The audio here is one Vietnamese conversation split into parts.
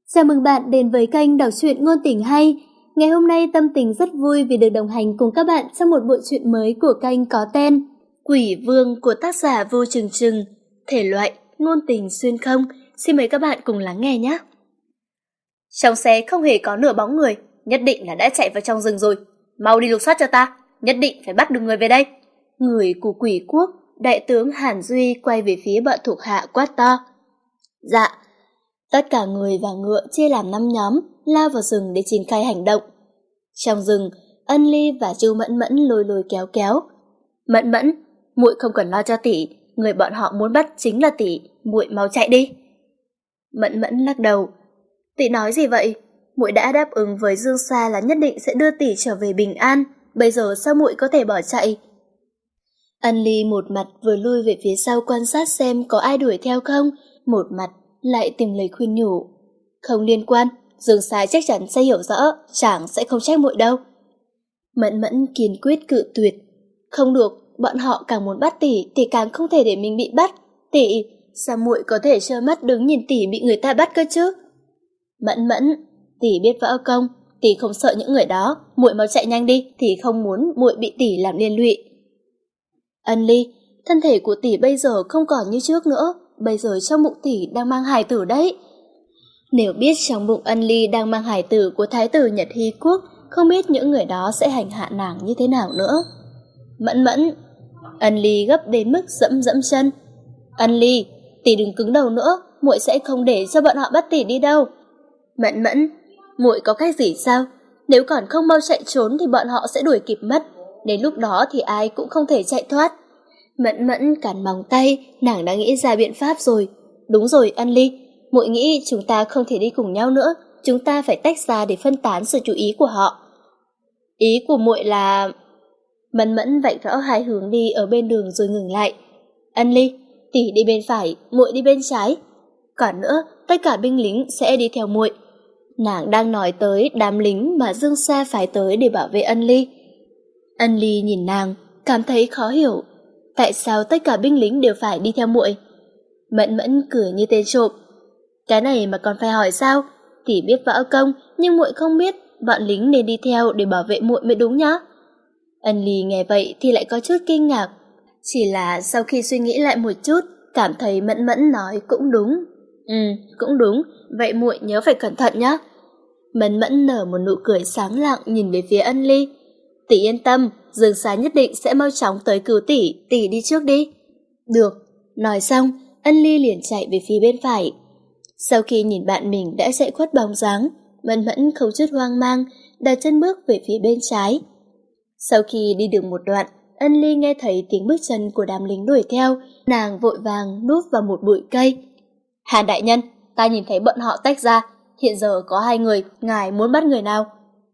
Chào mừng bạn đến với kênh đọc truyện ngôn tình hay. Ngày hôm nay Tâm Tình rất vui vì được đồng hành cùng các bạn trong một bộ truyện mới của kênh có tên Quỷ Vương của tác giả Vô Trừng Trừng, thể loại ngôn tình xuyên không. Xin mời các bạn cùng lắng nghe nhé. Trong xe không hề có nửa bóng người, nhất định là đã chạy vào trong rừng rồi. Mau đi lục soát cho ta, nhất định phải bắt được người về đây. Người của Quỷ Quốc, đại tướng Hàn Duy quay về phía bọn thuộc hạ quát to. Dạ. Tất cả người và ngựa chia làm 5 nhóm, lao vào rừng để triển khai hành động. Trong rừng, Ân Ly và Chu Mẫn Mẫn lôi lôi kéo kéo. Mẫn Mẫn, muội không cần lo cho tỷ, người bọn họ muốn bắt chính là tỷ, muội mau chạy đi. Mẫn Mẫn lắc đầu. Tỷ nói gì vậy? Muội đã đáp ứng với Dương Sa là nhất định sẽ đưa tỷ trở về bình an, bây giờ sao muội có thể bỏ chạy? Ân Ly một mặt vừa lui về phía sau quan sát xem có ai đuổi theo không, một mặt lại tìm lời khuyên nhủ. Không liên quan, Dương Sa chắc chắn sẽ hiểu rõ, chàng sẽ không trách muội đâu. Mẫn Mẫn kiên quyết cự tuyệt. Không được, bọn họ càng muốn bắt tỷ thì càng không thể để mình bị bắt. Tỷ, sao muội có thể trơ mắt đứng nhìn tỷ bị người ta bắt cơ chứ? Mẫn Mẫn, tỷ biết võ công, tỷ không sợ những người đó, muội mau chạy nhanh đi, thì không muốn muội bị tỷ làm liên lụy. Ân Ly, thân thể của tỷ bây giờ không còn như trước nữa, bây giờ trong bụng tỷ đang mang hài tử đấy. Nếu biết trong bụng Ân Ly đang mang hài tử của thái tử Nhật Hy Quốc, không biết những người đó sẽ hành hạ nàng như thế nào nữa. Mẫn Mẫn, Ân Ly gấp đến mức dẫm dẫm chân. Ân Ly, tỷ đừng cứng đầu nữa, muội sẽ không để cho bọn họ bắt tỷ đi đâu. Mẫn Mẫn, muội có cách gì sao? Nếu còn không mau chạy trốn thì bọn họ sẽ đuổi kịp mất, đến lúc đó thì ai cũng không thể chạy thoát. Mẫn Mẫn cắn móng tay, nàng đã nghĩ ra biện pháp rồi. Đúng rồi Ân Ly, muội nghĩ chúng ta không thể đi cùng nhau nữa, chúng ta phải tách ra để phân tán sự chú ý của họ. Ý của muội là... Mẫn Mẫn vạch rõ hai hướng đi ở bên đường rồi ngừng lại. Ân Ly, tỷ đi bên phải, muội đi bên trái. Còn nữa, tất cả binh lính sẽ đi theo muội. Nàng đang nói tới đám lính mà Dương Sa phái tới để bảo vệ Ân Ly. Ân Ly nhìn nàng, cảm thấy khó hiểu. Tại sao tất cả binh lính đều phải đi theo muội? Mẫn Mẫn cười như tên trộm. Cái này mà còn phải hỏi sao? Tỷ biết võ công, nhưng muội không biết bọn lính nên đi theo để bảo vệ muội mới đúng nhá. Ân Ly nghe vậy thì lại có chút kinh ngạc. Chỉ là sau khi suy nghĩ lại một chút, cảm thấy Mẫn Mẫn nói cũng đúng. Cũng đúng, vậy muội nhớ phải cẩn thận nhá. Mẫn Mẫn nở một nụ cười sáng lạng nhìn về phía Ân Ly. Tỷ yên tâm, Dương Sa nhất định sẽ mau chóng tới cứu tỷ, tỷ đi trước đi. Được, nói xong, Ân Ly liền chạy về phía bên phải. Sau khi nhìn bạn mình đã chạy khuất bóng dáng, Mẫn Mẫn không chút hoang mang, đặt chân bước về phía bên trái. Sau khi đi được một đoạn, Ân Ly nghe thấy tiếng bước chân của đám lính đuổi theo, nàng vội vàng núp vào một bụi cây. Hàn đại nhân, ta nhìn thấy bọn họ tách ra, hiện giờ có 2 người, ngài muốn bắt người nào?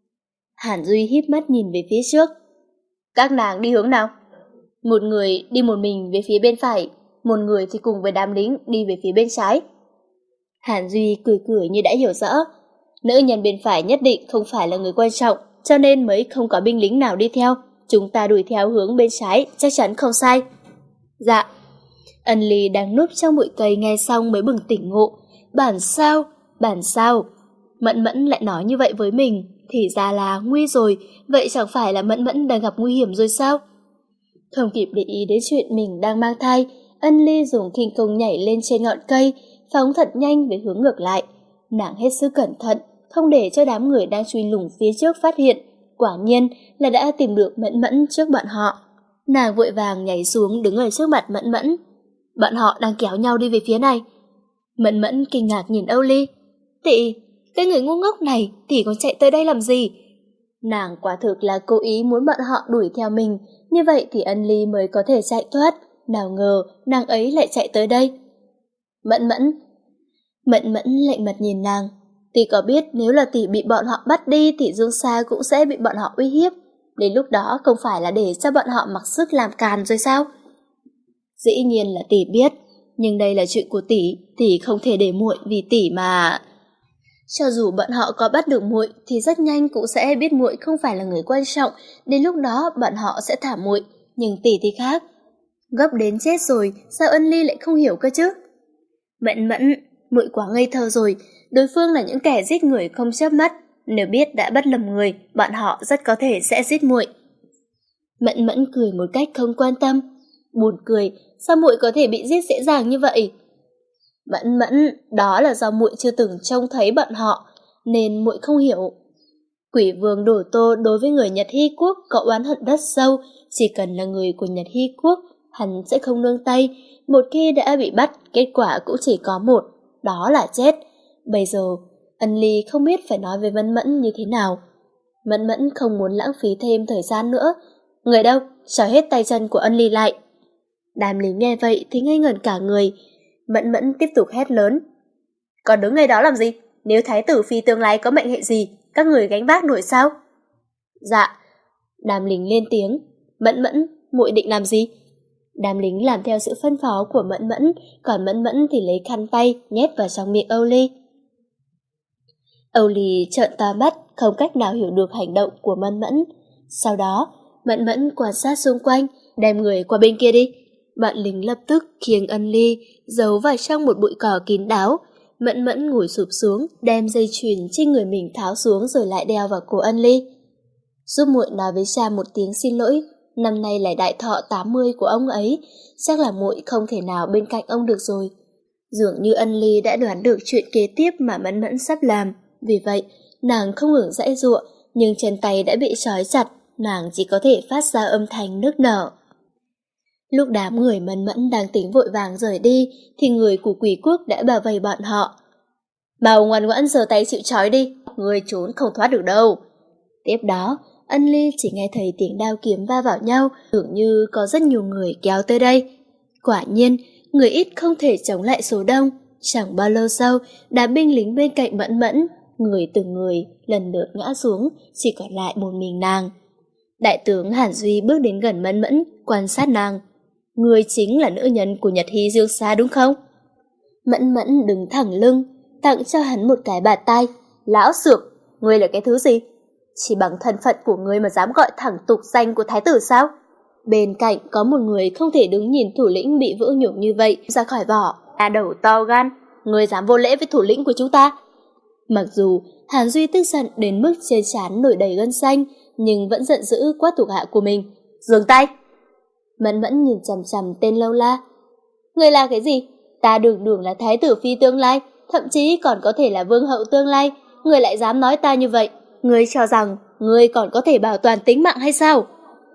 Hàn Duy híp mắt nhìn về phía trước. Các nàng đi hướng nào? Một người đi một mình về phía bên phải, một người thì cùng với đám lính đi về phía bên trái. Hàn Duy cười cười như đã hiểu rõ. Nữ nhân bên phải nhất định không phải là người quan trọng, cho nên mới không có binh lính nào đi theo. Chúng ta đuổi theo hướng bên trái, chắc chắn không sai. Dạ. Ân Ly đang núp trong bụi cây nghe xong mới bừng tỉnh ngộ. Bản sao? Mẫn Mẫn lại nói như vậy với mình, thì ra là nguy rồi, vậy chẳng phải là Mẫn Mẫn đang gặp nguy hiểm rồi sao? Không kịp để ý đến chuyện mình đang mang thai, Ân Ly dùng khinh công nhảy lên trên ngọn cây, phóng thật nhanh về hướng ngược lại. Nàng hết sức cẩn thận, không để cho đám người đang truy lùng phía trước phát hiện. Quả nhiên là đã tìm được Mẫn Mẫn trước bọn họ. Nàng vội vàng nhảy xuống đứng ở trước mặt Mẫn Mẫn. Bọn họ đang kéo nhau đi về phía này. Mẫn Mẫn kinh ngạc nhìn Âu Ly. Tỷ, cái người ngu ngốc này, tỷ còn chạy tới đây làm gì? Nàng quả thực là cố ý muốn bọn họ đuổi theo mình, như vậy thì Ân Ly mới có thể chạy thoát. Nào ngờ nàng ấy lại chạy tới đây. Mẫn Mẫn lạnh mặt nhìn nàng. Tỷ có biết nếu là tỷ bị bọn họ bắt đi thì Dương Sa cũng sẽ bị bọn họ uy hiếp. Đến lúc đó không phải là để cho bọn họ mặc sức làm càn rồi sao? Dĩ nhiên là tỷ biết, nhưng đây là chuyện của tỷ không thể để muội vì tỷ mà... Cho dù bọn họ có bắt được muội thì rất nhanh cũng sẽ biết muội không phải là người quan trọng, đến lúc đó bọn họ sẽ thả muội, nhưng tỷ thì khác. Gấp đến chết rồi, sao Ân Ly lại không hiểu cơ chứ? Mẫn, muội quá ngây thơ rồi, Đối phương là những kẻ giết người không chớp mắt, nếu biết đã bắt lầm người, bọn họ rất có thể sẽ giết muội. Mẫn Mẫn cười một cách không quan tâm. Buồn cười, sao muội có thể bị giết dễ dàng như vậy? Mẫn Mẫn, đó là do muội chưa từng trông thấy bọn họ, nên muội không hiểu. Quỷ vương Đổ Tô đối với người Nhật Hy Quốc có oán hận rất sâu, chỉ cần là người của Nhật Hy Quốc, hắn sẽ không nương tay. Một khi đã bị bắt, kết quả cũng chỉ có một, đó là chết. Bây giờ, Ân Ly không biết phải nói với Mẫn Mẫn như thế nào. Mẫn Mẫn không muốn lãng phí thêm thời gian nữa. Người đâu, trói hết tay chân của Ân Ly lại. Đàm Lý nghe vậy thì ngây ngẩn cả người. Mẫn Mẫn tiếp tục hét lớn. Còn đứng ngay đó làm gì? Nếu thái tử phi tương lai có mệnh hệ gì, các người gánh vác nổi sao? Dạ. Đàm Lính lên tiếng. Mẫn Mẫn, muội định làm gì? Đàm Lính làm theo sự phân phó của Mẫn Mẫn, còn Mẫn Mẫn thì lấy khăn tay nhét vào trong miệng Âu Ly. Âu Ly trợn to mắt, không cách nào hiểu được hành động của Mẫn Mẫn. Sau đó, Mẫn Mẫn quan sát xung quanh, đem người qua bên kia đi. Bọn lính lập tức khiêng Ân Ly giấu vào trong một bụi cỏ kín đáo. Mẫn Mẫn ngồi sụp xuống, đem dây chuyền trên người mình tháo xuống rồi lại đeo vào cổ Ân Ly. Giúp muội nói với cha một tiếng xin lỗi, năm nay là đại thọ 80 của ông ấy, chắc là muội không thể nào bên cạnh ông được rồi. Dường như Ân Ly đã đoán được chuyện kế tiếp mà Mẫn Mẫn sắp làm, vì vậy nàng không ngừng giãy giụa, nhưng chân tay đã bị trói chặt, nàng chỉ có thể phát ra âm thanh nức nở. Lúc đám người Mẫn Mẫn đang tính vội vàng rời đi, thì người của Quỷ Quốc đã bao vây bọn họ. Mau ngoan ngoãn giơ tay chịu trói đi, người trốn không thoát được đâu. Tiếp đó, Ân Ly chỉ nghe thấy tiếng đao kiếm va vào nhau, tưởng như có rất nhiều người kéo tới đây. Quả nhiên, người ít không thể chống lại số đông. Chẳng bao lâu sau, đám binh lính bên cạnh Mẫn Mẫn, người từng người lần lượt ngã xuống, chỉ còn lại một mình nàng. Đại tướng Hàn Duy bước đến gần Mẫn Mẫn, quan sát nàng. Người chính là nữ nhân của Nhật Hy Dương Xá đúng không? Mẫn Mẫn đứng thẳng lưng, tặng cho hắn một cái bạt tai. Lão xược, ngươi là cái thứ gì? Chỉ bằng thân phận của ngươi mà dám gọi thẳng tục danh của thái tử sao? Bên cạnh có một người không thể đứng nhìn thủ lĩnh bị vỡ nhục như vậy ra khỏi vỏ. Đầu to gan, ngươi dám vô lễ với thủ lĩnh của chúng ta. Mặc dù Hàn Duy tức giận đến mức trên trán nổi đầy gân xanh, nhưng vẫn giận dữ quát thuộc hạ của mình. Dừng tay! Mẫn Mẫn nhìn chằm chằm tên Lâu La. Ngươi là cái gì? Ta đường là thái tử phi tương lai, thậm chí còn có thể là vương hậu tương lai. Ngươi lại dám nói ta như vậy? Ngươi cho rằng ngươi còn có thể bảo toàn tính mạng hay sao?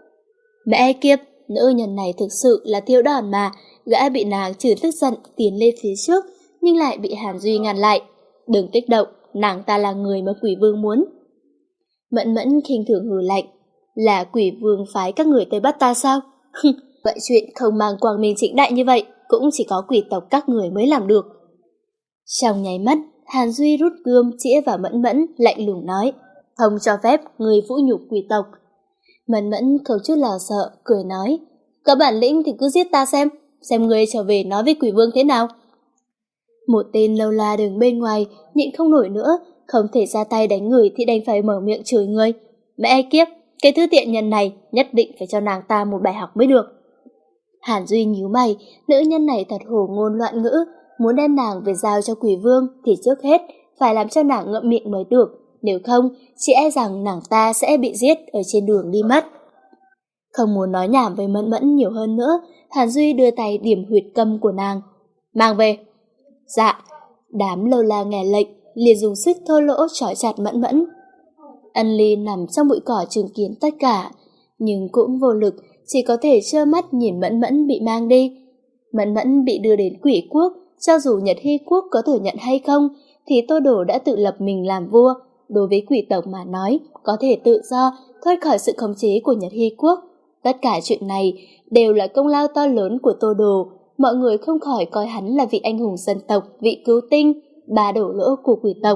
Mẹ kiếp, nữ nhân này thực sự là thiêu đòn mà. Gã bị nàng trừ tức giận tiến lên phía trước, nhưng lại bị Hàn Duy ngăn lại. Đừng kích động, nàng ta là người mà quỷ vương muốn. Mẫn Mẫn khinh thường hừ lạnh. Là quỷ vương phái các người tới bắt ta sao? Vậy chuyện không mang quang minh chính đại như vậy cũng chỉ có quỷ tộc các người mới làm được. Trong nháy mắt, Hàn Duy rút gươm chĩa vào Mẫn Mẫn, lạnh lùng nói. Không cho phép người vũ nhục quỷ tộc. Mẫn Mẫn không chút lo sợ, cười nói. Có bản lĩnh thì cứ giết ta xem người trở về nói với quỷ vương thế nào. Một tên Lâu La đứng bên ngoài, nhịn không nổi nữa, không thể ra tay đánh người thì đành phải mở miệng chửi người. Mẹ kiếp, cái thứ tiện nhân này nhất định phải cho nàng ta một bài học mới được. Hàn Duy nhíu mày, nữ nhân này thật hồ ngôn loạn ngữ, muốn đem nàng về giao cho quỷ vương thì trước hết phải làm cho nàng ngậm miệng mới được, nếu không chỉ e rằng nàng ta sẽ bị giết ở trên đường đi mất. Không muốn nói nhảm với Mẫn Mẫn nhiều hơn nữa, Hàn Duy đưa tay điểm huyệt câm của nàng. Mang về. Dạ. Đám Lâu La nghe lệnh, liền dùng sức thô lỗ trói chặt Mẫn Mẫn. Ân Ly nằm trong bụi cỏ chứng kiến tất cả, nhưng cũng vô lực, chỉ có thể trơ mắt nhìn Mẫn Mẫn bị mang đi. Mẫn Mẫn bị đưa đến Quỷ Quốc, cho dù Nhật Hy Quốc có thừa nhận hay không, thì Tô Đồ đã tự lập mình làm vua. Đối với quỷ tộc mà nói, có thể tự do thoát khỏi sự khống chế của Nhật Hy Quốc. Tất cả chuyện này đều là công lao to lớn của Tô Đồ. Mọi người không khỏi coi hắn là vị anh hùng dân tộc, vị cứu tinh, Ba Đổ Lỗ của quỷ tộc.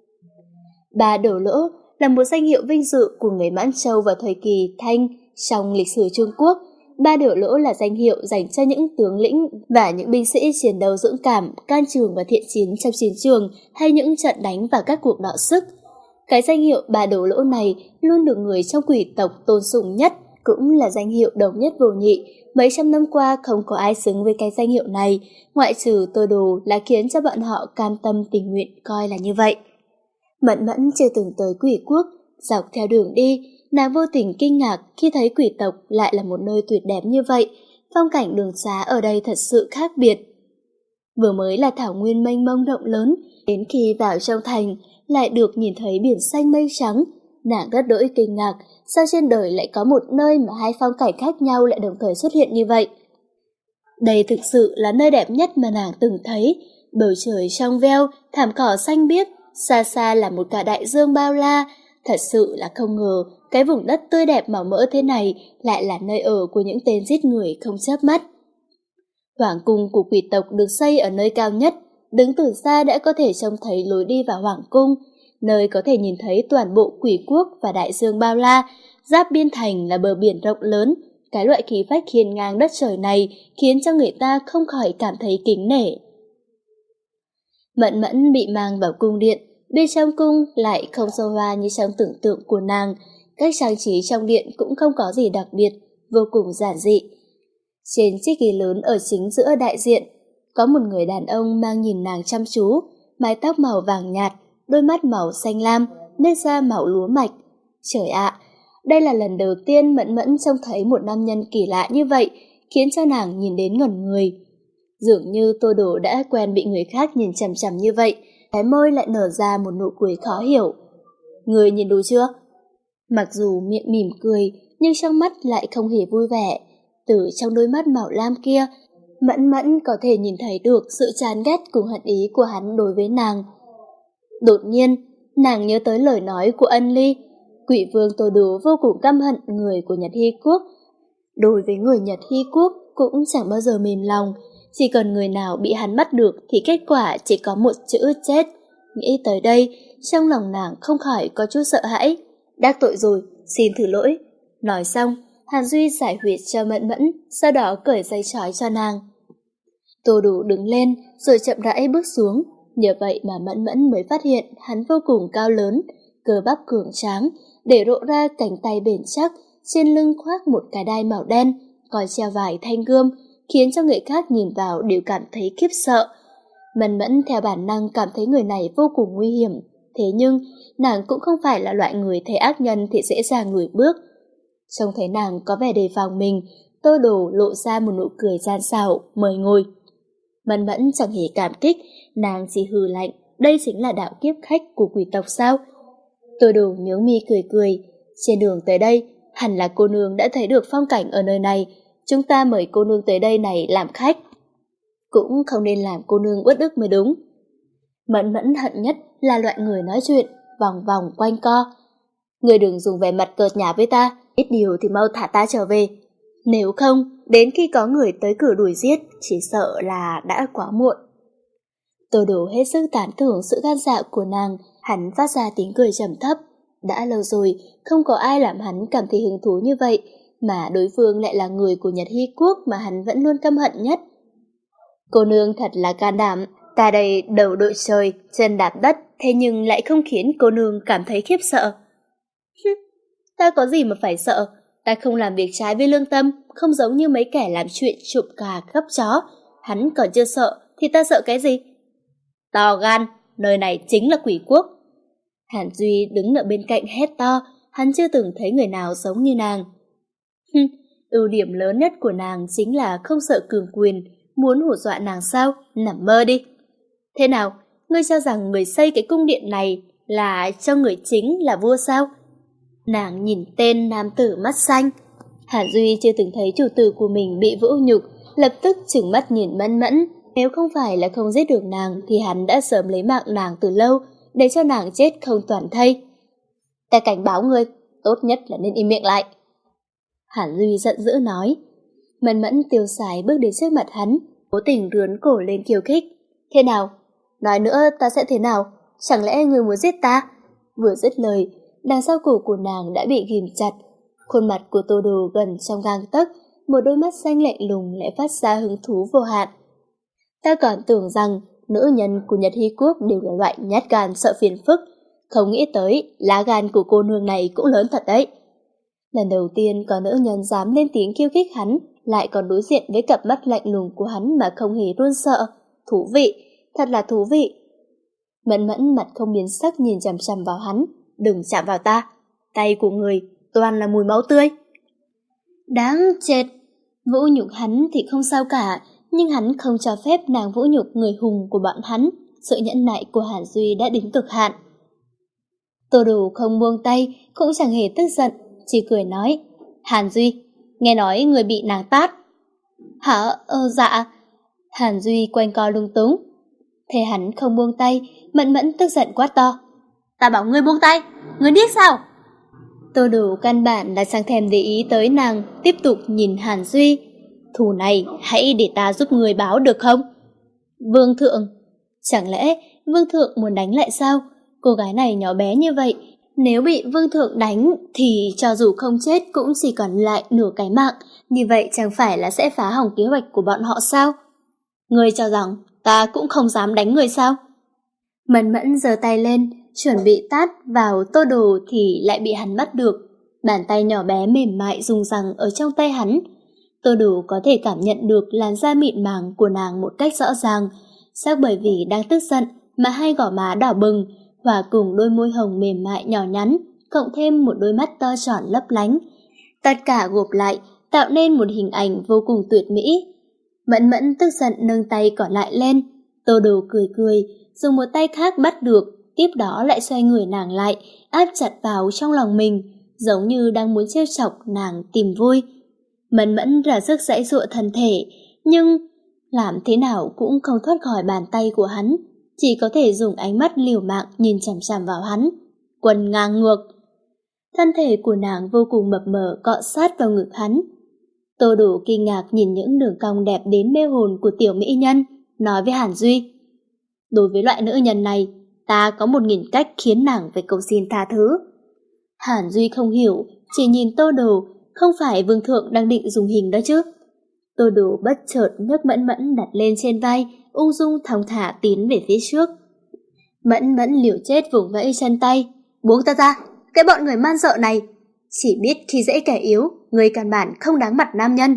Ba Đổ Lỗ là một danh hiệu vinh dự của người Mãn Châu vào thời kỳ Thanh trong lịch sử Trung Quốc. Ba Đổ Lỗ là danh hiệu dành cho những tướng lĩnh và những binh sĩ chiến đấu dũng cảm, can trường và thiện chiến trong chiến trường hay những trận đánh và các cuộc đọ sức. Cái danh hiệu Ba Đổ Lỗ này luôn được người trong quỷ tộc tôn sùng nhất, cũng là danh hiệu độc nhất vô nhị. Mấy trăm năm qua không có ai xứng với cái danh hiệu này, ngoại trừ Tô Đồ là khiến cho bọn họ cam tâm tình nguyện coi là như vậy. Mẫn Mẫn chưa từng tới Quỷ Quốc, dọc theo đường đi, nàng vô tình kinh ngạc khi thấy quỷ tộc lại là một nơi tuyệt đẹp như vậy. Phong cảnh đường xá ở đây thật sự khác biệt. Vừa mới là thảo nguyên mênh mông rộng lớn, đến khi vào trong thành lại được nhìn thấy biển xanh mây trắng. Nàng rất đỗi kinh ngạc, sao trên đời lại có một nơi mà hai phong cảnh khác nhau lại đồng thời xuất hiện như vậy. Đây thực sự là nơi đẹp nhất mà nàng từng thấy, bầu trời trong veo, thảm cỏ xanh biếc, xa xa là một cả đại dương bao la. Thật sự là không ngờ cái vùng đất tươi đẹp màu mỡ thế này lại là nơi ở của những tên giết người không chớp mắt. Hoàng cung của quỷ tộc được xây ở nơi cao nhất, đứng từ xa đã có thể trông thấy lối đi vào hoàng cung, nơi có thể nhìn thấy toàn bộ quỷ quốc và đại dương bao la. Giáp biên thành là bờ biển rộng lớn, cái loại khí phách hiên ngang đất trời này khiến cho người ta không khỏi cảm thấy kính nể. Mẫn Mẫn bị mang vào cung điện, bên trong cung lại không xa hoa như trong tưởng tượng của nàng. Các trang trí trong điện cũng không có gì đặc biệt, vô cùng giản dị. Trên chiếc ghế lớn ở chính giữa đại diện, có một người đàn ông mang nhìn nàng chăm chú, mái tóc màu vàng nhạt, đôi mắt màu xanh lam, nếp da màu lúa mạch. Trời ạ, đây là lần đầu tiên Mẫn Mẫn trông thấy một nam nhân kỳ lạ như vậy, khiến cho nàng nhìn đến ngẩn người. Dường như Tô Đồ đã quen bị người khác nhìn chằm chằm như vậy, cái môi lại nở ra một nụ cười khó hiểu. Người nhìn đủ chưa? Mặc dù miệng mỉm cười, nhưng trong mắt lại không hề vui vẻ. Từ trong đôi mắt màu lam kia, Mẫn Mẫn có thể nhìn thấy được sự chán ghét cùng hận ý của hắn đối với nàng. Đột nhiên, nàng nhớ tới lời nói của Ân Ly. Quỷ vương Tô Đồ vô cùng căm hận người của Nhật Hy Quốc. Đối với người Nhật Hy Quốc cũng chẳng bao giờ mềm lòng. Chỉ cần người nào bị hắn bắt được thì kết quả chỉ có một chữ chết. Nghĩ tới đây, trong lòng nàng không khỏi có chút sợ hãi. Đắc tội rồi, xin thử lỗi. Nói xong, Hàn Duy giải huyệt cho Mẫn Mẫn, sau đó cởi dây trói cho nàng. Tô Đủ đứng lên rồi chậm rãi bước xuống. Nhờ vậy mà Mẫn Mẫn mới phát hiện hắn vô cùng cao lớn, cơ bắp cường tráng, để lộ ra cánh tay bền chắc, trên lưng khoác một cái đai màu đen, còn treo vài thanh gươm, khiến cho người khác nhìn vào đều cảm thấy khiếp sợ. Mẫn Mẫn theo bản năng cảm thấy người này vô cùng nguy hiểm, thế nhưng nàng cũng không phải là loại người thấy ác nhân thì dễ dàng lùi bước. Trông thấy nàng có vẻ đề phòng mình, Tô Đồ lộ ra một nụ cười gian xảo, mời ngồi. Mẫn Mẫn chẳng hề cảm kích, nàng chỉ hừ lạnh, đây chính là đạo kiếp khách của quỷ tộc sao? Tô Đồ nhướng mi cười cười, trên đường tới đây, hẳn là cô nương đã thấy được phong cảnh ở nơi này, chúng ta mời cô nương tới đây này làm khách. Cũng không nên làm cô nương uất ức mới đúng. Mẫn Mẫn hận nhất là loại người nói chuyện, vòng vòng quanh co. Người đừng dùng vẻ mặt cợt nhả với ta, ít điều thì mau thả ta trở về. Nếu không, đến khi có người tới cửa đuổi giết, chỉ sợ là đã quá muộn. Tô Đồ hết sức tán thưởng sự gan dạ của nàng, hắn phát ra tiếng cười trầm thấp. Đã lâu rồi, không có ai làm hắn cảm thấy hứng thú như vậy, mà đối phương lại là người của Nhật Hy Quốc mà hắn vẫn luôn căm hận nhất. Cô nương thật là can đảm, ta đây đầu đội trời, chân đạp đất, thế nhưng lại không khiến cô nương cảm thấy khiếp sợ. Ta có gì mà phải sợ, ta không làm việc trái với lương tâm, không giống như mấy kẻ làm chuyện trộm gà cắp chó. Hắn còn chưa sợ, thì ta sợ cái gì? To gan, nơi này chính là quỷ quốc. Hàn Duy đứng ở bên cạnh hét to, hắn chưa từng thấy người nào giống như nàng. Ưu điểm lớn nhất của nàng chính là không sợ cường quyền, muốn hù dọa nàng sao? Nằm mơ đi. Thế nào, ngươi cho rằng người xây cái cung điện này là cho người chính là vua sao? Nàng nhìn tên nam tử mắt xanh. Hàn Duy chưa từng thấy chủ tử của mình bị vũ nhục, lập tức trừng mắt nhìn Mẫn Mẫn. Nếu không phải là không giết được nàng thì hắn đã sớm lấy mạng nàng từ lâu, để cho nàng chết không toàn thây. Ta cảnh báo ngươi, tốt nhất là nên im miệng lại. Hàn Duy giận dữ nói. Mẫn Mẫn tiêu sái bước đến trước mặt hắn, cố tình rướn cổ lên khiêu khích. Thế nào? Nói nữa ta sẽ thế nào? Chẳng lẽ ngươi muốn giết ta? Vừa dứt lời, đằng sau cổ của nàng đã bị ghim chặt. Khuôn mặt của Tô Đồ gần trong gang tấc, một đôi mắt xanh lạnh lùng lại phát ra hứng thú vô hạn. Ta còn tưởng rằng nữ nhân của Nhật Hy Quốc đều là loại nhát gan sợ phiền phức, không nghĩ tới lá gan của cô nương này cũng lớn thật đấy. Lần đầu tiên có nữ nhân dám lên tiếng khiêu khích hắn, lại còn đối diện với cặp mắt lạnh lùng của hắn mà không hề run sợ. Thú vị, thật là thú vị. Mẫn Mẫn mặt không biến sắc nhìn chằm chằm vào hắn. Đừng chạm vào ta, tay của người toàn là mùi máu tươi. Đáng chết. Vũ nhục hắn thì không sao cả, nhưng hắn không cho phép nàng vũ nhục người hùng của bọn hắn. Sự nhẫn nại của Hàn Duy đã đến cực hạn. Tô Đủ không buông tay, cũng chẳng hề tức giận, chỉ cười nói: Hàn Duy, nghe nói người bị nàng tát. Hả? Dạ. Hàn Duy quanh co lung túng. Thế hắn không buông tay, Mẫn Mẫn tức giận quát to: Ta bảo ngươi buông tay, ngươi điếc sao? Tô Đủ căn bản là chẳng thèm để ý tới nàng, tiếp tục nhìn Hàn Duy. Thù này hãy để ta giúp người báo được không? Vương thượng. Chẳng lẽ Vương thượng muốn đánh lại sao? Cô gái này nhỏ bé như vậy, nếu bị Vương thượng đánh thì cho dù không chết cũng chỉ còn lại nửa cái mạng. Như vậy chẳng phải là sẽ phá hỏng kế hoạch của bọn họ sao? Ngươi cho rằng ta cũng không dám đánh người sao? Mẫn Mẫn giơ tay lên, chuẩn bị tát vào Tô Đồ thì lại bị hắn bắt được. Bàn tay nhỏ bé mềm mại rung răng ở trong tay hắn. Tô Đồ có thể cảm nhận được làn da mịn màng của nàng một cách rõ ràng. Chắc bởi vì đang tức giận mà hai gò má đỏ bừng, hòa cùng đôi môi hồng mềm mại nhỏ nhắn, cộng thêm một đôi mắt to tròn lấp lánh. Tất cả gộp lại tạo nên một hình ảnh vô cùng tuyệt mỹ. Mẫn Mẫn tức giận nâng tay còn lại lên. Tô Đồ cười cười, dùng một tay khác bắt được, tiếp đó lại xoay người nàng lại, áp chặt vào trong lòng mình, giống như đang muốn trêu chọc nàng tìm vui. Mẫn Mẫn ra sức giãy giụa thân thể, nhưng làm thế nào cũng không thoát khỏi bàn tay của hắn, chỉ có thể dùng ánh mắt liều mạng nhìn chằm chằm vào hắn. Quần ngang ngược. Thân thể của nàng vô cùng mập mờ cọ sát vào ngực hắn. Tô Đủ kinh ngạc nhìn những đường cong đẹp đến mê hồn của tiểu mỹ nhân, nói với Hàn Duy: Đối với loại nữ nhân này, ta có 1000 cách khiến nàng phải cầu xin tha thứ. Hàn Duy không hiểu, chỉ nhìn Tô Đồ, không phải Vương thượng đang định dùng hình đó chứ? Tô Đồ bất chợt nhấc Mẫn Mẫn đặt lên trên vai, ung dung thong thả tiến về phía trước. Mẫn Mẫn liều chết vùng vẫy chân tay: Buông ta ra, cái bọn người man dợ này, chỉ biết khi dễ kẻ yếu, người căn bản không đáng mặt nam nhân.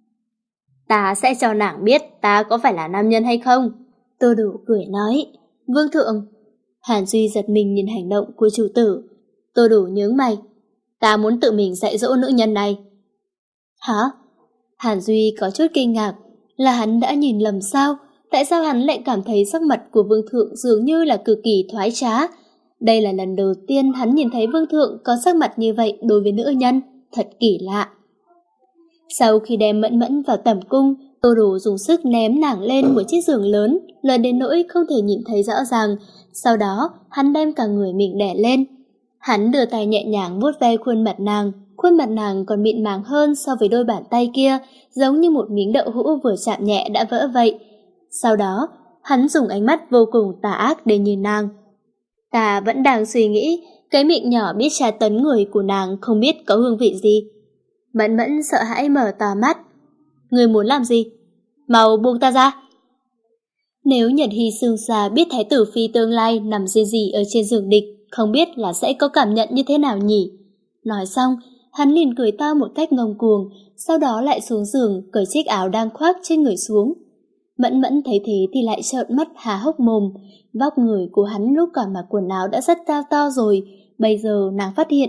Ta sẽ cho nàng biết ta có phải là nam nhân hay không. Tô Đủ cười nói: Vương thượng. Hàn Duy giật mình nhìn hành động của chủ tử. Tô Đủ nhướng mày: Ta muốn tự mình dạy dỗ nữ nhân này. Hả? Hàn Duy có chút kinh ngạc, là hắn đã nhìn lầm sao? Tại sao hắn lại cảm thấy sắc mặt của Vương thượng dường như là cực kỳ thoái trá? Đây là lần đầu tiên hắn nhìn thấy Vương thượng có sắc mặt như vậy đối với nữ nhân, thật kỳ lạ. Sau khi đem Mẫn Mẫn vào tẩm cung, Tô Đủ dùng sức ném nàng lên một chiếc giường lớn đến nỗi không thể nhìn thấy rõ ràng. Sau đó, hắn đem cả người mình đè lên. Hắn đưa tay nhẹ nhàng vuốt ve khuôn mặt nàng còn mịn màng hơn so với đôi bàn tay kia, giống như một miếng đậu hũ vừa chạm nhẹ đã vỡ vậy. Sau đó, hắn dùng ánh mắt vô cùng tà ác để nhìn nàng. Ta vẫn đang suy nghĩ, cái miệng nhỏ biết tra tấn người của nàng không biết có hương vị gì. Mẫn Mẫn sợ hãi mở to mắt. Người muốn làm gì? Mau buông ta ra. Nếu Nhật Hy Sương Sa biết thái tử phi tương lai nằm riêng gì ở trên giường địch, không biết là sẽ có cảm nhận như thế nào nhỉ? Nói xong, hắn liền cười to một cách ngông cuồng, sau đó lại xuống giường cởi chiếc áo đang khoác trên người xuống. Mẫn Mẫn thấy thế thì lại trợn mắt há hốc mồm. Vóc người của hắn lúc còn mặc quần áo đã rất cao to rồi, bây giờ nàng phát hiện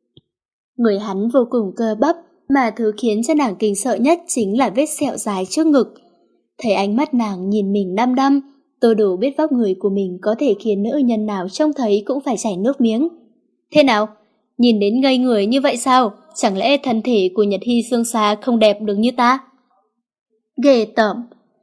người hắn vô cùng cơ bắp, mà thứ khiến cho nàng kinh sợ nhất chính là vết sẹo dài trước ngực. Thấy ánh mắt nàng nhìn mình đăm đăm, Tô Đủ biết vóc người của mình có thể khiến nữ nhân nào trông thấy cũng phải chảy nước miếng. Thế nào? Nhìn đến ngây người như vậy sao? Chẳng lẽ thân thể của Nhật Hy Sương Sa không đẹp được như ta? Ghê tởm.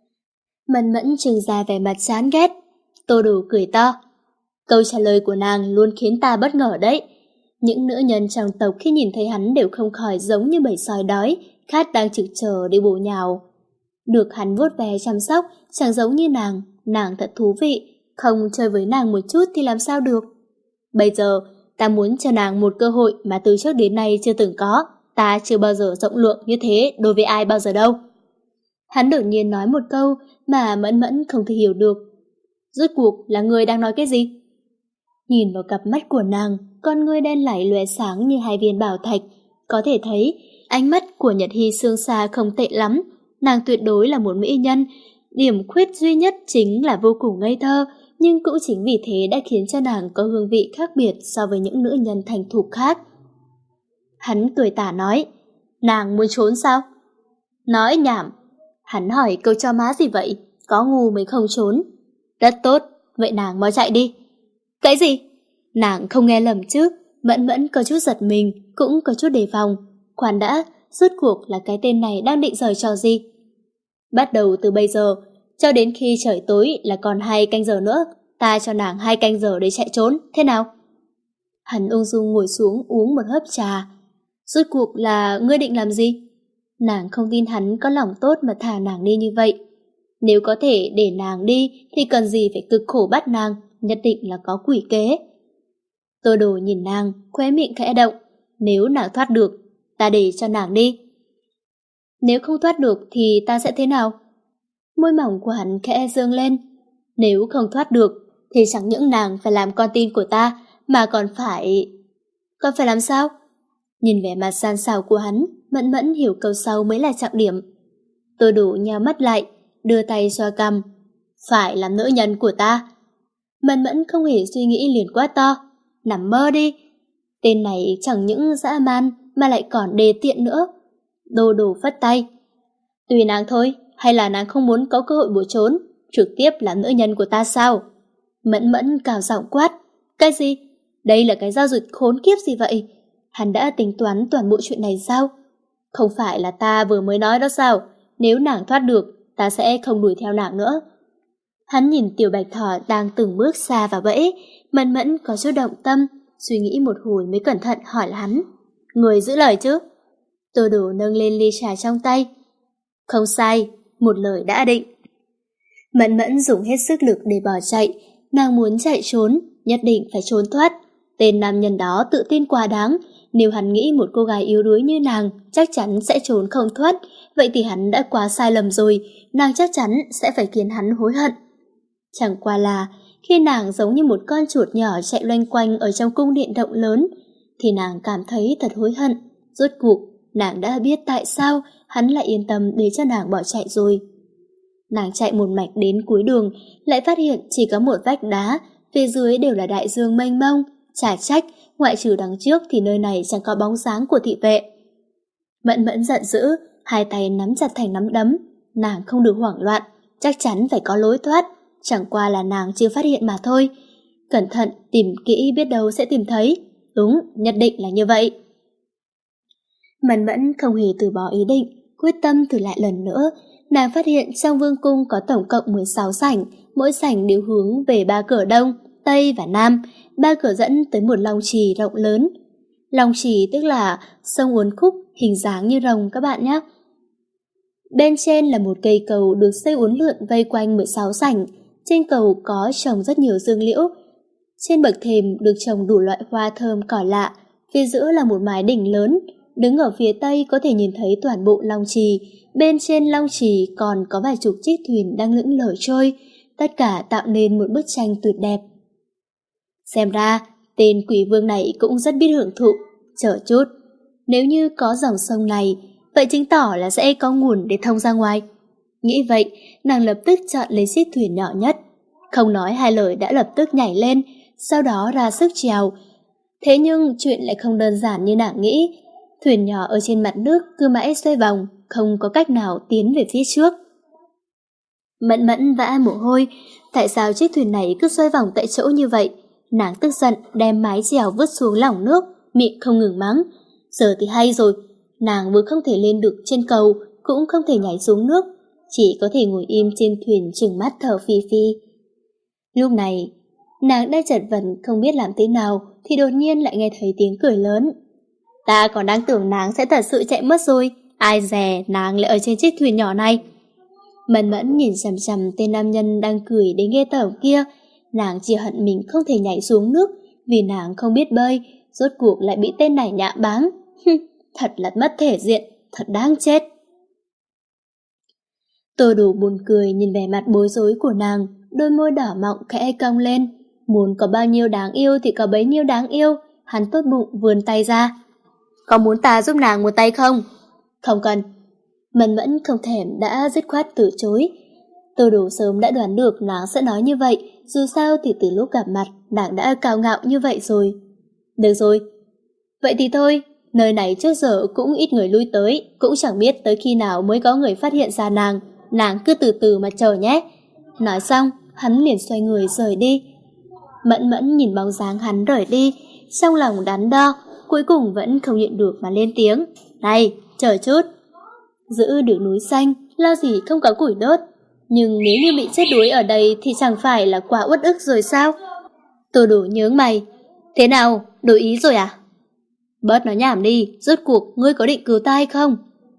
Mẫn Mẫn trừng ra vẻ mặt chán ghét. Tô Đủ cười to. Câu trả lời của nàng luôn khiến ta bất ngờ đấy. Những nữ nhân trong tộc khi nhìn thấy hắn đều không khỏi giống như bầy sói đói, khát đang trực chờ để bổ nhào. Được hắn vuốt ve chăm sóc, chẳng giống như nàng thật thú vị, không chơi với nàng một chút thì làm sao được. Bây giờ, ta muốn cho nàng một cơ hội mà từ trước đến nay chưa từng có, ta chưa bao giờ rộng lượng như thế đối với ai bao giờ đâu. Hắn đột nhiên nói một câu mà Mẫn Mẫn không thể hiểu được. Rốt cuộc là người đang nói cái gì? Nhìn vào cặp mắt của nàng, con ngươi đen lảy lóe sáng như hai viên bảo thạch, Có thể thấy, ánh mắt của Nhật Hy Sương Sa không tệ lắm, nàng tuyệt đối là một mỹ nhân. Điểm khuyết duy nhất chính là vô cùng ngây thơ, nhưng cũng chính vì thế đã khiến cho nàng có hương vị khác biệt so với những nữ nhân thành thục khác. Hắn cười tà nói, nàng muốn trốn sao? Nói nhảm. Hắn hỏi câu cho má gì vậy, có ngu mới không trốn. Rất tốt, vậy nàng mau chạy đi. Cái gì? Nàng không nghe lầm chứ? Mẫn Mẫn có chút giật mình, cũng có chút đề phòng. Khoan đã, rốt cuộc là cái tên này đang định giở trò gì? Bắt đầu từ bây giờ, cho đến khi trời tối là còn 2 canh giờ nữa, ta cho nàng 2 canh giờ để chạy trốn, thế nào? Hắn ung dung ngồi xuống uống một hớp trà. Rốt cuộc là ngươi định làm gì? Nàng không tin hắn có lòng tốt mà thả nàng đi như vậy. Nếu có thể để nàng đi thì cần gì phải cực khổ bắt nàng, nhất định là có quỷ kế. Tô Đồ nhìn nàng, khóe miệng khẽ động. Nếu nàng thoát được, ta để cho nàng đi. Nếu không thoát được thì ta sẽ thế nào? Môi mỏng của hắn khẽ dương lên. Nếu không thoát được thì chẳng những nàng phải làm con tin của ta mà còn phải... Còn phải làm sao? Nhìn vẻ mặt gian xảo của hắn, Mẫn Mẫn hiểu câu sau mới là trọng điểm. Tô Đủ nhào mắt lại, đưa tay xoa cằm. Phải làm nữ nhân của ta. Mẫn Mẫn không hề suy nghĩ liền quá to. Nằm mơ đi. Tên này chẳng những dã man mà lại còn đề tiện nữa. Tô Đủ phất tay. Tùy nàng thôi, hay là nàng không muốn có cơ hội bỏ trốn, trực tiếp làm nữ nhân của ta sao? Mẫn Mẫn cào giọng quát. Cái gì? Đây là cái giao dịch khốn kiếp gì vậy? Hắn đã tính toán toàn bộ chuyện này sao? Không phải là ta vừa mới nói đó sao? Nếu nàng thoát được, ta sẽ không đuổi theo nàng nữa. Hắn nhìn Tiểu Bạch Thỏ đang từng bước xa vào bẫy, Mẫn Mẫn có chút động tâm, suy nghĩ một hồi mới cẩn thận hỏi hắn. Người giữ lời chứ? Tô Đồ nâng lên ly trà trong tay. Không sai, một lời đã định. Mẫn Mẫn dùng hết sức lực để bỏ chạy, nàng muốn chạy trốn, nhất định phải trốn thoát. Tên nam nhân đó tự tin quá đáng, nếu hắn nghĩ một cô gái yếu đuối như nàng chắc chắn sẽ trốn không thoát, vậy thì hắn đã quá sai lầm rồi, nàng chắc chắn sẽ phải khiến hắn hối hận. Chẳng qua là khi nàng giống như một con chuột nhỏ chạy loanh quanh ở trong cung điện rộng lớn, thì nàng cảm thấy thật hối hận. Rốt cuộc, nàng đã biết tại sao hắn lại yên tâm để cho nàng bỏ chạy rồi. Nàng chạy một mạch đến cuối đường, lại phát hiện chỉ có một vách đá, phía dưới đều là đại dương mênh mông. Chả trách, ngoại trừ đằng trước thì nơi này chẳng có bóng dáng của thị vệ. Mẫn Mẫn giận dữ, hai tay nắm chặt thành nắm đấm. Nàng không được hoảng loạn, chắc chắn phải có lối thoát, chẳng qua là nàng chưa phát hiện mà thôi. Cẩn thận, tìm kỹ biết đâu sẽ tìm thấy. Đúng, nhất định là như vậy. Mẫn Mẫn không hề từ bỏ ý định, quyết tâm thử lại lần nữa. Nàng phát hiện trong vương cung có tổng cộng 16 sảnh, mỗi sảnh đều hướng về 3 cửa đông, tây và nam. 3 cửa dẫn tới một long trì rộng lớn. Long trì tức là sông uốn khúc hình dáng như rồng các bạn nhé. Bên trên là một cây cầu được xây uốn lượn vây quanh 16 sảnh. Trên cầu có trồng rất nhiều dương liễu. Trên bậc thềm được trồng đủ loại hoa thơm cỏ lạ. Phía giữa là một mái đỉnh lớn. Đứng ở phía tây có thể nhìn thấy toàn bộ long trì. Bên trên long trì còn có vài chục chiếc thuyền đang lững lờ trôi. Tất cả tạo nên một bức tranh tuyệt đẹp. Xem ra, tên quỷ vương này cũng rất biết hưởng thụ. Chờ chút, nếu như có dòng sông này, vậy chứng tỏ là sẽ có nguồn để thông ra ngoài. Nghĩ vậy, nàng lập tức chọn lấy chiếc thuyền nhỏ nhất. Không nói hai lời đã lập tức nhảy lên, sau đó ra sức chèo. Thế nhưng chuyện lại không đơn giản như nàng nghĩ. Thuyền nhỏ ở trên mặt nước cứ mãi xoay vòng, không có cách nào tiến về phía trước. Mẫn Mẫn vã mồ hôi, tại sao chiếc thuyền này cứ xoay vòng tại chỗ như vậy? Nàng tức giận đem mái chèo vứt xuống lòng nước, miệng không ngừng mắng. Giờ thì hay rồi, nàng vừa không thể lên được trên cầu, cũng không thể nhảy xuống nước, chỉ có thể ngồi im trên thuyền trừng mắt thở phì phì. Lúc này, nàng đang chật vật không biết làm thế nào, thì đột nhiên lại nghe thấy tiếng cười lớn. Ta còn đang tưởng nàng sẽ thật sự chạy mất rồi, ai dè nàng lại ở trên chiếc thuyền nhỏ này. Mẫn Mẫn nhìn chằm chằm tên nam nhân đang cười đến ghê tởm kia. Nàng chỉ hận mình không thể nhảy xuống nước vì nàng không biết bơi, rốt cuộc lại bị tên này nhạ báng. Thật là mất thể diện, thật đáng chết. Tô Đủ buồn cười nhìn vẻ mặt bối rối của nàng, đôi môi đỏ mọng khẽ cong lên. Muốn có bao nhiêu đáng yêu thì có bấy nhiêu đáng yêu, hắn tốt bụng vươn tay ra. Có muốn ta giúp nàng một tay không? Không cần. Mẫn Mẫn không thèm đã dứt khoát từ chối. Tô Đủ sớm đã đoán được nàng sẽ nói như vậy, dù sao thì từ lúc gặp mặt nàng đã cao ngạo như vậy rồi. Được rồi. Vậy thì thôi, nơi này trước giờ cũng ít người lui tới, cũng chẳng biết tới khi nào mới có người phát hiện ra nàng cứ từ từ mà chờ nhé. Nói xong, hắn liền xoay người rời đi. Mẫn Mẫn nhìn bóng dáng hắn rời đi, trong lòng đắn đo, cuối cùng vẫn không nhịn được mà lên tiếng. Này, chờ chút. Giữ được núi xanh, lo gì không có củi đốt. Nhưng nếu như bị chết đuối ở đây thì chẳng phải là quá uất ức rồi sao? Tô Đủ nhướng mày. Thế nào, đổi ý rồi à? Bớt nói nhảm đi, rốt cuộc ngươi có định cứu ta hay không?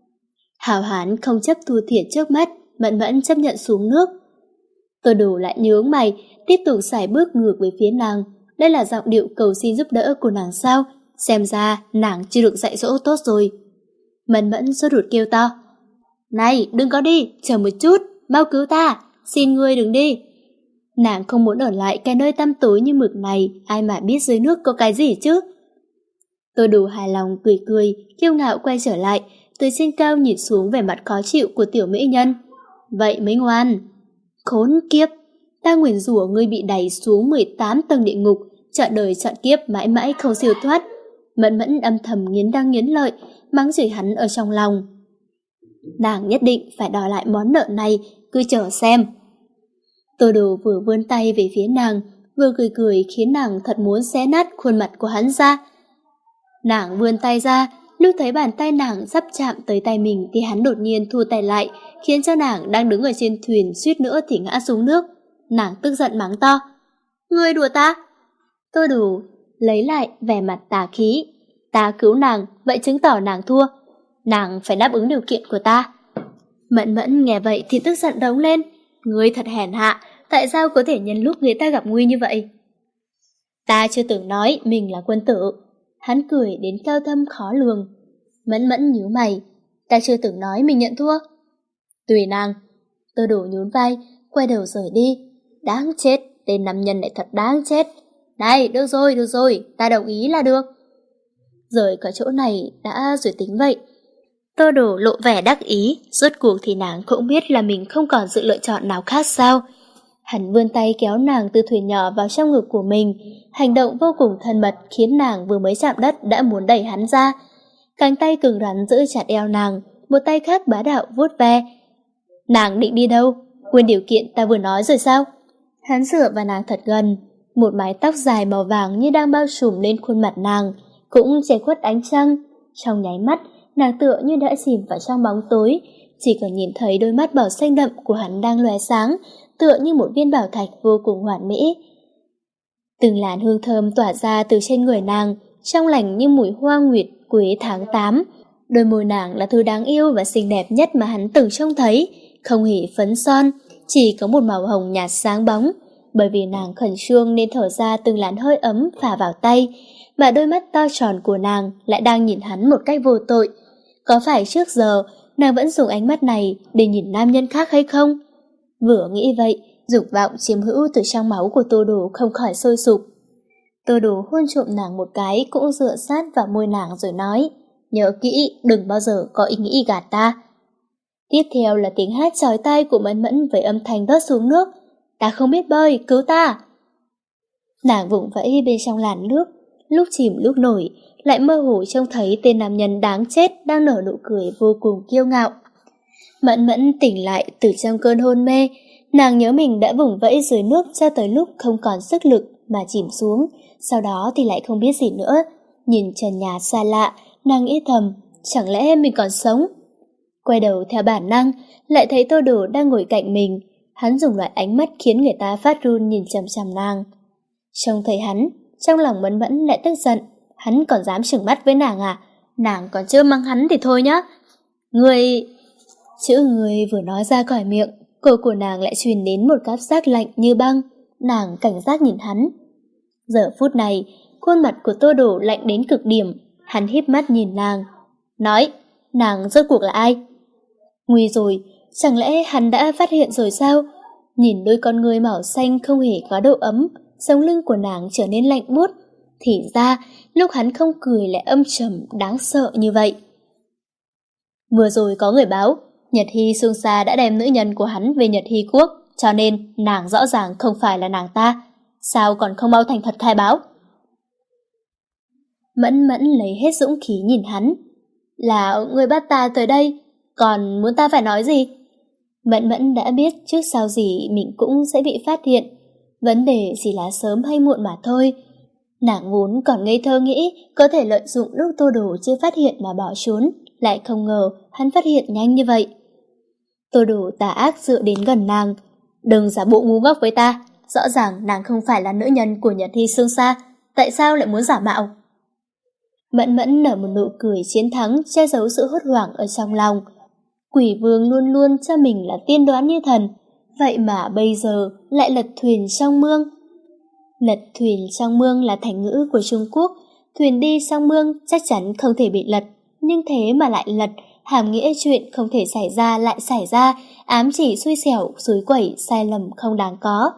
Hào hán không chấp thua thiệt trước mắt, Mẫn Mẫn chấp nhận xuống nước. Tô Đủ lại nhướng mày, tiếp tục sải bước ngược về phía nàng. Đây là giọng điệu cầu xin giúp đỡ của nàng sao? Xem ra nàng chưa được dạy dỗ tốt rồi. Mẫn Mẫn sốt ruột kêu to. Này, đừng có đi, chờ một chút, mau cứu ta, xin ngươi đừng đi. Nàng không muốn ở lại cái nơi tăm tối như mực này, ai mà biết dưới nước có cái gì chứ. Tô Đủ hài lòng cười cười, kiêu ngạo quay trở lại, từ trên cao nhìn xuống vẻ mặt khó chịu của tiểu mỹ nhân. Vậy mới ngoan. Khốn kiếp, ta nguyền rủa ngươi bị đẩy xuống 18 tầng địa ngục, chọn đời chọn kiếp mãi mãi không siêu thoát. Mẫn Mẫn âm thầm nghiến răng nghiến lợi, mắng chửi hắn ở trong lòng. Nàng nhất định phải đòi lại món nợ này, cứ chờ xem. Tô Đủ vừa vươn tay về phía nàng, vừa cười cười khiến nàng thật muốn xé nát khuôn mặt của hắn ra. Nàng vươn tay ra, lúc thấy bàn tay nàng sắp chạm tới tay mình thì hắn đột nhiên thu tay lại, khiến cho nàng đang đứng ở trên thuyền suýt nữa thì ngã xuống nước. Nàng tức giận mắng to. Ngươi đùa ta? Tô Đủ lấy lại vẻ mặt tà khí. Ta cứu nàng, vậy chứng tỏ nàng thua. Nàng phải đáp ứng điều kiện của ta. Mẫn Mẫn nghe vậy thì tức giận rống lên. Ngươi thật hèn hạ, tại sao có thể nhân lúc người ta gặp nguy như vậy? Ta chưa từng nói mình là quân tử. Hắn cười đến cao thâm khó lường. Mẫn Mẫn nhíu mày. Ta chưa từng nói mình nhận thua. Tùy nàng. Tô Đủ nhún vai, quay đầu rời đi. Đáng chết, tên nam nhân lại thật đáng chết. Này, được rồi, ta đồng ý là được. Rời cả chỗ này đã rồi tính vậy. Tô Đủ lộ vẻ đắc ý, rốt cuộc thì nàng cũng biết là mình không còn sự lựa chọn nào khác sao. Hắn vươn tay kéo nàng từ thuyền nhỏ vào trong ngực của mình, hành động vô cùng thân mật khiến nàng vừa mới chạm đất đã muốn đẩy hắn ra. Cánh tay cứng rắn giữ chặt eo nàng, một tay khác bá đạo vuốt ve. Nàng định đi đâu? Quên điều kiện ta vừa nói rồi sao? Hắn dựa vào nàng thật gần, một mái tóc dài màu vàng như đang bao trùm lên khuôn mặt nàng, cũng che khuất ánh trăng. Trong nháy mắt, nàng tựa như đã chìm vào trong bóng tối, chỉ còn nhìn thấy đôi mắt bảo xanh đậm của hắn đang lóe sáng, tựa như một viên bảo thạch vô cùng hoàn mỹ. Từng làn hương thơm tỏa ra từ trên người nàng, trong lành như mùi hoa nguyệt quế tháng 8. Đôi môi nàng là thứ đáng yêu và xinh đẹp nhất mà hắn từng trông thấy, không hề phấn son, chỉ có một màu hồng nhạt sáng bóng. Bởi vì nàng khẩn trương nên thở ra từng làn hơi ấm phả vào tay, mà đôi mắt to tròn của nàng lại đang nhìn hắn một cách vô tội. Có phải trước giờ nàng vẫn dùng ánh mắt này để nhìn nam nhân khác hay không? Vừa nghĩ vậy, dục vọng chiếm hữu từ trong máu của Tô Đủ không khỏi sôi sục. Tô Đủ hôn trộm nàng một cái, cũng dựa sát vào môi nàng rồi nói, nhớ kỹ, đừng bao giờ có ý nghĩ gạt ta. Tiếp theo là tiếng hát chói tai của Mẫn Mẫn với âm thanh rớt xuống nước. Ta không biết bơi, cứu ta. Nàng vùng vẫy bên trong làn nước, lúc chìm lúc nổi, lại mơ hồ trông thấy tên nam nhân đáng chết đang nở nụ cười vô cùng kiêu ngạo. Mẫn Mẫn tỉnh lại từ trong cơn hôn mê, nàng nhớ mình đã vùng vẫy dưới nước cho tới lúc không còn sức lực mà chìm xuống, sau đó thì lại không biết gì nữa. Nhìn trần nhà xa lạ, nàng nghĩ thầm, chẳng lẽ mình còn sống? Quay đầu theo bản năng, lại thấy Tô Đủ đang ngồi cạnh mình. Hắn dùng loại ánh mắt khiến người ta phát run nhìn chằm chằm nàng. Trông thấy hắn, trong lòng Mẫn Mẫn lại tức giận. Hắn còn dám trừng mắt với nàng à? Nàng còn chưa mắng hắn thì thôi nhá. Người... Chữ người vừa nói ra khỏi miệng, cổ của nàng lại truyền đến một cảm giác lạnh như băng. Nàng cảnh giác nhìn hắn. Giờ phút này, khuôn mặt của Tô Đủ lạnh đến cực điểm. Hắn híp mắt nhìn nàng, nói, nàng rốt cuộc là ai? Nguy rồi, chẳng lẽ hắn đã phát hiện rồi sao? Nhìn đôi con ngươi màu xanh không hề có độ ấm, sống lưng của nàng trở nên lạnh buốt. Thì ra, lúc hắn không cười lại âm trầm đáng sợ như vậy. Vừa rồi có người báo, Nhật Hy Sương Sa đã đem nữ nhân của hắn về Nhật Hy quốc, cho nên nàng rõ ràng không phải là nàng ta. Sao còn không mau thành thật khai báo? Mẫn Mẫn lấy hết dũng khí nhìn hắn. Là người bắt ta tới đây, còn muốn ta phải nói gì? Mẫn Mẫn đã biết trước sau gì mình cũng sẽ bị phát hiện. Vấn đề chỉ là sớm hay muộn mà thôi. Nàng vốn còn ngây thơ nghĩ có thể lợi dụng lúc Tô Đồ chưa phát hiện mà bỏ trốn, lại không ngờ hắn phát hiện nhanh như vậy. Tô Đồ tà ác dựa đến gần nàng. Đừng giả bộ ngu ngốc với ta, rõ ràng nàng không phải là nữ nhân của Nhật Hy Sương Sa, tại sao lại muốn giả mạo? Mẫn Mẫn nở một nụ cười chiến thắng, che giấu sự hốt hoảng ở trong lòng. Quỷ vương luôn luôn cho mình là tiên đoán như thần, vậy mà bây giờ lại lật thuyền trong mương. Lật thuyền trong mương là thành ngữ của Trung Quốc, thuyền đi trong mương chắc chắn không thể bị lật, nhưng thế mà lại lật, hàm nghĩa chuyện không thể xảy ra lại xảy ra, ám chỉ xui xẻo, xối quẩy, sai lầm không đáng có.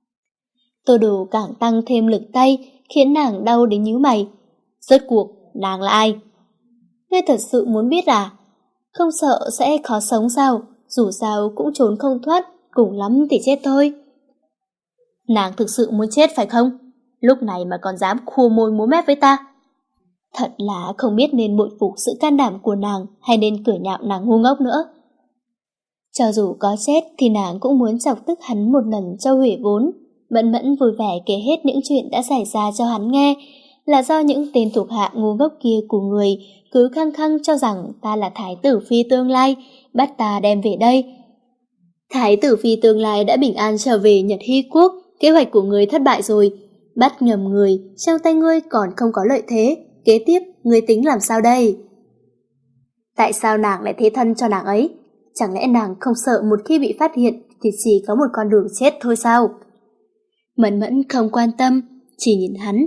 Tô Đồ càng tăng thêm lực tay, khiến nàng đau đến nhíu mày. Rốt cuộc, nàng là ai? Ngươi thật sự muốn biết à? Không sợ sẽ khó sống sao? Dù sao cũng trốn không thoát, cùng lắm thì chết thôi. Nàng thực sự muốn chết phải không? Lúc này mà còn dám khua môi múa mép với ta. Thật là không biết nên bội phục sự can đảm của nàng hay nên cười nhạo nàng ngu ngốc nữa. Cho dù có chết thì nàng cũng muốn chọc tức hắn một lần cho huể vốn. Mẫn Mẫn vui vẻ kể hết những chuyện đã xảy ra cho hắn nghe, là do những tên thuộc hạ ngu ngốc kia của người cứ khăng khăng cho rằng ta là thái tử phi tương lai, bắt ta đem về đây. Thái tử phi tương lai đã bình an trở về Nhật Hy quốc, kế hoạch của người thất bại rồi. Bắt nhầm người, trong tay ngươi còn không có lợi thế, kế tiếp ngươi tính làm sao đây? Tại sao nàng lại thế thân cho nàng ấy? Chẳng lẽ nàng không sợ một khi bị phát hiện thì chỉ có một con đường chết thôi sao? Mẫn Mẫn không quan tâm, chỉ nhìn hắn.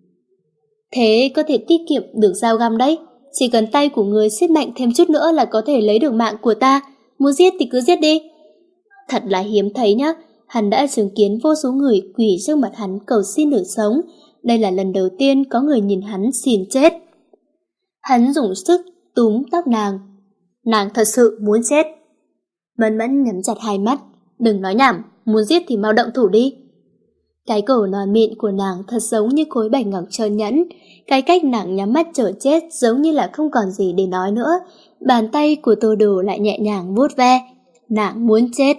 Thế có thể tiết kiệm được dao găm đấy, chỉ cần tay của người siết mạnh thêm chút nữa là có thể lấy được mạng của ta, muốn giết thì cứ giết đi. Thật là hiếm thấy nhá, hắn đã chứng kiến vô số người quỳ trước mặt hắn cầu xin được sống, đây là lần đầu tiên có người nhìn hắn xin chết. Hắn dùng sức túm tóc nàng. Nàng thật sự muốn chết. Mẫn Mẫn nhắm chặt hai mắt, đừng nói nhảm, muốn giết thì mau động thủ đi. Cái cổ non mịn của nàng thật giống như khối bạch ngọc trơn nhẵn, cái cách nàng nhắm mắt chờ chết giống như là không còn gì để nói nữa. Bàn tay của Tô Đồ lại nhẹ nhàng vuốt ve. Nàng muốn chết.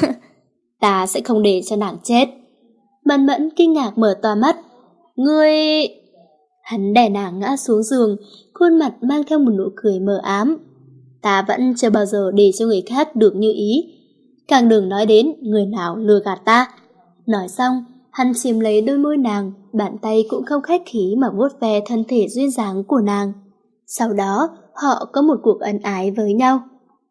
Ta sẽ không để cho nàng chết. Mẫn Mẫn kinh ngạc mở to mắt. Ngươi... Hắn đè nàng ngã xuống giường, khuôn mặt mang theo một nụ cười mờ ám. Ta vẫn chưa bao giờ để cho người khác được như ý. Càng đừng nói đến người nào lừa gạt ta. Nói xong, hắn chiếm lấy đôi môi nàng, bàn tay cũng không khách khí mà vuốt ve thân thể duyên dáng của nàng. Sau đó, họ có một cuộc ân ái với nhau.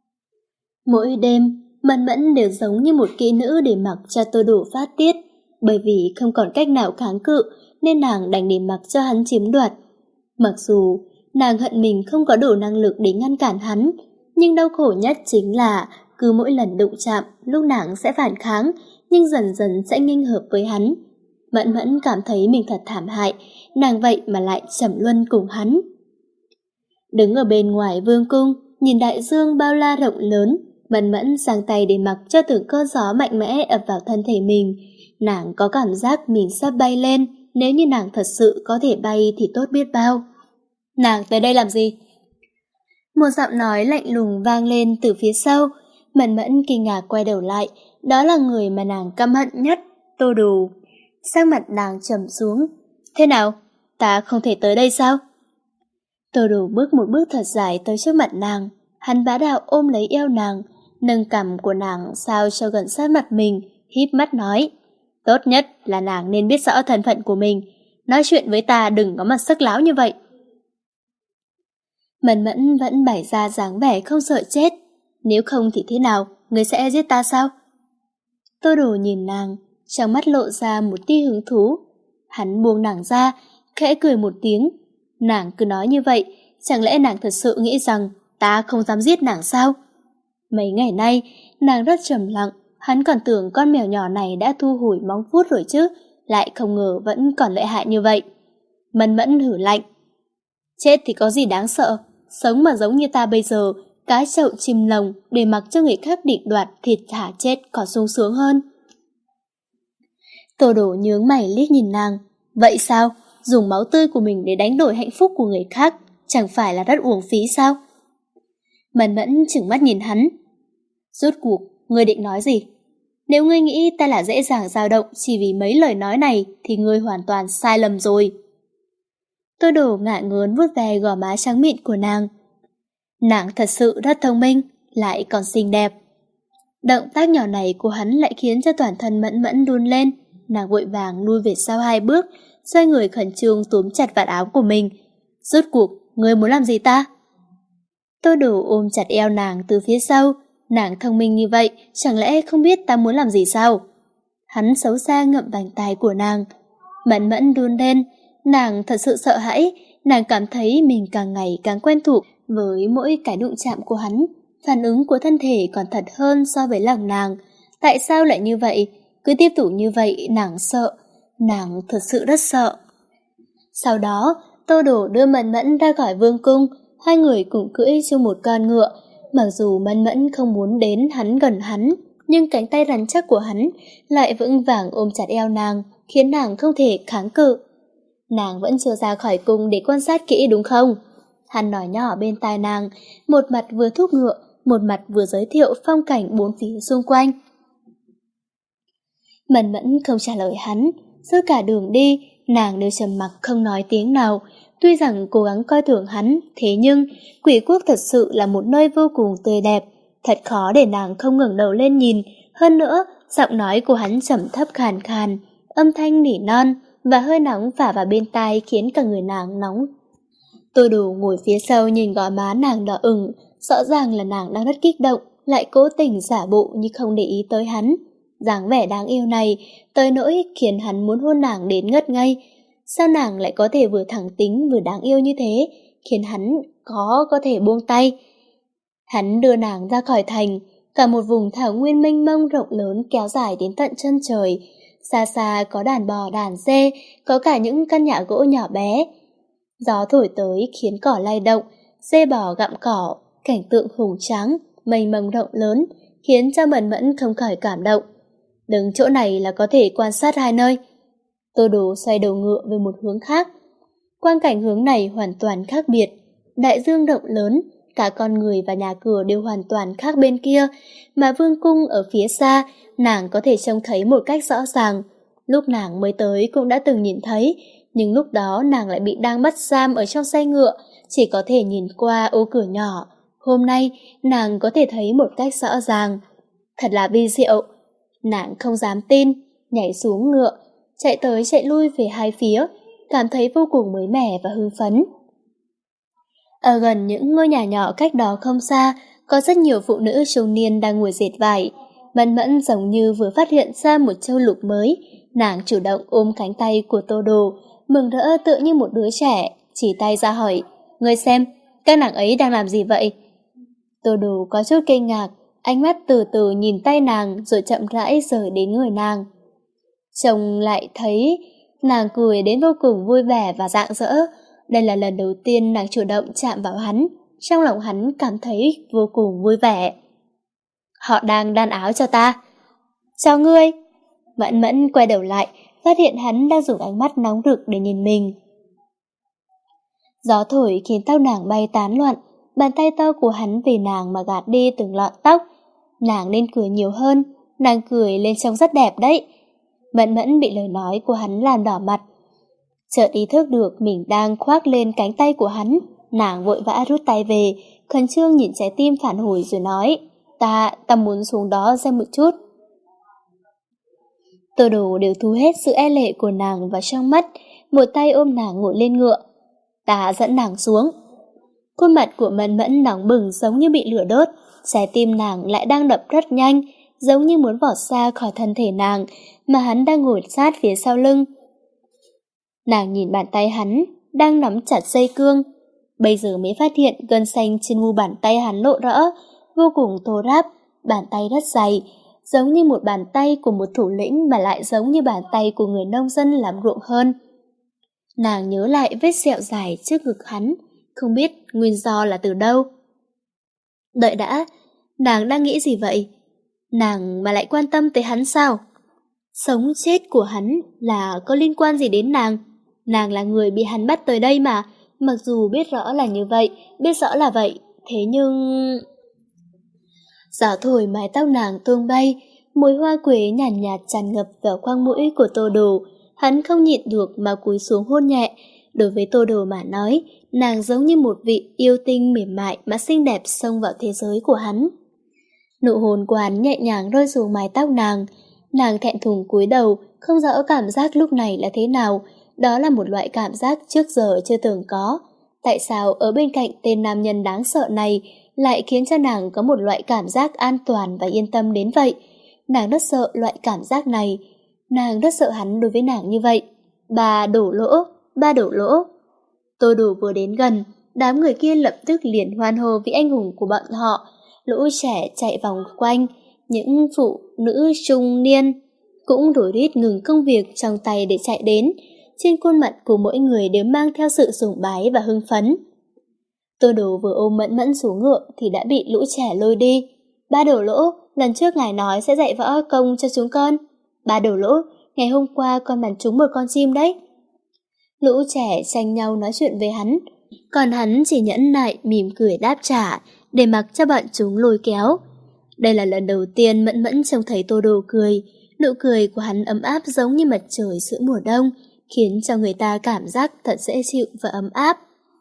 Mỗi đêm, Mẫn Mẫn đều giống như một kỹ nữ để mặc cho Tô Đồ phát tiết. Bởi vì không còn cách nào kháng cự, nên nàng đành để mặc cho hắn chiếm đoạt. Mặc dù nàng hận mình không có đủ năng lực để ngăn cản hắn, nhưng đau khổ nhất chính là cứ mỗi lần đụng chạm, lúc nàng sẽ phản kháng, nhưng dần dần sẽ nghênh hợp với hắn. Mẫn Mẫn cảm thấy mình thật thảm hại, nàng vậy mà lại trầm luân cùng hắn. Đứng ở bên ngoài vương cung, nhìn đại dương bao la rộng lớn, Mẫn Mẫn giang tay để mặc cho từng cơn gió mạnh mẽ ập vào thân thể mình. Nàng có cảm giác mình sắp bay lên, nếu như nàng thật sự có thể bay thì tốt biết bao. Nàng tới đây làm gì? Một giọng nói lạnh lùng vang lên từ phía sau. Mẫn Mẫn kinh ngạc quay đầu lại, đó là người mà nàng căm hận nhất, Tô Đồ. Sắc mặt nàng trầm xuống. Thế nào? Ta không thể tới đây sao? Tô Đồ bước một bước thật dài tới trước mặt nàng. Hắn bá đạo ôm lấy eo nàng, nâng cằm của nàng sao cho gần sát mặt mình, híp mắt nói. Tốt nhất là nàng nên biết rõ thân phận của mình. Nói chuyện với ta đừng có mặt sắc láo như vậy. Mẫn Mẫn vẫn bày ra dáng vẻ không sợ chết. Nếu không thì thế nào, ngươi sẽ giết ta sao? Tô Đồ nhìn nàng, trong mắt lộ ra một tia hứng thú. Hắn buông nàng ra, khẽ cười một tiếng. Nàng cứ nói như vậy, chẳng lẽ nàng thật sự nghĩ rằng ta không dám giết nàng sao? Mấy ngày nay, nàng rất trầm lặng, hắn còn tưởng con mèo nhỏ này đã thu hồi móng vuốt rồi chứ, lại không ngờ vẫn còn lợi hại như vậy. Mẫn Mẫn hử lạnh. Chết thì có gì đáng sợ, sống mà giống như ta bây giờ, cá chậu chim lồng để mặc cho người khác định đoạt thịt thả chết còn sung sướng hơn. Tô Đồ nhướng mày liếc nhìn nàng. Vậy sao? Dùng máu tươi của mình để đánh đổi hạnh phúc của người khác, chẳng phải là rất uổng phí sao? Mẫn Mẫn trừng mắt nhìn hắn. Rốt cuộc, ngươi định nói gì? Nếu ngươi nghĩ ta là dễ dàng dao động chỉ vì mấy lời nói này thì ngươi hoàn toàn sai lầm rồi. Tô Đồ ngại ngớn vuốt ve gò má trắng mịn của nàng. Nàng thật sự rất thông minh, lại còn xinh đẹp. Động tác nhỏ này của hắn lại khiến cho toàn thân Mẫn Mẫn run lên. Nàng vội vàng lui về sau 2 bước, xoay người khẩn trương túm chặt vạt áo của mình. Rốt cuộc, ngươi muốn làm gì ta? Tô Đồ ôm chặt eo nàng từ phía sau. Nàng thông minh như vậy, chẳng lẽ không biết ta muốn làm gì sao? Hắn xấu xa ngậm bàn tay của nàng. Mẫn Mẫn run lên, nàng thật sự sợ hãi. Nàng cảm thấy mình càng ngày càng quen thuộc với mỗi cái đụng chạm của hắn. Phản ứng của thân thể còn thật hơn so với lòng nàng. Tại sao lại như vậy? Cứ tiếp tục như vậy, nàng sợ. Nàng thật sự rất sợ. Sau đó, Tô Đồ đưa Mẫn Mẫn ra khỏi vương cung. 2 người cùng cưỡi trên một con ngựa. Mặc dù Mẫn Mẫn không muốn đến gần hắn, nhưng cánh tay rắn chắc của hắn lại vững vàng ôm chặt eo nàng, khiến nàng không thể kháng cự. Nàng vẫn chưa ra khỏi cung để quan sát kỹ đúng không? Hắn nói nhỏ bên tai nàng, một mặt vừa thúc ngựa, một mặt vừa giới thiệu phong cảnh bốn phía xung quanh. Mẫn Mẫn không trả lời hắn, suốt cả đường đi, nàng đều trầm mặc không nói tiếng nào. Tuy rằng cố gắng coi thường hắn, thế nhưng Quỷ Quốc thật sự là một nơi vô cùng tươi đẹp, thật khó để nàng không ngẩng đầu lên nhìn. Hơn nữa, giọng nói của hắn trầm thấp khàn khàn, âm thanh nỉ non và hơi nóng phả vào bên tai khiến cả người nàng nóng. Tô Đồ ngồi phía sau nhìn gò má nàng đỏ ửng, rõ ràng là nàng đang rất kích động, lại cố tình giả bộ như không để ý tới hắn. Dáng vẻ đáng yêu này tới nỗi khiến hắn muốn hôn nàng đến ngất ngây. Sao nàng lại có thể vừa thẳng tính vừa đáng yêu như thế, khiến hắn có thể buông tay. Hắn đưa nàng ra khỏi thành, cả một vùng thảo nguyên mênh mông rộng lớn kéo dài đến tận chân trời. Xa xa có đàn bò đàn dê, có cả những căn nhà gỗ nhỏ bé. Gió thổi tới khiến cỏ lay động, dê bò gặm cỏ, cảnh tượng hùng tráng, mênh mông rộng lớn, khiến cho Mẫn Mẫn không khỏi cảm động. Đứng chỗ này là có thể quan sát 2 nơi. Tô Đồ xoay đầu ngựa về một hướng khác. Quang cảnh hướng này hoàn toàn khác biệt. Đại dương rộng lớn, cả con người và nhà cửa đều hoàn toàn khác bên kia, mà vương cung ở phía xa, nàng có thể trông thấy một cách rõ ràng. Lúc nàng mới tới cũng đã từng nhìn thấy, nhưng lúc đó nàng lại bị đang bắt giam ở trong xe ngựa, chỉ có thể nhìn qua ô cửa nhỏ. Hôm nay, nàng có thể thấy một cách rõ ràng. Thật là vi diệu. Nàng không dám tin, nhảy xuống ngựa, chạy tới chạy lui về 2 phía, cảm thấy vô cùng mới mẻ và hưng phấn. Ở gần những ngôi nhà nhỏ cách đó không xa, có rất nhiều phụ nữ trung niên đang ngồi dệt vải. Mẫn Mẫn giống như vừa phát hiện ra một châu lục mới, nàng chủ động ôm cánh tay của Tô Đồ, mừng rỡ tựa như một đứa trẻ, chỉ tay ra hỏi, ngươi xem, các nàng ấy đang làm gì vậy? Tô Đồ có chút kinh ngạc, ánh mắt từ từ nhìn tay nàng rồi chậm rãi rời đến người nàng. Chồng lại thấy nàng cười đến vô cùng vui vẻ và rạng rỡ. Đây là lần đầu tiên nàng chủ động chạm vào hắn, trong lòng hắn cảm thấy vô cùng vui vẻ. Họ đang đan áo cho ta. Chào ngươi. Mẫn Mẫn quay đầu lại, phát hiện hắn đang dùng ánh mắt nóng rực để nhìn mình. Gió thổi khiến tóc nàng bay tán loạn, bàn tay to của hắn vì nàng mà gạt đi từng lọn tóc. Nàng nên cười nhiều hơn, nàng cười lên trông rất đẹp đấy. Mẫn Mẫn bị lời nói của hắn làm đỏ mặt. Chợt ý thức được mình đang khoác lên cánh tay của hắn, nàng vội vã rút tay về, khẩn trương nhìn trái tim phản hồi rồi nói, ta muốn xuống đó xem một chút. Tô Đồ đều thu hết sự e lệ của nàng vào trong mắt, một tay ôm nàng ngồi lên ngựa. Ta dẫn nàng xuống. Khuôn mặt của Mẫn Mẫn nóng bừng giống như bị lửa đốt, trái tim nàng lại đang đập rất nhanh, giống như muốn vọt xa khỏi thân thể nàng, mà hắn đang ngồi sát phía sau lưng. Nàng nhìn bàn tay hắn, đang nắm chặt dây cương. Bây giờ mới phát hiện gân xanh trên mu bàn tay hắn lộ rõ, vô cùng thô ráp, bàn tay rất dày, giống như một bàn tay của một thủ lĩnh mà lại giống như bàn tay của người nông dân làm ruộng hơn. Nàng nhớ lại vết sẹo dài trước ngực hắn, không biết nguyên do là từ đâu. Đợi đã, nàng đang nghĩ gì vậy? Nàng mà lại quan tâm tới hắn sao? Sống chết của hắn là có liên quan gì đến nàng? Nàng là người bị hắn bắt tới đây mà, mặc dù biết rõ là như vậy, biết rõ là vậy, thế nhưng... Gió thổi mái tóc nàng tung bay, mùi hoa quế nhàn nhạt tràn ngập vào khoang mũi của Tô Đồ. Hắn không nhịn được mà cúi xuống hôn nhẹ. Đối với Tô Đồ mà nói, nàng giống như một vị yêu tinh mềm mại mà xinh đẹp xông vào thế giới của hắn. Nụ hôn của hắn nhẹ nhàng rơi xuống mái tóc nàng. Nàng thẹn thùng cúi đầu, không rõ cảm giác lúc này là thế nào. Đó là một loại cảm giác trước giờ chưa từng có. Tại sao ở bên cạnh tên nam nhân đáng sợ này lại khiến cho nàng có một loại cảm giác an toàn và yên tâm đến vậy? Nàng rất sợ loại cảm giác này. Nàng rất sợ hắn đối với nàng như vậy. Ba đổ lỗ, ba đổ lỗ. Tô Đủ vừa đến gần, đám người kia lập tức liền hoan hô vì anh hùng của bọn họ. Lũ trẻ chạy vòng quanh, những phụ nữ trung niên cũng rối rít ngừng công việc trong tay để chạy đến. Trên khuôn mặt của mỗi người đều mang theo sự sùng bái và hưng phấn. Tô Đồ vừa ôm Mẫn Mẫn xuống ngựa thì đã bị lũ trẻ lôi đi. Ba đổ lỗ, lần trước ngài nói sẽ dạy võ công cho chúng con. Ba đổ lỗ, ngày hôm qua con bắn trúng một con chim đấy. Lũ trẻ tranh nhau nói chuyện với hắn, còn hắn chỉ nhẫn nại mỉm cười đáp trả để mặc cho bọn chúng lôi kéo. Đây là lần đầu tiên Mẫn Mẫn trông thấy Tô Đồ cười. Nụ cười của hắn ấm áp giống như mặt trời giữa mùa đông, khiến cho người ta cảm giác thật dễ chịu và ấm áp.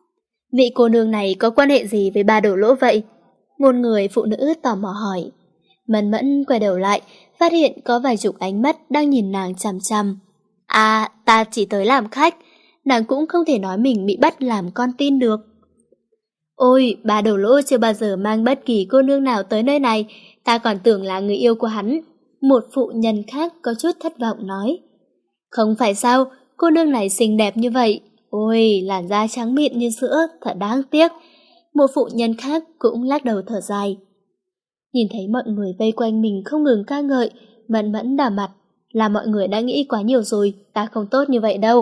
Vị cô nương này có quan hệ gì với ba đổ lỗ vậy? Một người phụ nữ tò mò hỏi. Mẫn Mẫn quay đầu lại, phát hiện có vài chục ánh mắt đang nhìn nàng chằm chằm. À, ta chỉ tới làm khách. Nàng cũng không thể nói mình bị bắt làm con tin được. Ôi, ba đổ lỗ chưa bao giờ mang bất kỳ cô nương nào tới nơi này, ta còn tưởng là người yêu của hắn. Một phụ nhân khác có chút thất vọng nói. Không phải sao, cô nương này xinh đẹp như vậy. Ôi, làn da trắng mịn như sữa, thật đáng tiếc. Một phụ nhân khác cũng lắc đầu thở dài. Nhìn thấy mọi người vây quanh mình không ngừng ca ngợi, Mẫn Mẫn đỏ mặt. Là mọi người đã nghĩ quá nhiều rồi, ta không tốt như vậy đâu.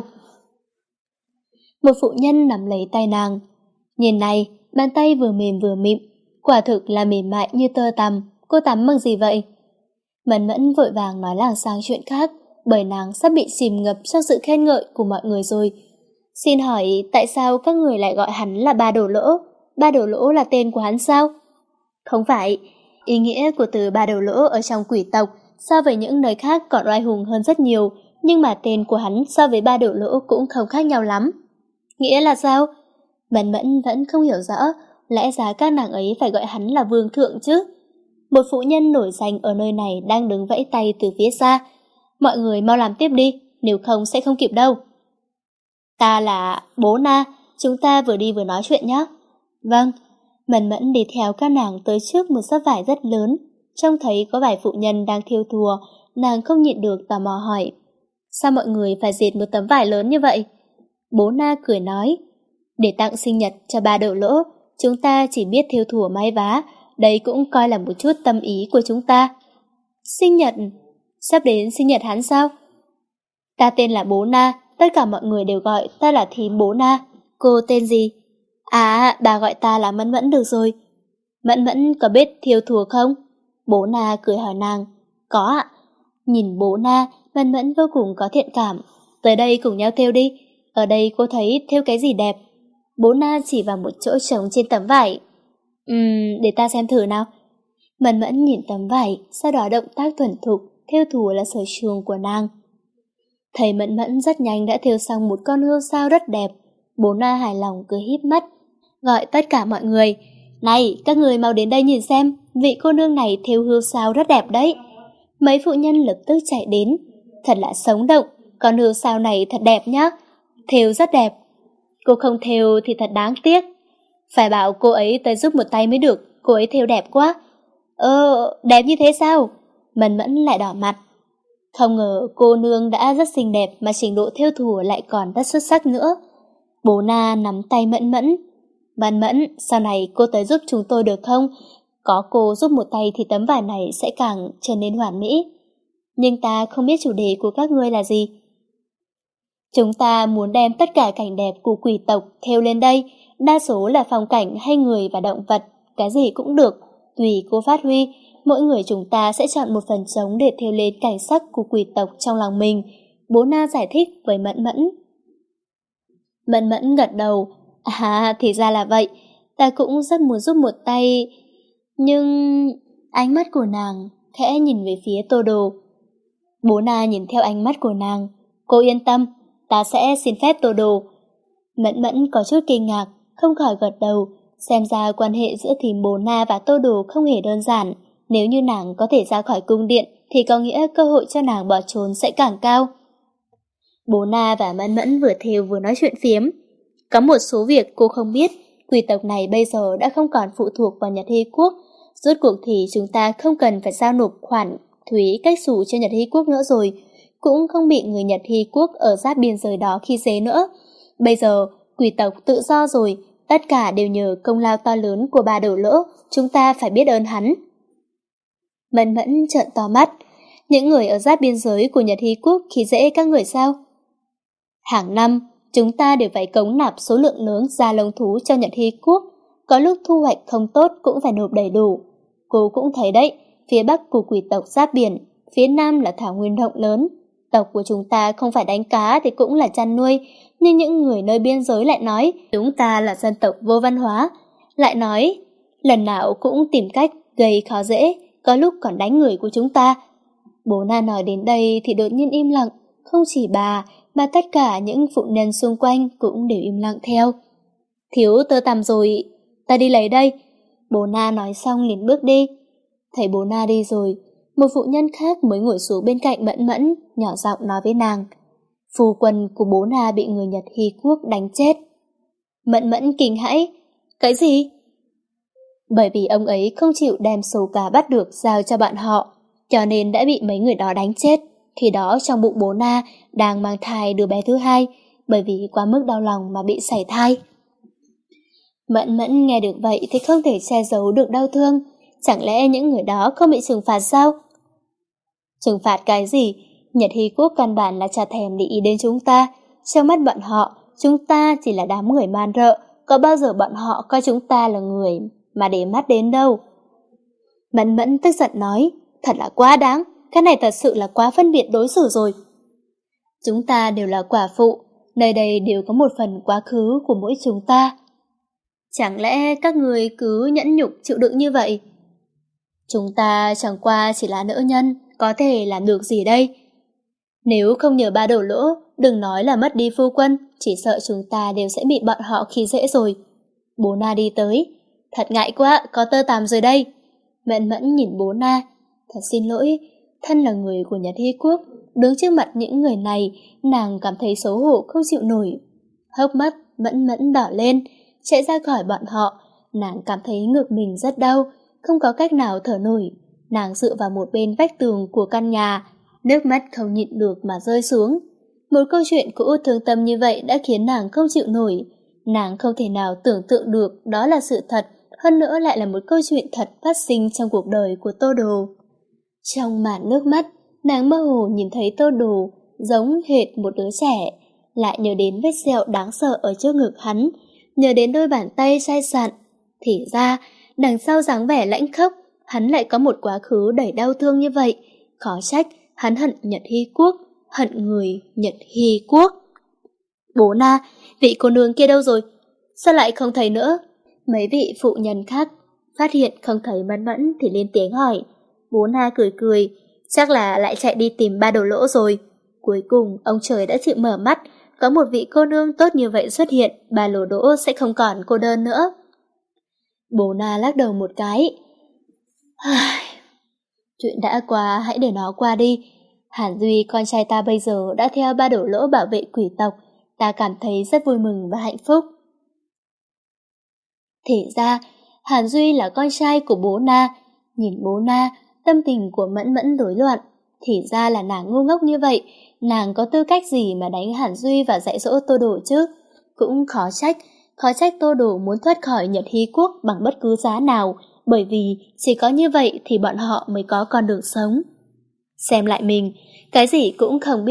Một phụ nhân nắm lấy tay nàng. Nhìn này, bàn tay vừa mềm vừa mịn, quả thực là mềm mại như tơ tằm. Cô tắm bằng gì vậy? Mẫn Mẫn vội vàng nói làng sang chuyện khác, bởi nàng sắp bị chìm ngập trong sự khen ngợi của mọi người rồi. Xin hỏi tại sao các người lại gọi hắn là ba đổ lỗ? Ba đổ lỗ là tên của hắn sao? Không phải, ý nghĩa của từ ba đổ lỗ ở trong quỷ tộc so với những nơi khác còn oai hùng hơn rất nhiều, nhưng mà tên của hắn so với ba đổ lỗ cũng không khác nhau lắm. Nghĩa là sao? Mẫn Mẫn vẫn không hiểu rõ, lẽ ra các nàng ấy phải gọi hắn là vương thượng chứ. Một phụ nhân nổi danh ở nơi này đang đứng vẫy tay từ phía xa. Mọi người mau làm tiếp đi, nếu không sẽ không kịp đâu. Ta là bố Na, chúng ta vừa đi vừa nói chuyện nhé. Vâng. Mẫn Mẫn đi theo các nàng tới trước một sấp vải rất lớn. Trông thấy có vài phụ nhân đang thiêu thùa, nàng không nhịn được tò mò hỏi. Sao mọi người phải dệt một tấm vải lớn như vậy? Bố Na cười nói. Để tặng sinh nhật cho ba đổ lỗ, chúng ta chỉ biết thiêu thùa may vá, đây cũng coi là một chút tâm ý của chúng ta. Sinh nhật? Sắp đến sinh nhật hắn sao? Ta tên là Bố Na, tất cả mọi người đều gọi ta là thím Bố Na. Cô tên gì? À, bà gọi ta là Mẫn Mẫn được rồi. Mẫn Mẫn có biết thiêu thùa không? Bố Na cười hỏi nàng. Có ạ. Nhìn Bố Na, Mẫn Mẫn vô cùng có thiện cảm. Tới đây cùng nhau thêu đi. Ở đây cô thấy thêu cái gì đẹp? Bố Na chỉ vào một chỗ trống trên tấm vải. Để ta xem thử nào. Mẫn Mẫn nhìn tấm vải, sau đó động tác thuần thục, thêu thùa là sở trường của nàng. Thấy Mẫn Mẫn rất nhanh đã thêu xong một con hươu sao rất đẹp. Bố Na hài lòng cười híp mắt, gọi tất cả mọi người. Này, các người mau đến đây nhìn xem, vị cô nương này thêu hươu sao rất đẹp đấy. Mấy phụ nhân lập tức chạy đến. Thật là sống động, con hươu sao này thật đẹp nhá. Thêu rất đẹp. Cô không thêu thì thật đáng tiếc. Phải bảo cô ấy tới giúp một tay mới được, cô ấy thêu đẹp quá. Đẹp như thế sao? Mẫn Mẫn lại đỏ mặt. Không ngờ cô nương đã rất xinh đẹp mà trình độ thêu thùa lại còn rất xuất sắc nữa. Bố Na nắm tay Mẫn Mẫn. Mẫn Mẫn, sau này cô tới giúp chúng tôi được không? Có cô giúp một tay thì tấm vải này sẽ càng trở nên hoàn mỹ. Nhưng ta không biết chủ đề của các ngươi là gì. Chúng ta muốn đem tất cả cảnh đẹp của quỷ tộc thêu lên đây, đa số là phong cảnh hay người và động vật, cái gì cũng được, tùy cô phát huy. Mỗi người chúng ta sẽ chọn một phần trống để thêu lên cảnh sắc của quỷ tộc trong lòng mình, bố Na giải thích với Mẫn Mẫn. Mẫn Mẫn gật đầu, thì ra là vậy, ta cũng rất muốn giúp một tay, nhưng... Ánh mắt của nàng khẽ nhìn về phía Tô Đồ. Bố Na nhìn theo ánh mắt của nàng, cô yên tâm, ta sẽ xin phép Tô Đồ. Mẫn Mẫn có chút kinh ngạc, không khỏi gật đầu, xem ra quan hệ giữa thím bố Na và Tô Đồ không hề đơn giản. Nếu như nàng có thể ra khỏi cung điện thì có nghĩa cơ hội cho nàng bỏ trốn sẽ càng cao. Bố Na và Mẫn Mẫn vừa thêu vừa nói chuyện phiếm. Có một số việc cô không biết, quỷ tộc này bây giờ đã không còn phụ thuộc vào Nhật Hy Quốc. Rốt cuộc thì chúng ta không cần phải giao nộp khoản thuế cách xù cho Nhật Hy Quốc nữa rồi, cũng không bị người Nhật Hy Quốc ở giáp biên giới đó khi dễ nữa. Bây giờ, quỷ tộc tự do rồi, tất cả đều nhờ công lao to lớn của bà Đổ Lỗ, chúng ta phải biết ơn hắn. Mẫn Mẫn trợn to mắt, những người ở giáp biên giới của Nhật Hy Quốc khi dễ các người sao? Hàng năm, chúng ta đều phải cống nạp số lượng lớn da lông thú cho Nhật Hy Quốc, có lúc thu hoạch không tốt cũng phải nộp đầy đủ. Cô cũng thấy đấy, phía bắc của quỷ tộc giáp biển, phía nam là thảo nguyên rộng lớn. Tộc của chúng ta không phải đánh cá thì cũng là chăn nuôi, nhưng những người nơi biên giới lại nói chúng ta là dân tộc vô văn hóa. Lại nói, lần nào cũng tìm cách gây khó dễ, có lúc còn đánh người của chúng ta. Bố Na nói đến đây thì đột nhiên im lặng, không chỉ bà mà tất cả những phụ nhân xung quanh cũng đều im lặng theo. Thiếu tơ tằm rồi, ta đi lấy đây. Bố Na nói xong liền bước đi. Thấy bố Na đi rồi, một phụ nhân khác mới ngồi xuống bên cạnh Mẫn Mẫn, nhỏ giọng nói với nàng. Phu quân của bố Na bị người Nhật Hy Quốc đánh chết. Mẫn Mẫn kinh hãi. Cái gì? Bởi vì ông ấy không chịu đem số cá bắt được giao cho bạn họ, cho nên đã bị mấy người đó đánh chết. Khi đó trong bụng bố Na đang mang thai đứa bé thứ hai, bởi vì quá mức đau lòng mà bị sảy thai. Mẫn Mẫn nghe được vậy thì không thể che giấu được đau thương. Chẳng lẽ những người đó không bị trừng phạt sao? Trừng phạt cái gì? Nhật Hy Quốc căn bản là chả thèm để ý đến chúng ta. Trong mắt bọn họ, chúng ta chỉ là đám người man rợ. Có bao giờ bọn họ coi chúng ta là người mà để mắt đến đâu? Mẫn Mẫn tức giận nói, thật là quá đáng. Cái này thật sự là quá phân biệt đối xử rồi. Chúng ta đều là quả phụ, nơi đây đều có một phần quá khứ của mỗi chúng ta. Chẳng lẽ các người cứ nhẫn nhục chịu đựng như vậy? Chúng ta chẳng qua chỉ là nữ nhân, có thể làm được gì đây? Nếu không nhờ ba Đổ Lỗ, đừng nói là mất đi phu quân, chỉ sợ chúng ta đều sẽ bị bọn họ khi dễ rồi. Bố Na đi tới. Thật ngại quá, có tơ tằm rồi đây. Mẫn Mẫn nhìn bố Na. Thật xin lỗi, thân là người của Nhật Hy Quốc, đứng trước mặt những người này, nàng cảm thấy xấu hổ không chịu nổi. Hốc mắt Mẫn Mẫn đỏ lên, chạy ra khỏi bọn họ, nàng cảm thấy ngực mình rất đau, không có cách nào thở nổi. Nàng dựa vào một bên vách tường của căn nhà, nước mắt không nhịn được mà rơi xuống. Một câu chuyện cũ thương tâm như vậy đã khiến nàng không chịu nổi. Nàng không thể nào tưởng tượng được đó là sự thật, hơn nữa lại là một câu chuyện thật phát sinh trong cuộc đời của Tô Đồ. Trong màn nước mắt, nàng mơ hồ nhìn thấy Tô Đồ giống hệt một đứa trẻ, lại nhớ đến vết sẹo đáng sợ ở trước ngực hắn, nhớ đến đôi bàn tay chai sạn. Thì ra, đằng sau dáng vẻ lãnh khốc, hắn lại có một quá khứ đầy đau thương như vậy. Khó trách, hắn hận Nhật Hy Quốc, hận người Nhật Hy Quốc. Bố Na, vị cô nương kia đâu rồi? Sao lại không thấy nữa? Mấy vị phụ nhân khác phát hiện không thấy Mẫn Mẫn thì lên tiếng hỏi. Bố Na cười cười, chắc là lại chạy đi tìm ba Đổ Lỗ rồi. Cuối cùng, ông trời đã chịu mở mắt, có một vị cô nương tốt như vậy xuất hiện, bà Lỗ Đỗ sẽ không còn cô đơn nữa. Bố Na lắc đầu một cái. Chuyện đã qua, hãy để nó qua đi. Hàn Duy, con trai ta bây giờ đã theo ba Đổ Lỗ bảo vệ quỷ tộc, ta cảm thấy rất vui mừng và hạnh phúc. Thì ra, Hàn Duy là con trai của bố Na. Nhìn bố Na, tâm tình của Mẫn Mẫn rối loạn. Thì ra là nàng ngu ngốc như vậy, nàng có tư cách gì mà đánh Hàn Duy và dạy dỗ Tô Đồ chứ? Cũng khó trách Tô Đồ muốn thoát khỏi Nhật Hy Quốc bằng bất cứ giá nào, bởi vì chỉ có như vậy thì bọn họ mới có con đường sống. Xem lại mình, cái gì cũng không biết,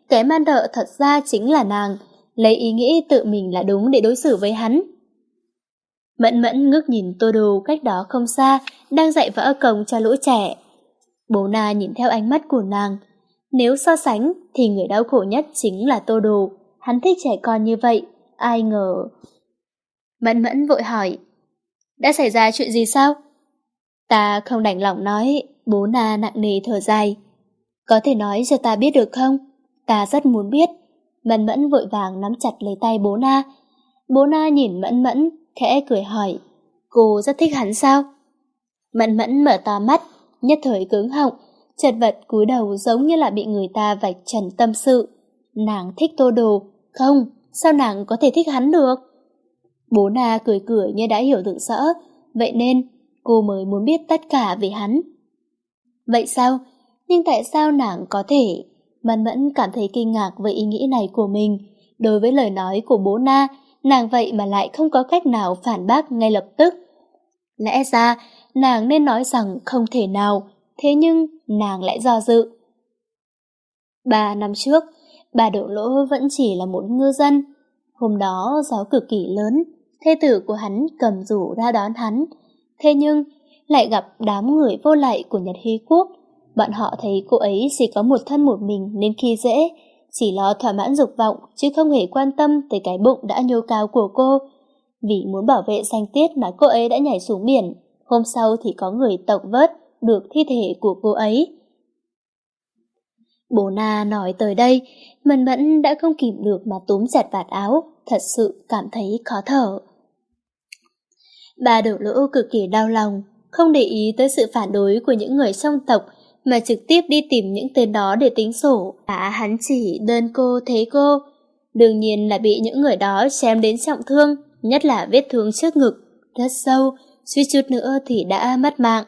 Kẻ man rợ thật ra chính là nàng, lấy ý nghĩ tự mình là đúng để đối xử với hắn. Mẫn Mẫn ngước nhìn Tô Đồ cách đó không xa, đang dạy võ công cho lũ trẻ. Bố Na nhìn theo ánh mắt của nàng. Nếu so sánh thì người đau khổ nhất chính là Tô Đồ. Hắn thích trẻ con như vậy, ai ngờ. Mẫn Mẫn vội hỏi, đã xảy ra chuyện gì sao? Ta không đành lòng nói. Bố Na nặng nề thở dài. Có thể nói cho ta biết được không? Ta rất muốn biết. Mẫn Mẫn vội vàng nắm chặt lấy tay bố Na. Bố Na nhìn Mẫn Mẫn, khẽ cười hỏi, cô rất thích hắn sao? Mẫn Mẫn mở to mắt, nhất thời cứng họng, chật vật cúi đầu giống như là bị người ta vạch trần tâm sự. Nàng thích Tô Đồ, không, sao nàng có thể thích hắn được? Bố Na cười cười như đã hiểu được rõ, vậy nên cô mới muốn biết tất cả về hắn. Vậy sao? Nhưng tại sao nàng có thể? Mẫn Mẫn cảm thấy kinh ngạc với ý nghĩ này của mình. Đối với lời nói của bố Na, nàng vậy mà lại không có cách nào phản bác ngay lập tức. Lẽ ra, nàng nên nói rằng không thể nào, thế nhưng nàng lại do dự. 3 năm trước, bà Đỗ Lỗ vẫn chỉ là một ngư dân. Hôm đó gió cực kỳ lớn, thê tử của hắn cầm rủ ra đón hắn. Thế nhưng, lại gặp đám người vô lại của Nhật Hy Quốc. Bọn họ thấy cô ấy chỉ có một thân một mình nên khi dễ, chỉ lo thỏa mãn dục vọng chứ không hề quan tâm tới cái bụng đã nhô cao của cô. Vì muốn bảo vệ danh tiết mà cô ấy đã nhảy xuống biển, hôm sau thì có người tộc vớt được thi thể của cô ấy. Bố Na nói tới đây, Mẫn Mẫn đã không kìm được mà túm chặt vạt áo, thật sự cảm thấy khó thở. Bà Đỗ Lỗ cực kỳ đau lòng, không để ý tới sự phản đối của những người trong tộc mà trực tiếp đi tìm những tên đó để tính sổ. Hắn chỉ đơn cô thế cô, đương nhiên là bị những người đó chém đến trọng thương, nhất là vết thương trước ngực, rất sâu, suýt chút nữa thì đã mất mạng.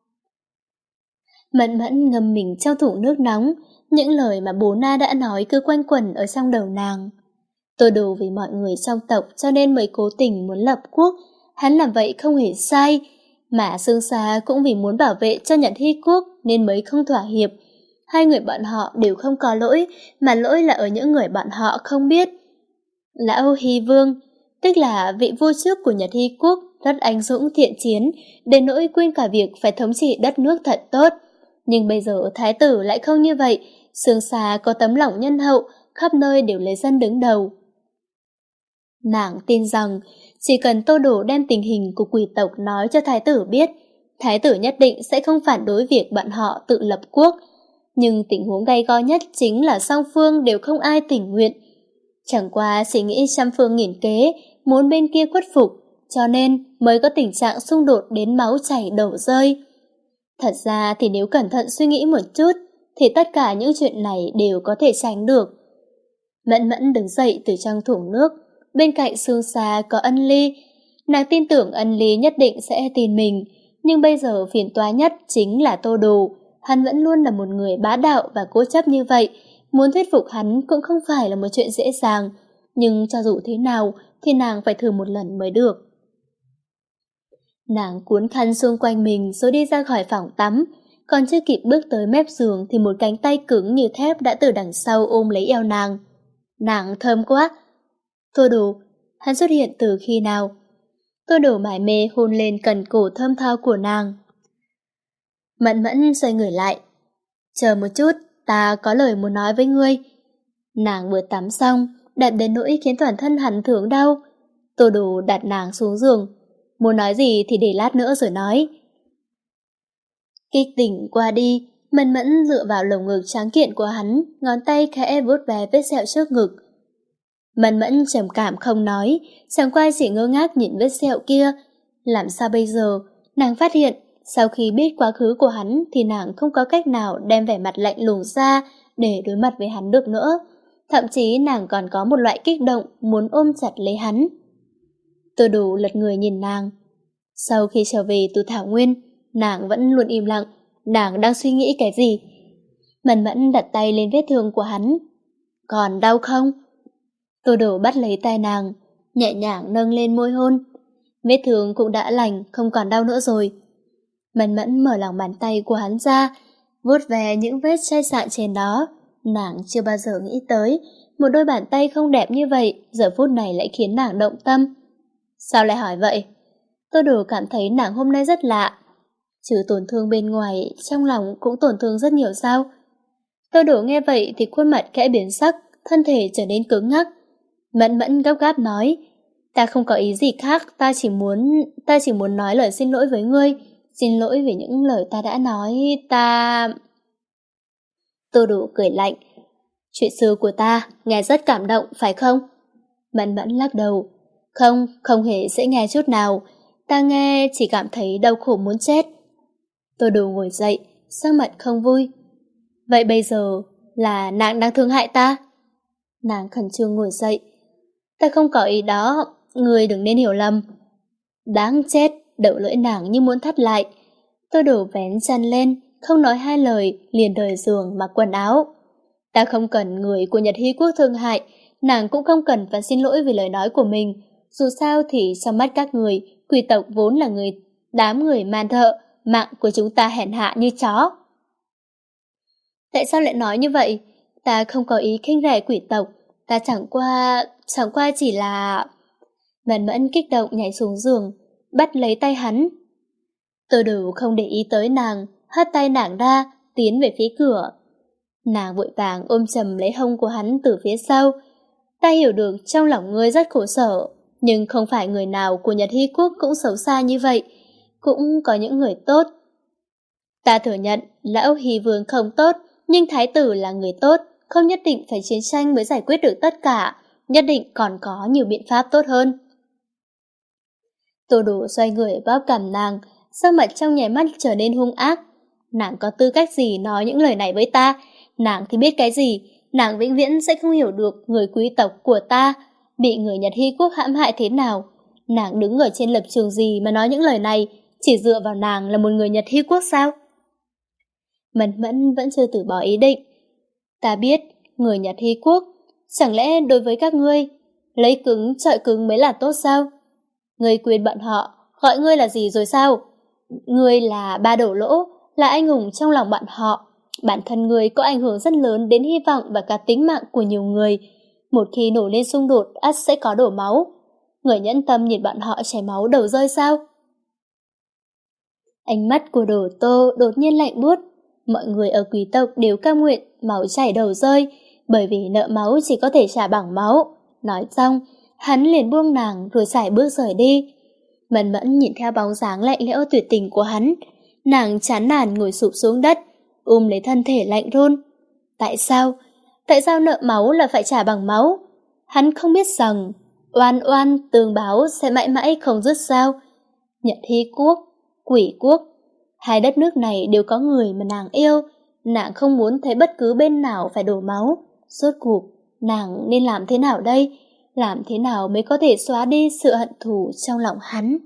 Mẫn Mẫn ngâm mình trong thùng nước nóng, những lời mà bố Na đã nói cứ quanh quẩn ở trong đầu nàng. Tô Đồ vì mọi người trong tộc cho nên mới cố tình muốn lập quốc, hắn làm vậy không hề sai, mà Sương Sa cũng vì muốn bảo vệ cho Nhật Hy Quốc nên mới không thỏa hiệp. Hai người bọn họ đều không có lỗi, mà lỗi là ở những người bọn họ không biết. Lão Hy Vương, tức là vị vua trước của Nhật Hy Quốc, rất anh dũng thiện chiến, đến nỗi quên cả việc phải thống trị đất nước thật tốt. Nhưng bây giờ thái tử lại không như vậy, Sương Sa có tấm lòng nhân hậu, khắp nơi đều lấy dân đứng đầu. Nàng tin rằng chỉ cần Tô Đồ đem tình hình của quỷ tộc nói cho thái tử biết, thái tử nhất định sẽ không phản đối việc bọn họ tự lập quốc. Nhưng tình huống gay go nhất chính là song phương đều không ai tình nguyện. Chẳng qua chỉ nghĩ trăm phương nghìn kế, muốn bên kia khuất phục, cho nên mới có tình trạng xung đột đến máu chảy đổ rơi. Thật ra thì nếu cẩn thận suy nghĩ một chút, thì tất cả những chuyện này đều có thể tránh được. Mẫn Mẫn đứng dậy từ trong thùng nước, bên cạnh Sương Sa có Ân Ly. Nàng tin tưởng Ân Ly nhất định sẽ tin mình, nhưng bây giờ phiền toái nhất chính là Tô Đồ. Hắn vẫn luôn là một người bá đạo và cố chấp như vậy, muốn thuyết phục hắn cũng không phải là một chuyện dễ dàng, nhưng cho dù thế nào thì nàng phải thử một lần mới được. Nàng cuốn khăn xung quanh mình rồi đi ra khỏi phòng tắm, còn chưa kịp bước tới mép giường thì một cánh tay cứng như thép đã từ đằng sau ôm lấy eo nàng. Nàng thơm quá. Tô Đồ, hắn xuất hiện từ khi nào? Tô Đồ mải mê hôn lên cần cổ thơm tho của nàng. Mẫn Mẫn xoay người lại. Chờ một chút, ta có lời muốn nói với ngươi. Nàng vừa tắm xong, đẹp đến nỗi khiến toàn thân hắn thướng đau. Tô Đồ đặt nàng xuống giường. Muốn nói gì thì để lát nữa rồi nói. Kích tỉnh qua đi, Mẫn Mẫn dựa vào lồng ngực trắng kiện của hắn, ngón tay khẽ vuốt ve vết sẹo trước ngực. Mẫn Mẫn trầm cảm không nói, chẳng qua chỉ ngơ ngác nhìn vết sẹo kia. Làm sao bây giờ? Nàng phát hiện, sau khi biết quá khứ của hắn thì nàng không có cách nào đem vẻ mặt lạnh lùng ra để đối mặt với hắn được nữa. Thậm chí nàng còn có một loại kích động muốn ôm chặt lấy hắn. Tô Đồ lật người nhìn nàng. Sau khi trở về từ Thảo Nguyên, nàng vẫn luôn im lặng. Nàng đang suy nghĩ cái gì? Mẫn Mẫn đặt tay lên vết thương của hắn. Còn đau không? Tô Đồ bắt lấy tay nàng, nhẹ nhàng nâng lên môi hôn. Vết thương cũng đã lành, không còn đau nữa rồi. Mẫn Mẫn mở lòng bàn tay của hắn ra, vuốt về những vết chai sạn trên đó. Nàng chưa bao giờ nghĩ tới, một đôi bàn tay không đẹp như vậy, giờ phút này lại khiến nàng động tâm. Sao lại hỏi vậy? Tô Đồ cảm thấy nàng hôm nay rất lạ. Trừ tổn thương bên ngoài, trong lòng cũng tổn thương rất nhiều sao? Tô Đồ nghe vậy thì khuôn mặt khẽ biến sắc, thân thể trở nên cứng ngắc. Mẫn Mẫn gấp gáp nói, ta không có ý gì khác, ta chỉ muốn nói lời xin lỗi với ngươi, xin lỗi vì những lời ta đã nói, ta... Tô Đồ cười lạnh, chuyện xưa của ta, nghe rất cảm động, phải không? Mẫn Mẫn lắc đầu, không, không hề dễ nghe chút nào, ta nghe chỉ cảm thấy đau khổ muốn chết. Tô Đồ ngồi dậy, sắc mặt không vui. Vậy bây giờ là nàng đang thương hại ta? Nàng khẩn trương ngồi dậy. Ta không có ý đó, người đừng nên hiểu lầm. Đáng chết, đầu lưỡi nàng như muốn thắt lại. Tô Đồ vén chăn lên, không nói hai lời, liền rời giường mặc quần áo. Ta không cần người của Nhật Hy Quốc thương hại, nàng cũng không cần phải xin lỗi vì lời nói của mình. Dù sao thì trong mắt các người, quỷ tộc vốn là đám người man thợ, mạng của chúng ta hèn hạ như chó. Tại sao lại nói như vậy? Ta không có ý khinh rẻ quỷ tộc, ta chẳng qua chỉ là... Mẫn Mẫn kích động nhảy xuống giường, bắt lấy tay hắn. Tô Đồ không để ý tới nàng, hất tay nàng ra, tiến về phía cửa. Nàng vội vàng ôm chầm lấy hông của hắn từ phía sau. Ta hiểu được trong lòng ngươi rất khổ sở, nhưng không phải người nào của Nhật Hy Quốc cũng xấu xa như vậy, cũng có những người tốt. Ta thừa nhận, lão Hy Vương không tốt, nhưng Thái tử là người tốt, không nhất định phải chiến tranh mới giải quyết được tất cả, nhất định còn có nhiều biện pháp tốt hơn. Tô Đồ xoay người bóp cằm nàng, sắc mặt trong nháy mắt trở nên hung ác. Nàng có tư cách gì nói những lời này với ta? Nàng thì biết cái gì? Nàng vĩnh viễn sẽ không hiểu được người quý tộc của ta bị người Nhật Hy Quốc hãm hại thế nào. Nàng đứng ở trên lập trường gì mà nói những lời này? Chỉ dựa vào nàng là một người Nhật Hy Quốc sao? Mẫn Mẫn vẫn chưa từ bỏ ý định. Ta biết, người Nhật Hy Quốc, chẳng lẽ đối với các ngươi, lấy cứng trọi cứng mới là tốt sao? Ngươi quyền bọn họ, gọi ngươi là gì rồi sao? Ngươi là ba đổ lỗ, là anh hùng trong lòng bọn họ. Bản thân ngươi có ảnh hưởng rất lớn đến hy vọng và cả tính mạng của nhiều người. Một khi nổ lên xung đột, ắt sẽ có đổ máu. Người nhẫn tâm nhìn bọn họ chảy máu đầu rơi sao? Ánh mắt của Đồ Tô đột nhiên lạnh buốt. Mọi người ở quý tộc đều cam nguyện máu chảy đầu rơi, bởi vì nợ máu chỉ có thể trả bằng máu. Nói xong, hắn liền buông nàng rồi sải bước rời đi. Mẫn Mẫn nhìn theo bóng dáng lạnh lẽo tuyệt tình của hắn, nàng chán nản ngồi sụp xuống đất, lấy thân thể lạnh run. Tại sao? Tại sao nợ máu là phải trả bằng máu? Hắn không biết rằng oan oan tường báo sẽ mãi mãi không dứt sao? Nhật Hy Quốc, Quỷ Quốc, hai đất nước này đều có người mà nàng yêu, nàng không muốn thấy bất cứ bên nào phải đổ máu. Rốt cuộc, nàng nên làm thế nào đây? Làm thế nào mới có thể xóa đi sự hận thù trong lòng hắn?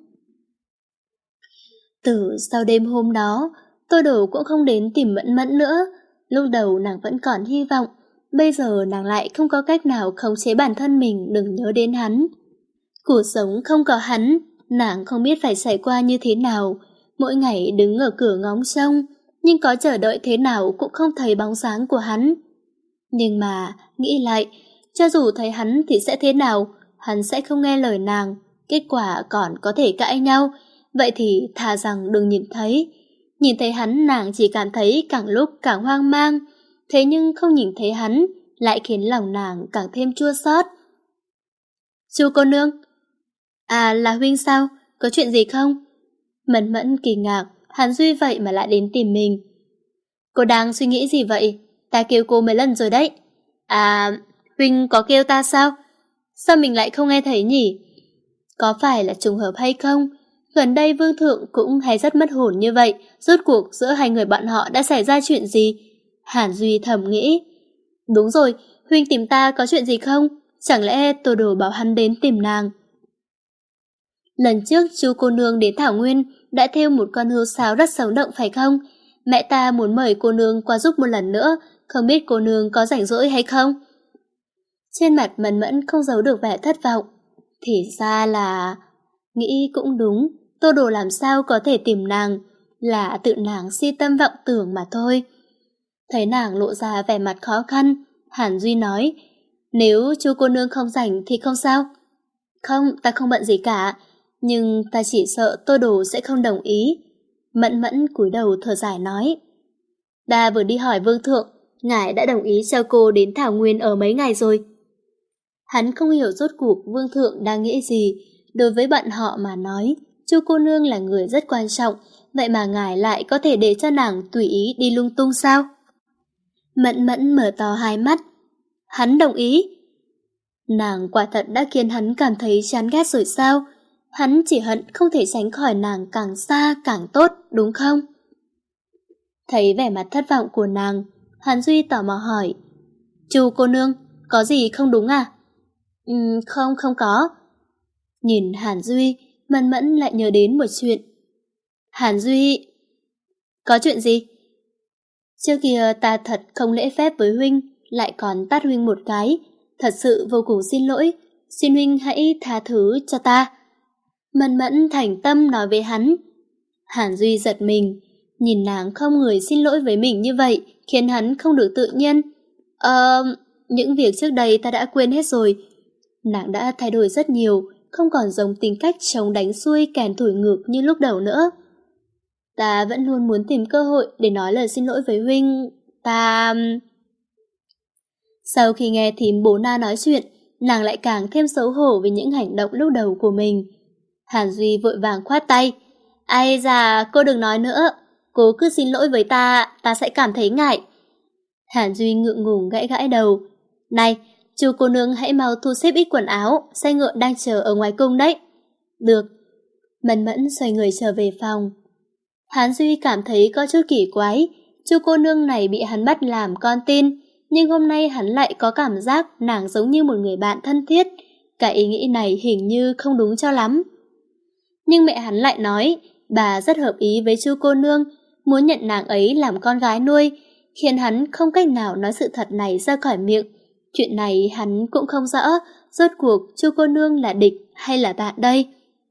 Từ sau đêm hôm đó, Tô Đồ cũng không đến tìm Mẫn Mẫn nữa. Lúc đầu nàng vẫn còn hy vọng, bây giờ nàng lại không có cách nào khống chế bản thân mình đừng nhớ đến hắn. Cuộc sống không có hắn, nàng không biết phải trải qua như thế nào. Mỗi ngày đứng ở cửa ngóng trông, nhưng có chờ đợi thế nào cũng không thấy bóng dáng của hắn. Nhưng mà, nghĩ lại, cho dù thấy hắn thì sẽ thế nào, hắn sẽ không nghe lời nàng, kết quả còn có thể cãi nhau, vậy thì thà rằng đừng nhìn thấy. Nhìn thấy hắn nàng chỉ cảm thấy càng lúc càng hoang mang, thế nhưng không nhìn thấy hắn lại khiến lòng nàng càng thêm chua xót. Chu cô nương. À, là huynh sao? Có chuyện gì không? Mẫn Mẫn kỳ ngạc, hắn Duy vậy mà lại đến tìm mình. Cô đang suy nghĩ gì vậy? Ta kêu cô mấy lần rồi đấy. À, huynh có kêu ta sao? Sao mình lại không nghe thấy nhỉ? Có phải là trùng hợp hay không? Gần đây Vương Thượng cũng hay rất mất hồn như vậy, rốt cuộc giữa hai người bọn họ đã xảy ra chuyện gì? Hàn Duy thầm nghĩ. Đúng rồi, huynh tìm ta có chuyện gì không? Chẳng lẽ Tô Đồ bảo hắn đến tìm nàng? Lần trước chú cô nương đến Thảo Nguyên đã thêu một con hươu sáo rất sống động phải không? Mẹ ta muốn mời cô nương qua giúp một lần nữa, không biết cô nương có rảnh rỗi hay không? Trên mặt Mẫn Mẫn không giấu được vẻ thất vọng. Thì ra là... Nghĩ cũng đúng, Tô Đồ làm sao có thể tìm nàng, là tự nàng si tâm vọng tưởng mà thôi. Thấy nàng lộ ra vẻ mặt khó khăn, Hàn Duy nói, nếu chú cô nương không rảnh thì không sao. Không, ta không bận gì cả, nhưng ta chỉ sợ Tô Đồ sẽ không đồng ý. Mẫn Mẫn cúi đầu thở dài nói, ta vừa đi hỏi vương thượng, ngài đã đồng ý cho cô đến Thảo Nguyên ở mấy ngày rồi. Hắn không hiểu rốt cuộc vương thượng đang nghĩ gì. Đối với bọn họ mà nói, chu cô nương là người rất quan trọng, vậy mà ngài lại có thể để cho nàng tùy ý đi lung tung sao? Mẫn Mẫn mở to hai mắt. Hắn đồng ý. Nàng quả thật đã khiến hắn cảm thấy chán ghét rồi sao? Hắn chỉ hận không thể tránh khỏi nàng càng xa càng tốt, đúng không? Thấy vẻ mặt thất vọng của nàng, Hàn Duy tò mò hỏi, chu cô nương, có gì không đúng à? Không có. Nhìn Hàn Duy, Mẫn Mẫn lại nhớ đến một chuyện. Hàn Duy... Có chuyện gì? Trước kia ta thật không lễ phép với huynh, lại còn tát huynh một cái. Thật sự vô cùng xin lỗi, xin huynh hãy tha thứ cho ta. Mẫn Mẫn thành tâm nói với hắn. Hàn Duy giật mình, nhìn nàng không người xin lỗi với mình như vậy, khiến hắn không được tự nhiên. Những việc trước đây ta đã quên hết rồi. Nàng đã thay đổi rất nhiều, không còn giống tính cách chống đánh xuôi kèn thổi ngược như lúc đầu nữa. Ta vẫn luôn muốn tìm cơ hội để nói lời xin lỗi với huynh. Sau khi nghe thím bố Na nói chuyện, nàng lại càng thêm xấu hổ với những hành động lúc đầu của mình. Hàn Duy vội vàng khoát tay. Ai da, cô đừng nói nữa. Cô cứ xin lỗi với ta sẽ cảm thấy ngại. Hàn Duy ngượng ngùng gãi gãi đầu. Này, chú cô nương hãy mau thu xếp ít quần áo, xe ngựa đang chờ ở ngoài cung đấy. Được. Mẫn Mẫn xoay người trở về phòng. Hàn Duy cảm thấy có chút kỳ quái, chú cô nương này bị hắn bắt làm con tin, nhưng hôm nay hắn lại có cảm giác nàng giống như một người bạn thân thiết. Cái ý nghĩ này hình như không đúng cho lắm. Nhưng mẹ hắn lại nói, bà rất hợp ý với chú cô nương, muốn nhận nàng ấy làm con gái nuôi, khiến hắn không cách nào nói sự thật này ra khỏi miệng. Chuyện này hắn cũng không rõ, rốt cuộc chú cô nương là địch hay là bạn đây.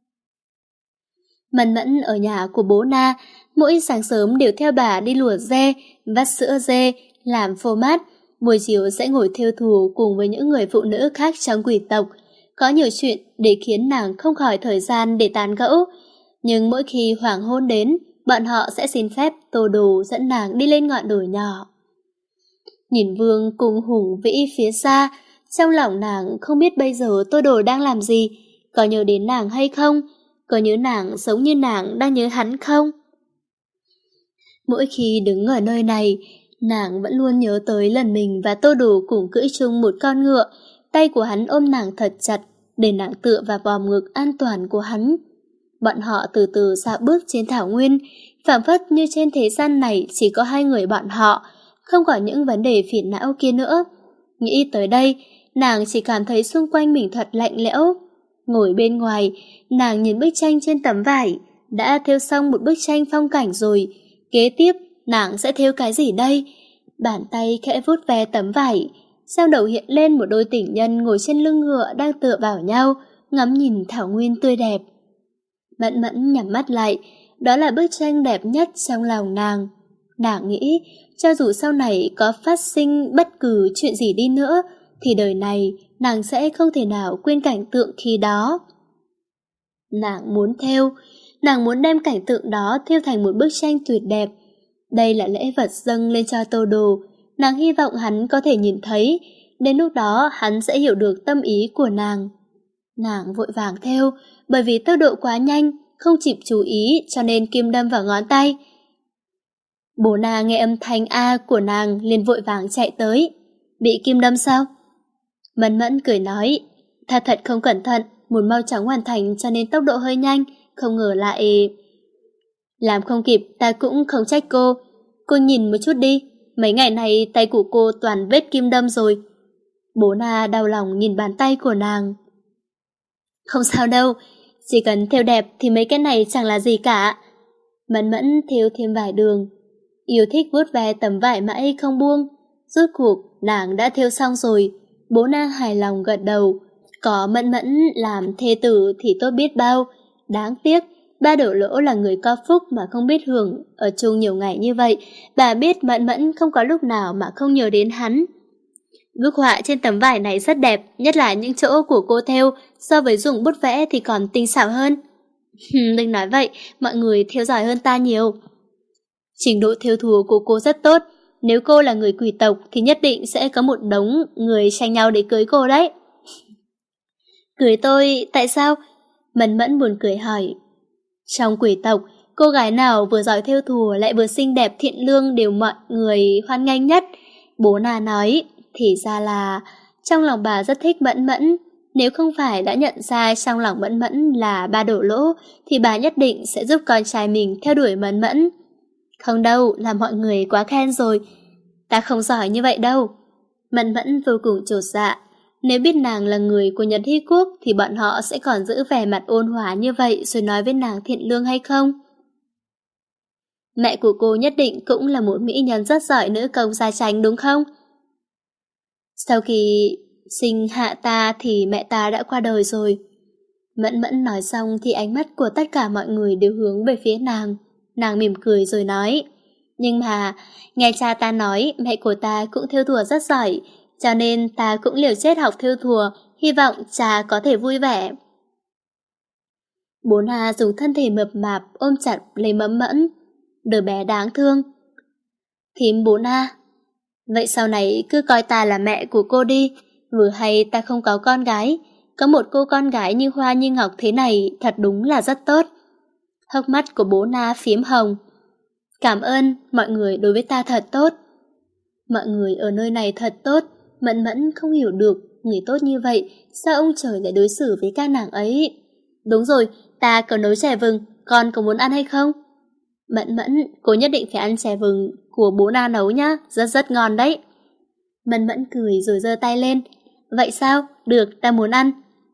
Mẫn Mẫn ở nhà của bố Na, mỗi sáng sớm đều theo bà đi lùa dê, vắt sữa dê, làm phô mát, buổi chiều sẽ ngồi thêu thùa cùng với những người phụ nữ khác trong quý tộc. Có nhiều chuyện để khiến nàng không khỏi thời gian để tán gẫu, nhưng mỗi khi hoàng hôn đến, bọn họ sẽ xin phép Tô Đồ dẫn nàng đi lên ngọn đồi nhỏ. Nhìn Vương cùng Hùng Vĩ phía xa, trong lòng nàng không biết bây giờ Tô Đồ đang làm gì, có nhớ đến nàng hay không, có nhớ nàng giống như nàng đang nhớ hắn không? Mỗi khi đứng ở nơi này, nàng vẫn luôn nhớ tới lần mình và Tô Đồ cùng cưỡi chung một con ngựa, tay của hắn ôm nàng thật chặt, để nàng tựa vào vòng ngực an toàn của hắn. Bọn họ từ từ dạo bước trên thảo nguyên, phảng phất như trên thế gian này chỉ có hai người bọn họ, không có những vấn đề phiền não kia nữa. Nghĩ tới đây, nàng chỉ cảm thấy xung quanh mình thật lạnh lẽo. Ngồi bên ngoài, nàng nhìn bức tranh trên tấm vải, đã thêu xong một bức tranh phong cảnh rồi. Kế tiếp, nàng sẽ thêu cái gì đây? Bàn tay khẽ vuốt ve tấm vải, sau đầu hiện lên một đôi tình nhân ngồi trên lưng ngựa đang tựa vào nhau, ngắm nhìn thảo nguyên tươi đẹp. Mẫn Mẫn nhắm mắt lại, đó là bức tranh đẹp nhất trong lòng nàng. Nàng nghĩ, cho dù sau này có phát sinh bất cứ chuyện gì đi nữa, thì đời này nàng sẽ không thể nào quên cảnh tượng khi đó. Nàng muốn thêu, nàng muốn đem cảnh tượng đó thêu thành một bức tranh tuyệt đẹp. Đây là lễ vật dâng lên cho Tô Đồ, nàng hy vọng hắn có thể nhìn thấy, đến lúc đó hắn sẽ hiểu được tâm ý của nàng. Nàng vội vàng thêu, bởi vì tốc độ quá nhanh, không kịp chú ý cho nên kim đâm vào ngón tay. Bố Na nghe âm thanh A của nàng liền vội vàng chạy tới. Bị kim đâm sao? Mẫn Mẫn cười nói, ta thật không cẩn thận, muốn mau chóng hoàn thành cho nên tốc độ hơi nhanh, không ngờ lại... Làm không kịp ta cũng không trách cô. Cô nhìn một chút đi, mấy ngày này tay của cô toàn vết kim đâm rồi. Bố Na đau lòng nhìn bàn tay của nàng. Không sao đâu, chỉ cần thêu đẹp thì mấy cái này chẳng là gì cả. Mẫn Mẫn thêu thêm vài đường, yêu thích vuốt ve tấm vải mãi không buông. Rốt cuộc nàng đã thêu xong rồi. Bố Na hài lòng gật đầu. Có Mẫn Mẫn làm thê tử thì tốt biết bao. Đáng tiếc ba Đổ Lỗ là người có phúc mà không biết hưởng, ở chung nhiều ngày như vậy, bà biết Mẫn Mẫn không có lúc nào mà không nhớ đến hắn. Bức họa trên tấm vải này rất đẹp, nhất là những chỗ của cô thêu, so với dùng bút vẽ thì còn tinh xảo hơn. Đừng nói vậy, mọi người thêu giỏi hơn ta nhiều. Trình độ thêu thùa của cô rất tốt, nếu cô là người quỷ tộc thì nhất định sẽ có một đống người tranh nhau để cưới cô đấy. Cưới tôi, tại sao? Mẫn Mẫn buồn cười hỏi. Trong quỷ tộc, cô gái nào vừa giỏi thêu thùa lại vừa xinh đẹp thiện lương đều mọi người hoan nghênh nhất. Bố Na nói, thì ra là trong lòng bà rất thích Mẫn Mẫn. Nếu không phải đã nhận ra trong lòng Mẫn Mẫn là ba Đổ Lỗ, thì bà nhất định sẽ giúp con trai mình theo đuổi Mẫn Mẫn. Không đâu, là mọi người quá khen rồi. Ta không giỏi như vậy đâu. Mẫn Mẫn vô cùng chột dạ. Nếu biết nàng là người của Nhật Hy Quốc thì bọn họ sẽ còn giữ vẻ mặt ôn hòa như vậy rồi nói với nàng thiện lương hay không? Mẹ của cô nhất định cũng là một mỹ nhân rất giỏi nữ công gia chánh đúng không? Sau khi sinh hạ ta thì mẹ ta đã qua đời rồi. Mẫn Mẫn nói xong thì ánh mắt của tất cả mọi người đều hướng về phía nàng. Nàng mỉm cười rồi nói, nhưng mà nghe cha ta nói mẹ của ta cũng thêu thùa rất giỏi, cho nên ta cũng liều chết học thêu thùa, hy vọng cha có thể vui vẻ. Bố Na dùng thân thể mập mạp ôm chặt lấy Mẫn Mẫn, đứa bé đáng thương. Thím bố Na, vậy sau này cứ coi ta là mẹ của cô đi, vừa hay ta không có con gái, có một cô con gái như hoa như ngọc thế này thật đúng là rất tốt. Hốc mắt của bố Na phím hồng. Cảm ơn, mọi người đối với ta thật tốt. Mọi người ở nơi này thật tốt, Mẫn Mẫn không hiểu được, người tốt như vậy, sao ông trời lại đối xử với các nàng ấy? Đúng rồi, ta có nấu chè vừng, con có muốn ăn hay không? Mẫn Mẫn, cô nhất định phải ăn chè vừng của bố Na nấu nhá, rất rất ngon đấy. Mẫn Mẫn cười rồi giơ tay lên. Vậy sao? Được, ta muốn ăn.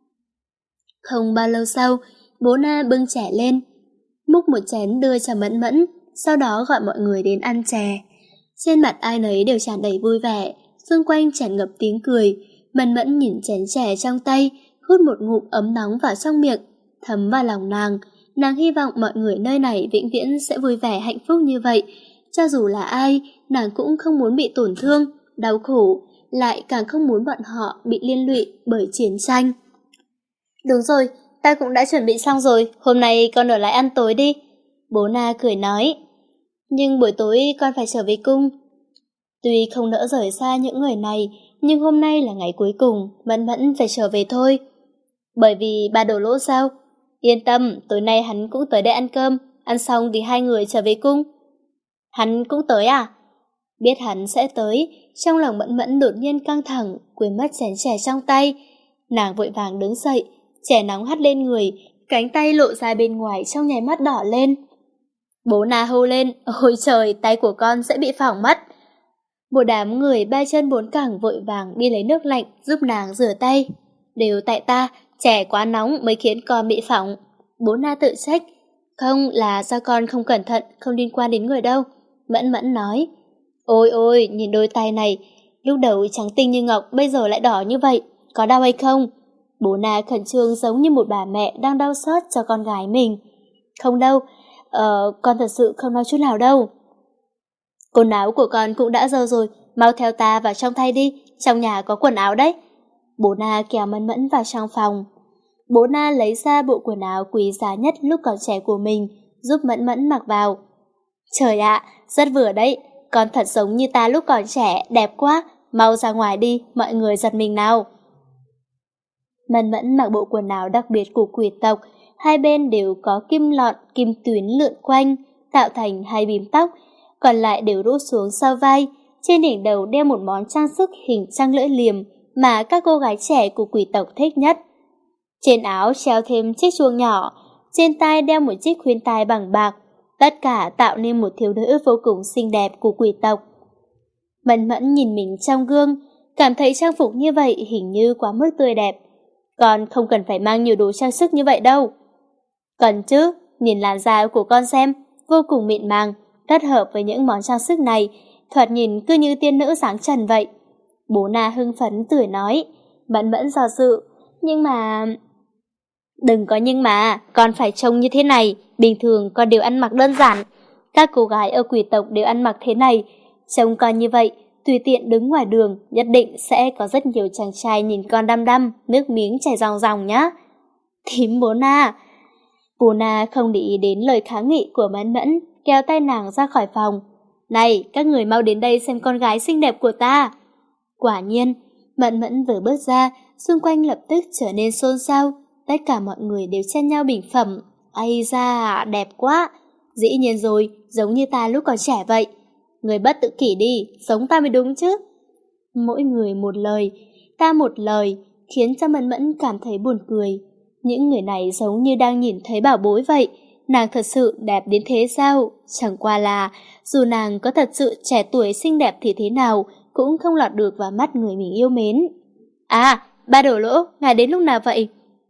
Không bao lâu sau, bố Na bưng chè lên, múc một chén đưa cho Mẫn Mẫn, sau đó gọi mọi người đến ăn chè. Trên mặt ai nấy đều tràn đầy vui vẻ, xung quanh tràn ngập tiếng cười. Mẫn Mẫn nhìn chén chè trong tay, hút một ngụm ấm nóng vào trong miệng, thấm vào lòng nàng. Nàng hy vọng mọi người nơi này vĩnh viễn sẽ vui vẻ hạnh phúc như vậy. Cho dù là ai, nàng cũng không muốn bị tổn thương, đau khổ, lại càng không muốn bọn họ bị liên lụy bởi chiến tranh. Đúng rồi, ta cũng đã chuẩn bị xong rồi, hôm nay con ở lại ăn tối đi. Bố Na cười nói. Nhưng buổi tối con phải trở về cung. Tuy không nỡ rời xa những người này, nhưng hôm nay là ngày cuối cùng, Mẫn Mẫn phải trở về thôi. Bởi vì ba Đổ Lỗ sao? Yên tâm, tối nay hắn cũng tới đây ăn cơm, ăn xong thì hai người trở về cung. Hắn cũng tới à? Biết hắn sẽ tới, trong lòng Mẫn Mẫn đột nhiên căng thẳng, quên mất chén chè trong tay. Nàng vội vàng đứng dậy, chè nóng hắt lên người, cánh tay lộ ra bên ngoài trong nháy mắt đỏ lên. Bố Na hô lên, ôi trời, tay của con sẽ bị phỏng mất. Một đám người ba chân bốn cẳng vội vàng đi lấy nước lạnh giúp nàng rửa tay. Đều tại ta, chè quá nóng mới khiến con bị phỏng. Bố Na tự trách. Không, là do con không cẩn thận, không liên quan đến người đâu. Mẫn Mẫn nói. Ôi ôi, nhìn đôi tay này, lúc đầu trắng tinh như ngọc, bây giờ lại đỏ như vậy, có đau hay không? Bố Na khẩn trương giống như một bà mẹ đang đau xót cho con gái mình. Không đâu, con thật sự không đau chút nào đâu. Quần áo của con cũng đã dơ rồi, mau theo ta vào trong thay đi, trong nhà có quần áo đấy. Bố Na kéo Mẫn Mẫn vào trong phòng. Bố Na lấy ra bộ quần áo quý giá nhất lúc còn trẻ của mình, giúp Mẫn Mẫn mặc vào. Trời ạ, rất vừa đấy, con thật giống như ta lúc còn trẻ, đẹp quá, mau ra ngoài đi, mọi người giật mình nào. Mẫn Mẫn mặc bộ quần áo đặc biệt của quỷ tộc, hai bên đều có kim lọn, kim tuyến lượn quanh, tạo thành hai bím tóc, còn lại đều rũ xuống sau vai, trên đỉnh đầu đeo một món trang sức hình trăng lưỡi liềm mà các cô gái trẻ của quỷ tộc thích nhất. Trên áo treo thêm chiếc chuông nhỏ, trên tai đeo một chiếc khuyên tai bằng bạc, tất cả tạo nên một thiếu nữ vô cùng xinh đẹp của quỷ tộc. Mẫn Mẫn nhìn mình trong gương, cảm thấy trang phục như vậy hình như quá mức tươi đẹp. Con không cần phải mang nhiều đồ trang sức như vậy đâu. Cần chứ, nhìn làn da của con xem, vô cùng mịn màng, rất hợp với những món trang sức này, thoạt nhìn cứ như tiên nữ sáng trần vậy. Bố Na hưng phấn tươi nói. Mẫn Mẫn do dự, nhưng mà... Đừng có nhưng mà, con phải trông như thế này, bình thường con đều ăn mặc đơn giản. Các cô gái ở quỷ tộc đều ăn mặc thế này, trông con như vậy, tùy tiện đứng ngoài đường, nhất định sẽ có rất nhiều chàng trai nhìn con đăm đăm, nước miếng chảy ròng ròng nhá. Thím bố na. Bố na không để ý đến lời kháng nghị của Mẫn Mẫn, kéo tay nàng ra khỏi phòng. Này, các người mau đến đây xem con gái xinh đẹp của ta. Quả nhiên, Mẫn Mẫn vừa bước ra, xung quanh lập tức trở nên xôn xao. Tất cả mọi người đều chen nhau bình phẩm. Ây da, đẹp quá. Dĩ nhiên rồi, giống như ta lúc còn trẻ vậy. Người bất tự kỷ đi, giống ta mới đúng chứ. Mỗi người một lời, ta một lời, khiến cho Mẫn Mẫn cảm thấy buồn cười. Những người này giống như đang nhìn thấy bảo bối vậy. Nàng thật sự đẹp đến thế sao? Chẳng qua là, dù nàng có thật sự trẻ tuổi xinh đẹp thì thế nào, cũng không lọt được vào mắt người mình yêu mến. À, ba Đổ Lỗ, ngài đến lúc nào vậy?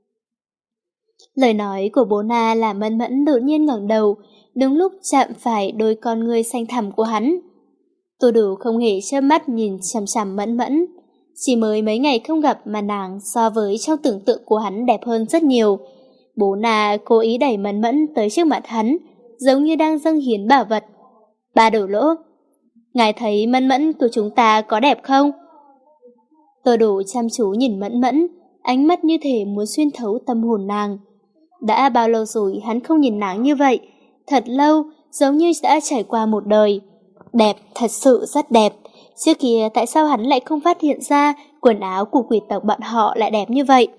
Lời nói của bố Na làm Mẫn Mẫn đột nhiên ngẩng đầu, đúng lúc chạm phải đôi con ngươi xanh thẳm của hắn. Tô Đủ không hề chớp mắt nhìn chằm chằm Mẫn Mẫn. Chỉ mới mấy ngày không gặp mà nàng so với trong tưởng tượng của hắn đẹp hơn rất nhiều. Bố Na cố ý đẩy Mẫn Mẫn tới trước mặt hắn, giống như đang dâng hiến bảo vật. Ba Đổ Lỗ, ngài thấy Mẫn Mẫn của chúng ta có đẹp không? Tô Đủ chăm chú nhìn Mẫn Mẫn, ánh mắt như thể muốn xuyên thấu tâm hồn nàng. Đã bao lâu rồi hắn không nhìn nàng như vậy? Thật lâu, giống như đã trải qua một đời. Đẹp, thật sự rất đẹp. Trước kia tại sao hắn lại không phát hiện ra quần áo của quỷ tộc bọn họ lại đẹp như vậy?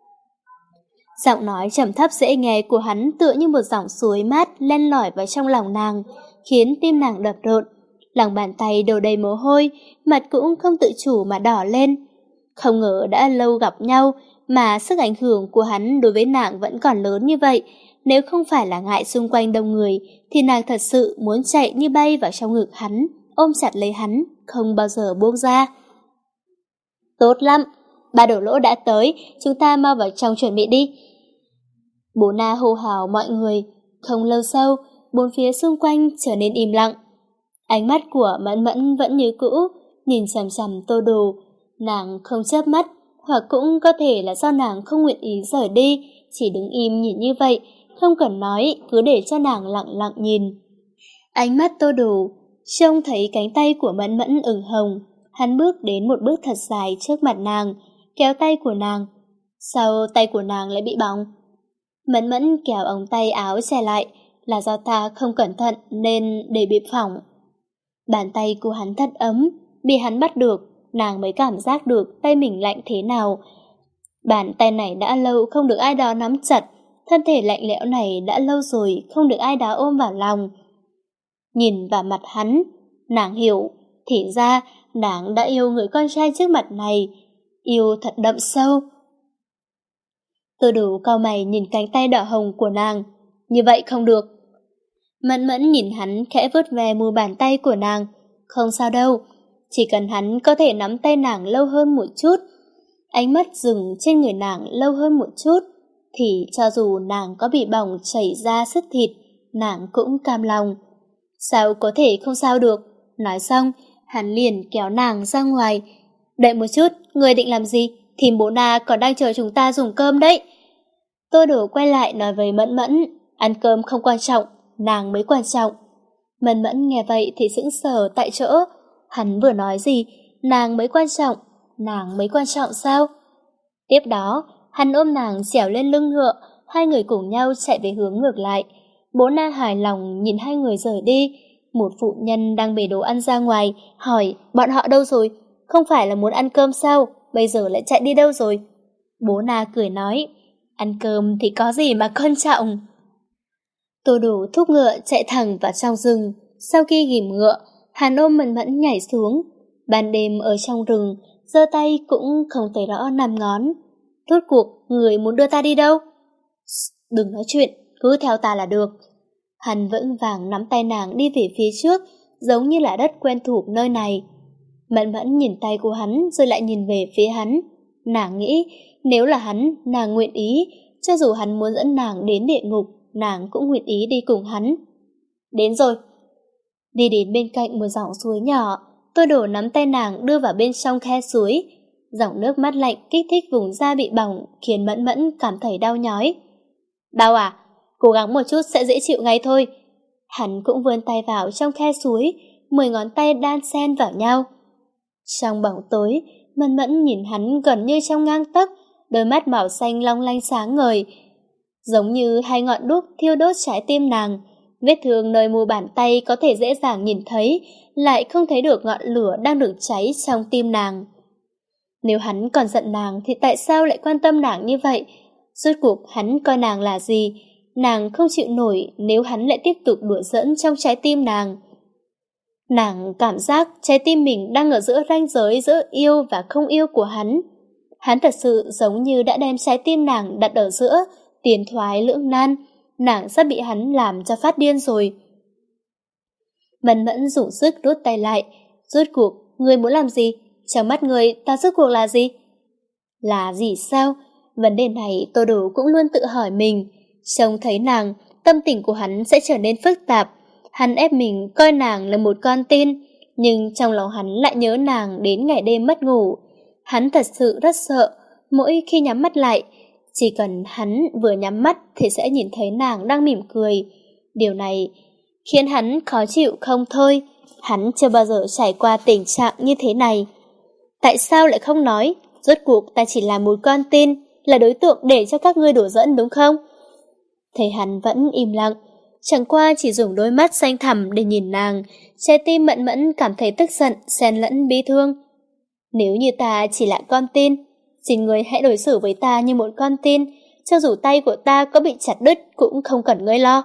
Giọng nói trầm thấp dễ nghe của hắn tựa như một dòng suối mát len lỏi vào trong lòng nàng, khiến tim nàng đập rộn. Lòng bàn tay đổ đầy mồ hôi, mặt cũng không tự chủ mà đỏ lên. Không ngờ đã lâu gặp nhau mà sức ảnh hưởng của hắn đối với nàng vẫn còn lớn như vậy. Nếu không phải là ngại xung quanh đông người thì nàng thật sự muốn chạy như bay vào trong ngực hắn, ôm chặt lấy hắn, không bao giờ buông ra. Tốt lắm, ba Đổ Lỗ đã tới, chúng ta mau vào trong chuẩn bị đi. Bố Na hô hào mọi người. Không lâu sau, bốn phía xung quanh trở nên im lặng. Ánh mắt của Mẫn Mẫn vẫn như cũ, nhìn chằm chằm Tô Đồ. Nàng không chớp mắt, hoặc cũng có thể là do nàng không nguyện ý rời đi, chỉ đứng im nhìn như vậy, không cần nói, cứ để cho nàng lặng lặng nhìn. Ánh mắt Tô Đồ trông thấy cánh tay của Mẫn Mẫn ửng hồng, hắn bước đến một bước thật dài trước mặt nàng, kéo tay của nàng. Sao tay của nàng lại bị bỏng? Mẫn Mẫn kéo ống tay áo che lại, là do ta không cẩn thận nên để bị phỏng. Bàn tay của hắn thật ấm, bị hắn bắt được, nàng mới cảm giác được tay mình lạnh thế nào. Bàn tay này đã lâu không được ai đó nắm chặt, thân thể lạnh lẽo này đã lâu rồi không được ai đó ôm vào lòng. Nhìn vào mặt hắn, nàng hiểu, thì ra nàng đã yêu người con trai trước mặt này, yêu thật đậm sâu. Tô Đủ cau mày nhìn cánh tay đỏ hồng của nàng, như vậy không được. Mẫn Mẫn nhìn hắn khẽ vuốt ve mu bàn tay của nàng, không sao đâu, chỉ cần hắn có thể nắm tay nàng lâu hơn một chút, ánh mắt dừng trên người nàng lâu hơn một chút, thì cho dù nàng có bị bỏng chảy ra sứt thịt, nàng cũng cam lòng. Sao có thể không sao được? Nói xong, hắn liền kéo nàng ra ngoài. Đợi một chút, người định làm gì? Thím bố Na còn đang chờ chúng ta dùng cơm đấy. Tô Đổ quay lại nói với Mẫn Mẫn, ăn cơm không quan trọng, nàng mới quan trọng. Mẫn Mẫn nghe vậy thì sững sờ tại chỗ. Hắn vừa nói gì? Nàng mới quan trọng. Nàng mới quan trọng sao? Tiếp đó, hắn ôm nàng trèo lên lưng ngựa, hai người cùng nhau chạy về hướng ngược lại. Bố Na hài lòng nhìn hai người rời đi. Một phụ nhân đang bê đồ ăn ra ngoài, hỏi bọn họ đâu rồi? Không phải là muốn ăn cơm sao? Bây giờ lại chạy đi đâu rồi? Bố Na cười nói, ăn cơm thì có gì mà quan trọng. Tô Đủ thúc ngựa chạy thẳng vào trong rừng. Sau khi ghim ngựa, hắn ôm Mẫn Mẫn nhảy xuống. Ban đêm ở trong rừng, giơ tay cũng không thấy rõ năm ngón. Rốt cuộc, người muốn đưa ta đi đâu? Đừng nói chuyện, cứ theo ta là được. Hắn vững vàng nắm tay nàng đi về phía trước, giống như là đất quen thuộc nơi này. Mẫn Mẫn nhìn tay của hắn rồi lại nhìn về phía hắn. Nàng nghĩ, nếu là hắn, nàng nguyện ý, cho dù hắn muốn dẫn nàng đến địa ngục, nàng cũng nguyện ý đi cùng hắn. Đến rồi. Đi đến bên cạnh một dòng suối nhỏ, Tô Đổ nắm tay nàng đưa vào bên trong khe suối. Dòng nước mắt lạnh kích thích vùng da bị bỏng khiến Mẫn Mẫn cảm thấy đau nhói. Đau à? Cố gắng một chút sẽ dễ chịu ngay thôi. Hắn cũng vươn tay vào trong khe suối, 10 ngón tay đan xen vào nhau. Trong bóng tối, Mẫn Mẫn nhìn hắn gần như trong gang tấc, đôi mắt màu xanh long lanh sáng ngời, giống như hai ngọn đuốc thiêu đốt trái tim nàng. Vết thương nơi mu bàn tay có thể dễ dàng nhìn thấy, lại không thấy được ngọn lửa đang được cháy trong tim nàng. Nếu hắn còn giận nàng thì tại sao lại quan tâm nàng như vậy? Rốt cuộc hắn coi nàng là gì? Nàng không chịu nổi nếu hắn lại tiếp tục đùa giỡn trong trái tim nàng. Nàng cảm giác trái tim mình đang ở giữa ranh giới giữa yêu và không yêu của hắn. Hắn thật sự giống như đã đem trái tim nàng đặt ở giữa tiến thoái lưỡng nan. Nàng sắp bị hắn làm cho phát điên rồi. Mẫn Mẫn dùng sức rút tay lại. Rốt cuộc, ngươi muốn làm gì? Trong mắt ngươi, ta rốt cuộc là gì? Là gì sao? Vấn đề này Tô Đồ cũng luôn tự hỏi mình. Trông thấy nàng, tâm tình của hắn sẽ trở nên phức tạp. Hắn ép mình coi nàng là một con tin, nhưng trong lòng hắn lại nhớ nàng đến ngày đêm mất ngủ. Hắn thật sự rất sợ, mỗi khi nhắm mắt lại, chỉ cần hắn vừa nhắm mắt thì sẽ nhìn thấy nàng đang mỉm cười. Điều này khiến hắn khó chịu không thôi. Hắn chưa bao giờ trải qua tình trạng như thế này. Tại sao lại không nói? Rốt cuộc ta chỉ là một con tin, là đối tượng để cho các ngươi đổ dẫn đúng không? Thấy hắn vẫn im lặng, chẳng qua chỉ dùng đôi mắt xanh thẳm để nhìn nàng, trái tim Mẫn Mẫn cảm thấy tức giận, xen lẫn bi thương. Nếu như ta chỉ là con tin, xin ngươi hãy đối xử với ta như một con tin, cho dù tay của ta có bị chặt đứt cũng không cần ngươi lo.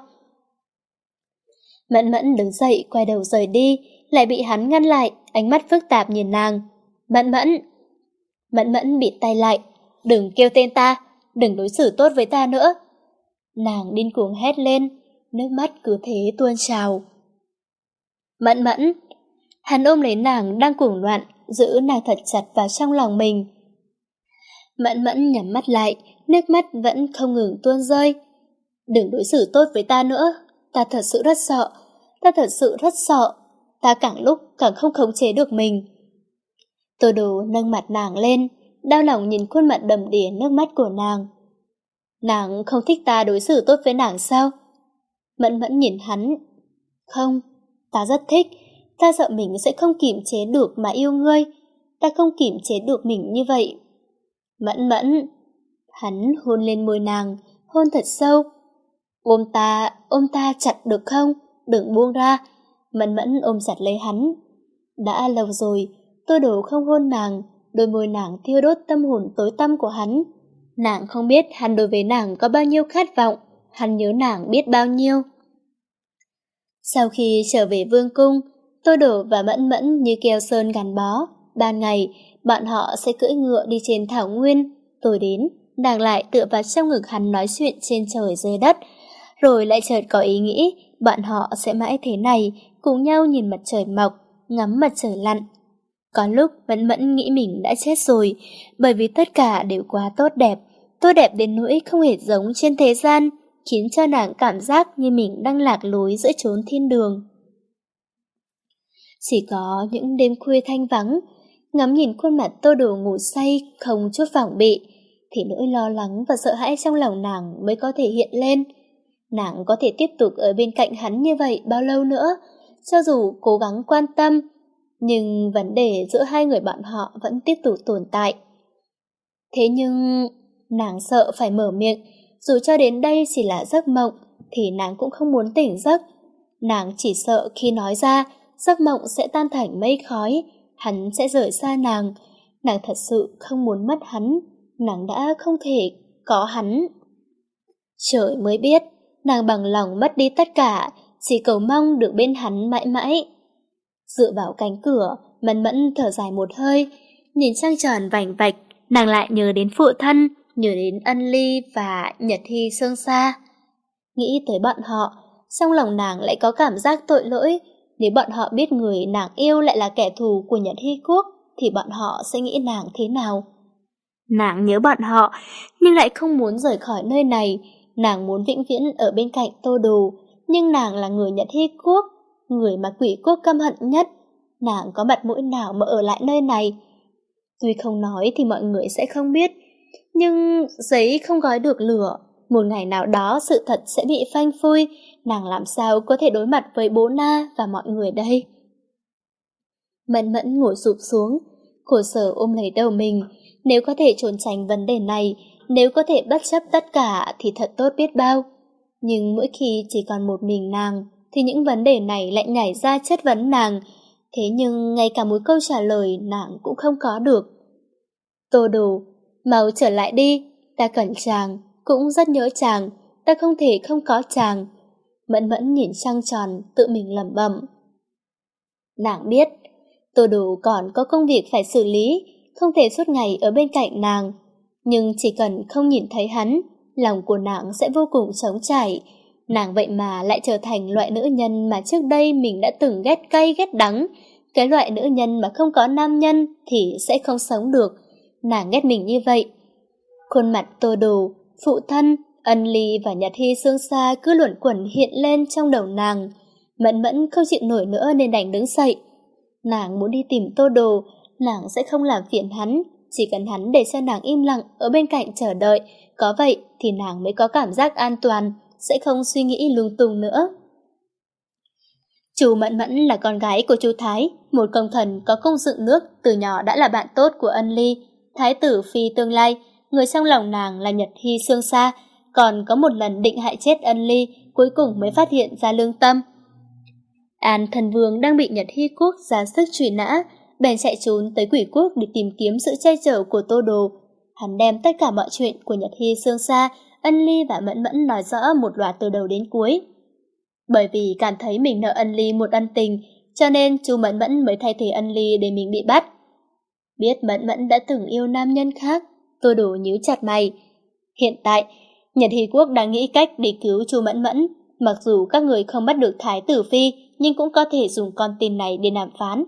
Mẫn Mẫn đứng dậy quay đầu rời đi, lại bị hắn ngăn lại, ánh mắt phức tạp nhìn nàng. Mẫn Mẫn! Mẫn Mẫn bịt tay lại. Đừng kêu tên ta, đừng đối xử tốt với ta nữa. Nàng điên cuồng hét lên, nước mắt cứ thế tuôn trào. Mẫn Mẫn! Hắn ôm lấy nàng đang cuồng loạn, giữ nàng thật chặt vào trong lòng mình. Mẫn Mẫn nhắm mắt lại, nước mắt vẫn không ngừng tuôn rơi. Đừng đối xử tốt với ta nữa, ta thật sự rất sợ, ta thật sự rất sợ, ta càng lúc càng không khống chế được mình. Tô Đồ nâng mặt nàng lên, đau lòng nhìn khuôn mặt đầm đìa nước mắt của nàng. Nàng không thích ta đối xử tốt với nàng sao? Mẫn Mẫn nhìn hắn. Không, ta rất thích, ta sợ mình sẽ không kiềm chế được mà yêu ngươi, ta không kiềm chế được mình như vậy. Mẫn Mẫn! Hắn hôn lên môi nàng, hôn thật sâu. Ôm ta chặt được không? Đừng buông ra. Mẫn Mẫn ôm chặt lấy hắn. Đã lâu rồi, Tô Đồ không hôn nàng, đôi môi nàng thiêu đốt tâm hồn tối tăm của hắn. Nàng không biết hắn đối với nàng có bao nhiêu khát vọng, hắn nhớ nàng biết bao nhiêu. Sau khi trở về vương cung, Tô Đồ và Mẫn Mẫn như keo sơn gắn bó. Ban ngày, bọn họ sẽ cưỡi ngựa đi trên thảo nguyên. Tối đến, nàng lại tựa vào trong ngực hắn nói chuyện trên trời dưới đất. Rồi lại chợt có ý nghĩ, bọn họ sẽ mãi thế này, cùng nhau nhìn mặt trời mọc, ngắm mặt trời lặn. Có lúc Mẫn Mẫn nghĩ mình đã chết rồi, bởi vì tất cả đều quá tốt đẹp đến nỗi không hề giống trên thế gian, khiến cho nàng cảm giác như mình đang lạc lối giữa chốn thiên đường. Chỉ có những đêm khuya thanh vắng, ngắm nhìn khuôn mặt Tô Đồ ngủ say không chút phòng bị, thì nỗi lo lắng và sợ hãi trong lòng nàng mới có thể hiện lên. Nàng có thể tiếp tục ở bên cạnh hắn như vậy bao lâu nữa, cho dù cố gắng quan tâm, nhưng vấn đề giữa hai người bọn họ vẫn tiếp tục tồn tại. Thế nhưng, nàng sợ phải mở miệng, dù cho đến đây chỉ là giấc mộng, thì nàng cũng không muốn tỉnh giấc. Nàng chỉ sợ khi nói ra, giấc mộng sẽ tan thành mây khói, hắn sẽ rời xa nàng. Nàng thật sự không muốn mất hắn, nàng đã không thể có hắn. Trời mới biết, nàng bằng lòng mất đi tất cả, chỉ cầu mong được bên hắn mãi mãi. Dựa vào cánh cửa, Mẫn Mẫn thở dài một hơi, nhìn trăng tròn vành vạch, nàng lại nhớ đến phụ thân, nhớ đến Ân Ly và Nhật Hy Sương Sa. Nghĩ tới bọn họ, trong lòng nàng lại có cảm giác tội lỗi. Nếu bọn họ biết người nàng yêu lại là kẻ thù của Nhật Hy Quốc, thì bọn họ sẽ nghĩ nàng thế nào? Nàng nhớ bọn họ, nhưng lại không muốn rời khỏi nơi này. Nàng muốn vĩnh viễn ở bên cạnh Tô Đồ, nhưng nàng là người Nhật Hy Quốc, người mà quỷ quốc căm hận nhất. Nàng có mặt mũi nào mà ở lại nơi này? Tuy không nói thì mọi người sẽ không biết, nhưng giấy không gói được lửa. Một ngày nào đó sự thật sẽ bị phanh phui, nàng làm sao có thể đối mặt với bố Na và mọi người đây? Mẫn Mẫn ngồi sụp xuống, khổ sở ôm lấy đầu mình. Nếu có thể trốn tránh vấn đề này, nếu có thể bất chấp tất cả thì thật tốt biết bao. Nhưng mỗi khi chỉ còn một mình nàng, thì những vấn đề này lại nhảy ra chất vấn nàng. Thế nhưng ngay cả một câu trả lời nàng cũng không có được. Tô Đồ, mau trở lại đi, ta cần chàng, cũng rất nhớ chàng, ta không thể không có chàng. Mẫn Mẫn nhìn trăng tròn, tự mình lẩm bẩm. Nàng biết, Tô Đồ còn có công việc phải xử lý, không thể suốt ngày ở bên cạnh nàng. Nhưng chỉ cần không nhìn thấy hắn, lòng của nàng sẽ vô cùng trống trải. Nàng vậy mà lại trở thành loại nữ nhân mà trước đây mình đã từng ghét cay ghét đắng. Cái loại nữ nhân mà không có nam nhân thì sẽ không sống được. Nàng ghét mình như vậy. Khuôn mặt Tô Đồ, phụ thân, Ân Ly và Nhật Hy Sương Sa cứ luẩn quẩn hiện lên trong đầu nàng. Mẫn Mẫn không chịu nổi nữa nên đành đứng dậy. Nàng muốn đi tìm Tô Đồ, nàng sẽ không làm phiền hắn, chỉ cần hắn để cho nàng im lặng ở bên cạnh chờ đợi, có vậy thì nàng mới có cảm giác an toàn, sẽ không suy nghĩ lung tung nữa. Chú Mẫn Mẫn là con gái của chú Thái, một công thần có công dựng nước, từ nhỏ đã là bạn tốt của Ân Ly, thái tử phi tương lai. Người trong lòng nàng là Nhật Hy Sương Sa, còn có một lần định hại chết Ân Ly, cuối cùng mới phát hiện ra lương tâm. An Thần Vương đang bị Nhật Hy Quốc ra sức truy nã, bèn chạy trốn tới Quỷ Quốc để tìm kiếm sự che chở của Tô Đồ. Hắn đem tất cả mọi chuyện của Nhật Hy Sương Sa, Ân Ly và Mẫn Mẫn nói rõ một loạt từ đầu đến cuối. Bởi vì cảm thấy mình nợ Ân Ly một ân tình, cho nên chú Mẫn Mẫn mới thay thế Ân Ly để mình bị bắt. Biết Mẫn Mẫn đã từng yêu nam nhân khác, Tô Đồ nhíu chặt mày. Hiện tại, Nhật Hy Quốc đang nghĩ cách để cứu chú Mẫn Mẫn. Mặc dù các người không bắt được Thái tử Phi, nhưng cũng có thể dùng con tin này để đàm phán.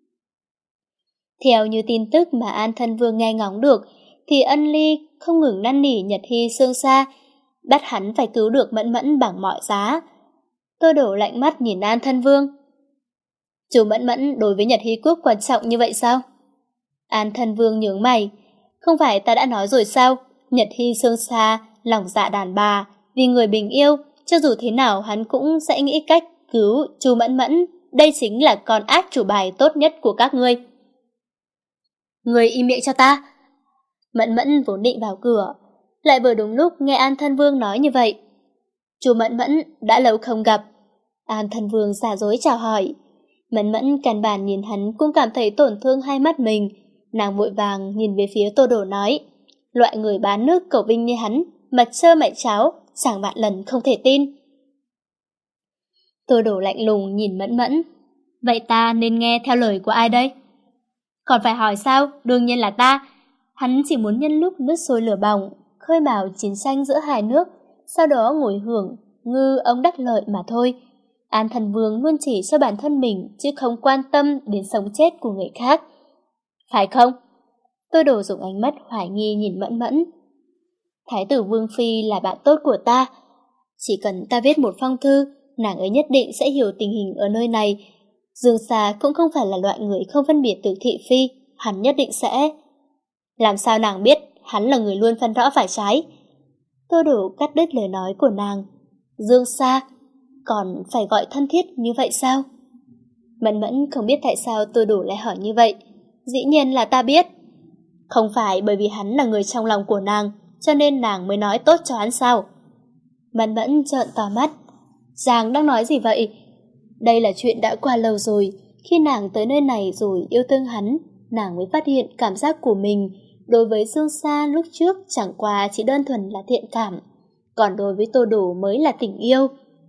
Theo như tin tức mà An Thân Vương nghe ngóng được, thì Ân Ly không ngừng năn nỉ Nhật Hy Sương Sa, bắt hắn phải cứu được Mẫn Mẫn bằng mọi giá. Tô Đổ lạnh mắt nhìn An Thân Vương. Chú Mẫn Mẫn đối với Nhật Hy Quốc quan trọng như vậy sao? An Thân Vương nhướng mày. Không phải ta đã nói rồi sao? Nhật Hy Sương Sa lòng dạ đàn bà, vì người bình yêu, cho dù thế nào hắn cũng sẽ nghĩ cách cứu chú Mẫn Mẫn. Đây chính là con át chủ bài tốt nhất của các ngươi. Người im miệng cho ta. Mẫn Mẫn vốn định vào cửa, lại vừa đúng lúc nghe An Thân Vương nói như vậy. Chú Mẫn Mẫn đã lâu không gặp. An Thân Vương giả dối chào hỏi. Mẫn Mẫn căn bản nhìn hắn cũng cảm thấy tổn thương hai mắt mình. Nàng vội vàng nhìn về phía Tô Đổ nói, loại người bán nước cầu vinh như hắn, mặt trơ mày cháo, chẳng vạn lần không thể tin. Tô Đổ lạnh lùng nhìn Mẫn Mẫn. Vậy ta nên nghe theo lời của ai đây? Còn phải hỏi sao? Đương nhiên là ta. Hắn chỉ muốn nhân lúc nước sôi lửa bỏng, khơi mào chiến tranh giữa hai nước, sau đó ngồi hưởng, ngư ông đắc lợi mà thôi. An Thần Vương luôn chỉ cho bản thân mình, chứ không quan tâm đến sống chết của người khác. Phải không? Tôi đổ dùng ánh mắt hoài nghi nhìn Mẫn Mẫn. Thái tử Vương Phi là bạn tốt của ta. Chỉ cần ta viết một phong thư, nàng ấy nhất định sẽ hiểu tình hình ở nơi này. Dương Xà cũng không phải là loại người không phân biệt từ thị phi, hắn nhất định sẽ... Làm sao nàng biết hắn là người luôn phân rõ phải trái? Tô Đổ cắt đứt lời nói của nàng. Dương Sa, còn phải gọi thân thiết như vậy sao? Mẫn Mẫn không biết tại sao Tô Đổ lại hỏi như vậy. Dĩ nhiên là ta biết. Không phải bởi vì hắn là người trong lòng của nàng, cho nên nàng mới nói tốt cho hắn sao? Mẫn Mẫn trợn to mắt. Chàng đang nói gì vậy? Đây là chuyện đã qua lâu rồi. Khi nàng tới nơi này rồi yêu thương hắn, nàng mới phát hiện cảm giác của mình đối với Dương Sa lúc trước chẳng qua chỉ đơn thuần là thiện cảm, còn đối với Tô Đổ mới là tình yêu.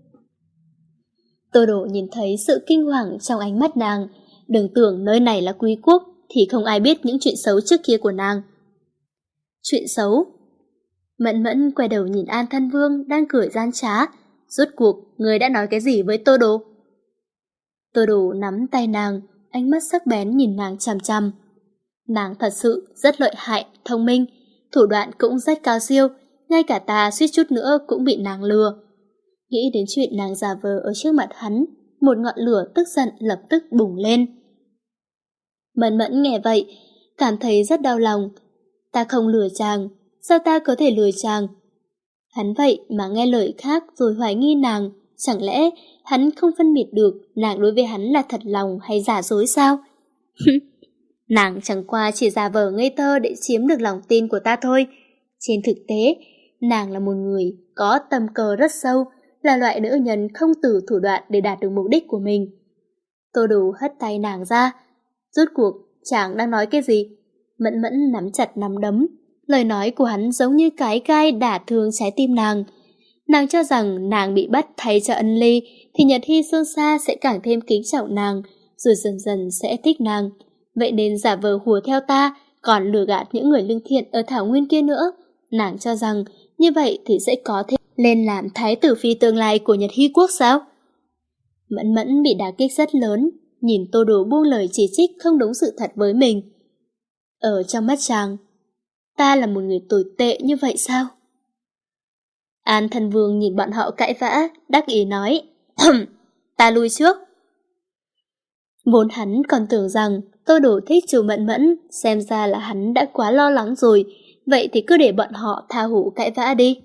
Tô Đổ nhìn thấy sự kinh hoàng trong ánh mắt nàng, đừng tưởng nơi này là quý quốc thì không ai biết những chuyện xấu trước kia của nàng. Chuyện xấu? Mẫn Mẫn quay đầu nhìn An Thân Vương đang cười gian trá. Rốt cuộc, người đã nói cái gì với Tô Đổ? Tô Đổ nắm tay nàng, ánh mắt sắc bén nhìn nàng chằm chằm. Nàng thật sự rất lợi hại, thông minh, thủ đoạn cũng rất cao siêu, ngay cả ta suýt chút nữa cũng bị nàng lừa. Nghĩ đến chuyện nàng giả vờ ở trước mặt hắn, một ngọn lửa tức giận lập tức bùng lên. Mẫn Mẫn nghe vậy, cảm thấy rất đau lòng. Ta không lừa chàng, sao ta có thể lừa chàng? Hắn vậy mà nghe lời khác rồi hoài nghi nàng, chẳng lẽ hắn không phân biệt được nàng đối với hắn là thật lòng hay giả dối sao? Nàng chẳng qua chỉ giả vờ ngây thơ để chiếm được lòng tin của ta thôi. Trên thực tế, nàng là một người có tâm cơ rất sâu, là loại nữ nhân không từ thủ đoạn để đạt được mục đích của mình. Tô Đủ hất tay nàng ra. Rốt cuộc, chàng đang nói cái gì? Mẫn Mẫn nắm chặt nắm đấm. Lời nói của hắn giống như cái gai đả thương trái tim nàng. Nàng cho rằng nàng bị bắt thay cho Ân Ly thì Nhật Hy Sương Sa sẽ càng thêm kính trọng nàng, rồi dần dần sẽ thích nàng. Vậy nên giả vờ hùa theo ta, còn lừa gạt những người lương thiện ở Thảo Nguyên kia nữa. Nàng cho rằng như vậy thì sẽ có thể lên làm thái tử phi tương lai của Nhật Hy quốc sao? Mẫn Mẫn bị đả kích rất lớn, nhìn Tô Đủ buông lời chỉ trích không đúng sự thật với mình. Ở trong mắt chàng, ta là một người tồi tệ như vậy sao? An Thân Vương nhìn bọn họ cãi vã, đắc ý nói, ta lui trước. Vốn hắn còn tưởng rằng Tô Đủ thích Chu Mẫn Mẫn, xem ra là hắn đã quá lo lắng rồi, vậy thì cứ để bọn họ tha hủ cãi vã đi.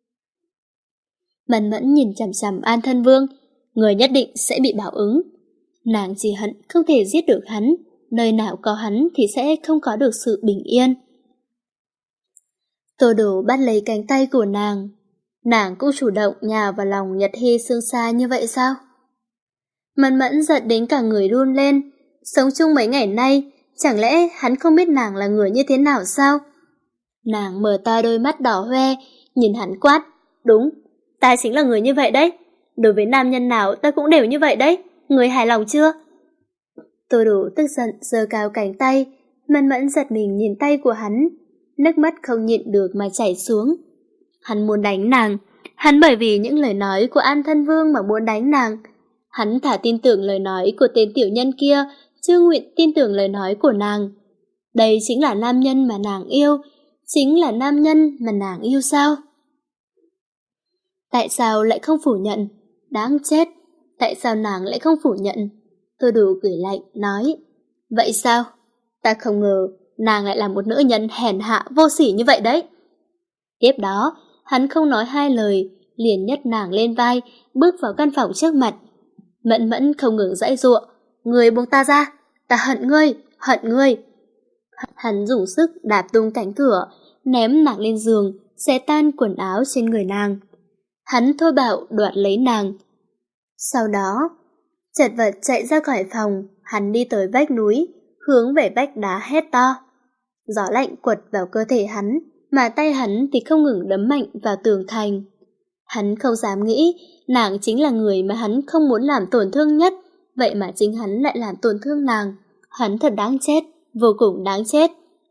Mẫn Mẫn nhìn chằm chằm An Thân Vương, người nhất định sẽ bị báo ứng. Nàng chỉ hận không thể giết được hắn, nơi nào có hắn thì sẽ không có được sự bình yên. Tô Đủ bắt lấy cánh tay của nàng. Nàng cũng chủ động nhào vào lòng Nhật Hy Sương Sa như vậy sao? Mẫn Mẫn giận đến cả người run lên. Sống chung mấy ngày nay, chẳng lẽ hắn không biết nàng là người như thế nào sao? Nàng mở to đôi mắt đỏ hoe, nhìn hắn quát. Đúng, ta chính là người như vậy đấy. Đối với nam nhân nào ta cũng đều như vậy đấy. Người hài lòng chưa? Tô Đủ tức giận giơ cao cánh tay. Mẫn Mẫn giật mình nhìn tay của hắn. Nước mắt không nhịn được mà chảy xuống. Hắn muốn đánh nàng. Hắn bởi vì những lời nói của An Thân Vương mà muốn đánh nàng. Hắn thả tin tưởng lời nói của tên tiểu nhân kia, chưa nguyện tin tưởng lời nói của nàng. Đây chính là nam nhân mà nàng yêu. Chính là nam nhân mà nàng yêu sao? Tại sao lại không phủ nhận? Đáng chết! Tại sao nàng lại không phủ nhận? Tô Đủ cười lạnh, nói. Vậy sao? Ta không ngờ nàng lại là một nữ nhân hèn hạ vô sỉ như vậy đấy. Tiếp đó, hắn không nói hai lời, liền nhấc nàng lên vai, bước vào căn phòng trước mặt. Mẫn Mẫn không ngừng giãy giụa. Người buông ta ra! Ta hận ngươi! Hận ngươi! Hắn dùng sức đạp tung cánh cửa, ném nàng lên giường, xé tan quần áo trên người nàng. Hắn thô bạo đoạt lấy nàng. Sau đó, chật vật chạy ra khỏi phòng, hắn đi tới vách núi, hướng về vách đá hét to. Gió lạnh quật vào cơ thể hắn, mà tay hắn thì không ngừng đấm mạnh vào tường thành. Hắn không dám nghĩ nàng chính là người mà hắn không muốn làm tổn thương nhất, vậy mà chính hắn lại làm tổn thương nàng. Hắn thật đáng chết, vô cùng đáng chết.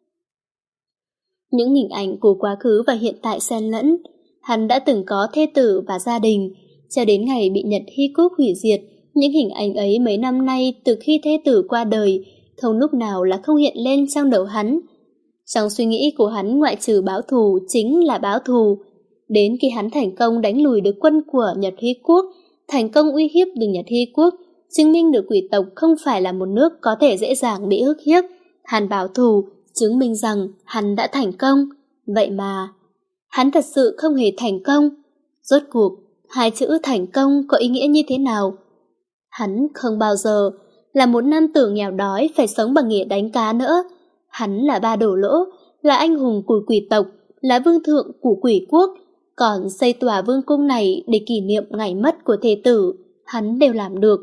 Những hình ảnh của quá khứ và hiện tại xen lẫn. Hắn đã từng có thê tử và gia đình, cho đến ngày bị Nhật Hy quốc hủy diệt. Những hình ảnh ấy mấy năm nay từ khi thê tử qua đời, không lúc nào là không hiện lên trong đầu hắn. Trong suy nghĩ của hắn ngoại trừ báo thù chính là báo thù. Đến khi hắn thành công đánh lùi được quân của Nhật Hy quốc, thành công uy hiếp được Nhật Hy quốc, chứng minh được quỷ tộc không phải là một nước có thể dễ dàng bị ức hiếp. Hắn báo thù, chứng minh rằng hắn đã thành công. Vậy mà, hắn thật sự không hề thành công. Rốt cuộc, hai chữ thành công có ý nghĩa như thế nào? Hắn không bao giờ là một nam tử nghèo đói phải sống bằng nghề đánh cá nữa. Hắn là ba đổ lỗ, là anh hùng của quỷ tộc, là vương thượng của quỷ quốc. Còn xây tòa vương cung này để kỷ niệm ngày mất của thê tử, hắn đều làm được.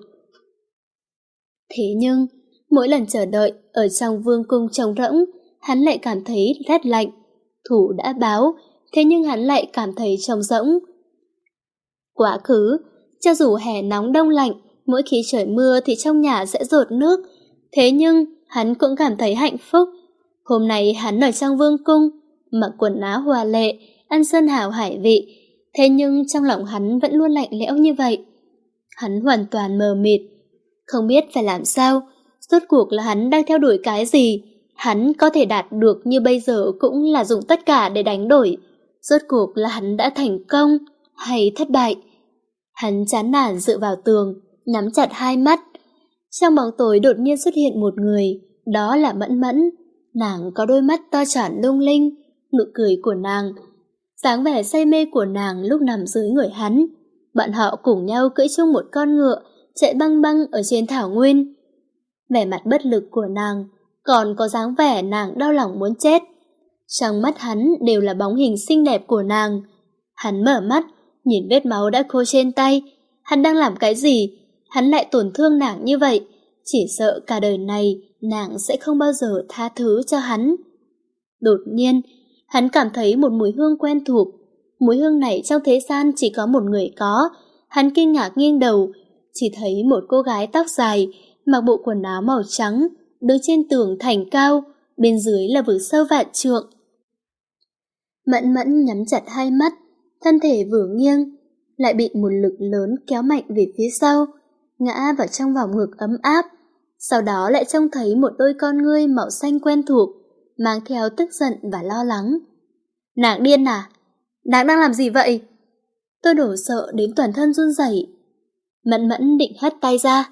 Thế nhưng, mỗi lần chờ đợi ở trong vương cung trống rỗng, hắn lại cảm thấy rét lạnh. Thủ đã báo, thế nhưng hắn lại cảm thấy trống rỗng. Quá khứ, cho dù hè nóng đông lạnh, mỗi khi trời mưa thì trong nhà sẽ dột nước. Thế nhưng, hắn cũng cảm thấy hạnh phúc. Hôm nay hắn ở trong vương cung, mặc quần áo hoa lệ, ăn sơn hào hải vị. Thế nhưng trong lòng hắn vẫn luôn lạnh lẽo như vậy. Hắn hoàn toàn mờ mịt, không biết phải làm sao. Rốt cuộc là hắn đang theo đuổi cái gì? Hắn có thể đạt được như bây giờ cũng là dùng tất cả để đánh đổi. Rốt cuộc là hắn đã thành công hay thất bại? Hắn chán nản dựa vào tường, nhắm chặt hai mắt. Trong bóng tối đột nhiên xuất hiện một người, đó là Mẫn Mẫn. Nàng có đôi mắt to tròn lung linh, nụ cười của nàng, dáng vẻ say mê của nàng lúc nằm dưới người hắn. Bọn họ cùng nhau cưỡi chung một con ngựa, chạy băng băng ở trên thảo nguyên. Vẻ mặt bất lực của nàng, còn có dáng vẻ nàng đau lòng muốn chết. Trong mắt hắn đều là bóng hình xinh đẹp của nàng. Hắn mở mắt, nhìn vết máu đã khô trên tay. Hắn đang làm cái gì? Hắn lại tổn thương nàng như vậy. Chỉ sợ cả đời này nàng sẽ không bao giờ tha thứ cho hắn. Đột nhiên, hắn cảm thấy một mùi hương quen thuộc. Mùi hương này trong thế gian chỉ có một người có. Hắn kinh ngạc nghiêng đầu, chỉ thấy một cô gái tóc dài, mặc bộ quần áo màu trắng, đứng trên tường thành cao, bên dưới là vực sâu vạn trượng. Mẫn Mẫn nhắm chặt hai mắt, thân thể vừa nghiêng, lại bị một lực lớn kéo mạnh về phía sau, ngã vào trong vòng ngực ấm áp. Sau đó lại trông thấy một đôi con ngươi màu xanh quen thuộc, mang theo tức giận và lo lắng. Nàng điên à? Nàng đang làm gì vậy? Tôi đổ sợ đến toàn thân run rẩy. Mẫn Mẫn định hất tay ra.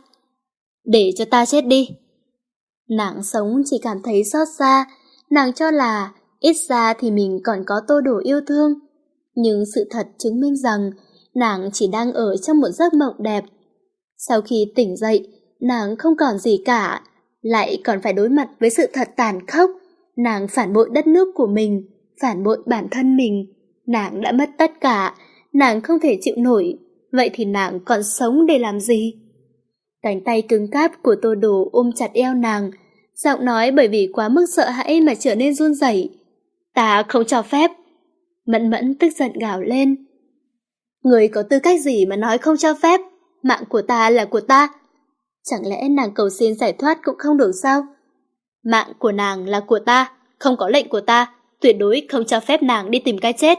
Để cho ta chết đi. Nàng sống chỉ cảm thấy xót xa, nàng cho là ít ra thì mình còn có Tô Đồ yêu thương. Nhưng sự thật chứng minh rằng nàng chỉ đang ở trong một giấc mộng đẹp. Sau khi tỉnh dậy, nàng không còn gì cả, lại còn phải đối mặt với sự thật tàn khốc. Nàng phản bội đất nước của mình, phản bội bản thân mình. Nàng đã mất tất cả, nàng không thể chịu nổi. Vậy thì nàng còn sống để làm gì? Cánh tay cứng cáp của Tô Đồ ôm chặt eo nàng, giọng nói bởi vì quá mức sợ hãi mà trở nên run rẩy. Ta không cho phép. Mẫn Mẫn tức giận gào lên. Người có tư cách gì mà nói không cho phép? Mạng của ta là của ta. Chẳng lẽ nàng cầu xin giải thoát cũng không được sao? Mạng của nàng là của ta, không có lệnh của ta, tuyệt đối không cho phép nàng đi tìm cái chết.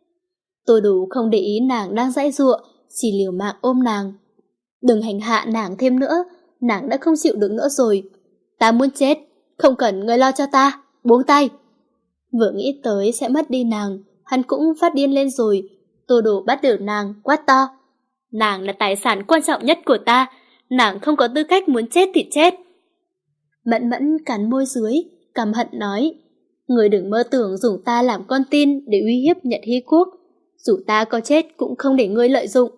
Tô Đủ không để ý nàng đang giãy giụa, chỉ liều mạng ôm nàng. Đừng hành hạ nàng thêm nữa, nàng đã không chịu được nữa rồi. Ta muốn chết, không cần ngươi lo cho ta, buông tay. Vừa nghĩ tới sẽ mất đi nàng, hắn cũng phát điên lên rồi. Tô Đồ bắt được nàng, quát to. Nàng là tài sản quan trọng nhất của ta, nàng không có tư cách muốn chết thì chết. Mẫn Mẫn cắn môi dưới, căm hận nói. Người đừng mơ tưởng dùng ta làm con tin để uy hiếp Nhật Hy Quốc. Dù ta có chết cũng không để ngươi lợi dụng.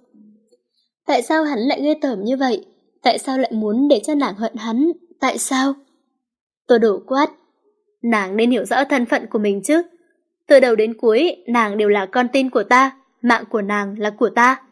Tại sao hắn lại ghê tởm như vậy? Tại sao lại muốn để cho nàng hận hắn? Tại sao? Tô Đồ quát. Nàng nên hiểu rõ thân phận của mình chứ. Từ đầu đến cuối, nàng đều là con tin của ta, mạng của nàng là của ta.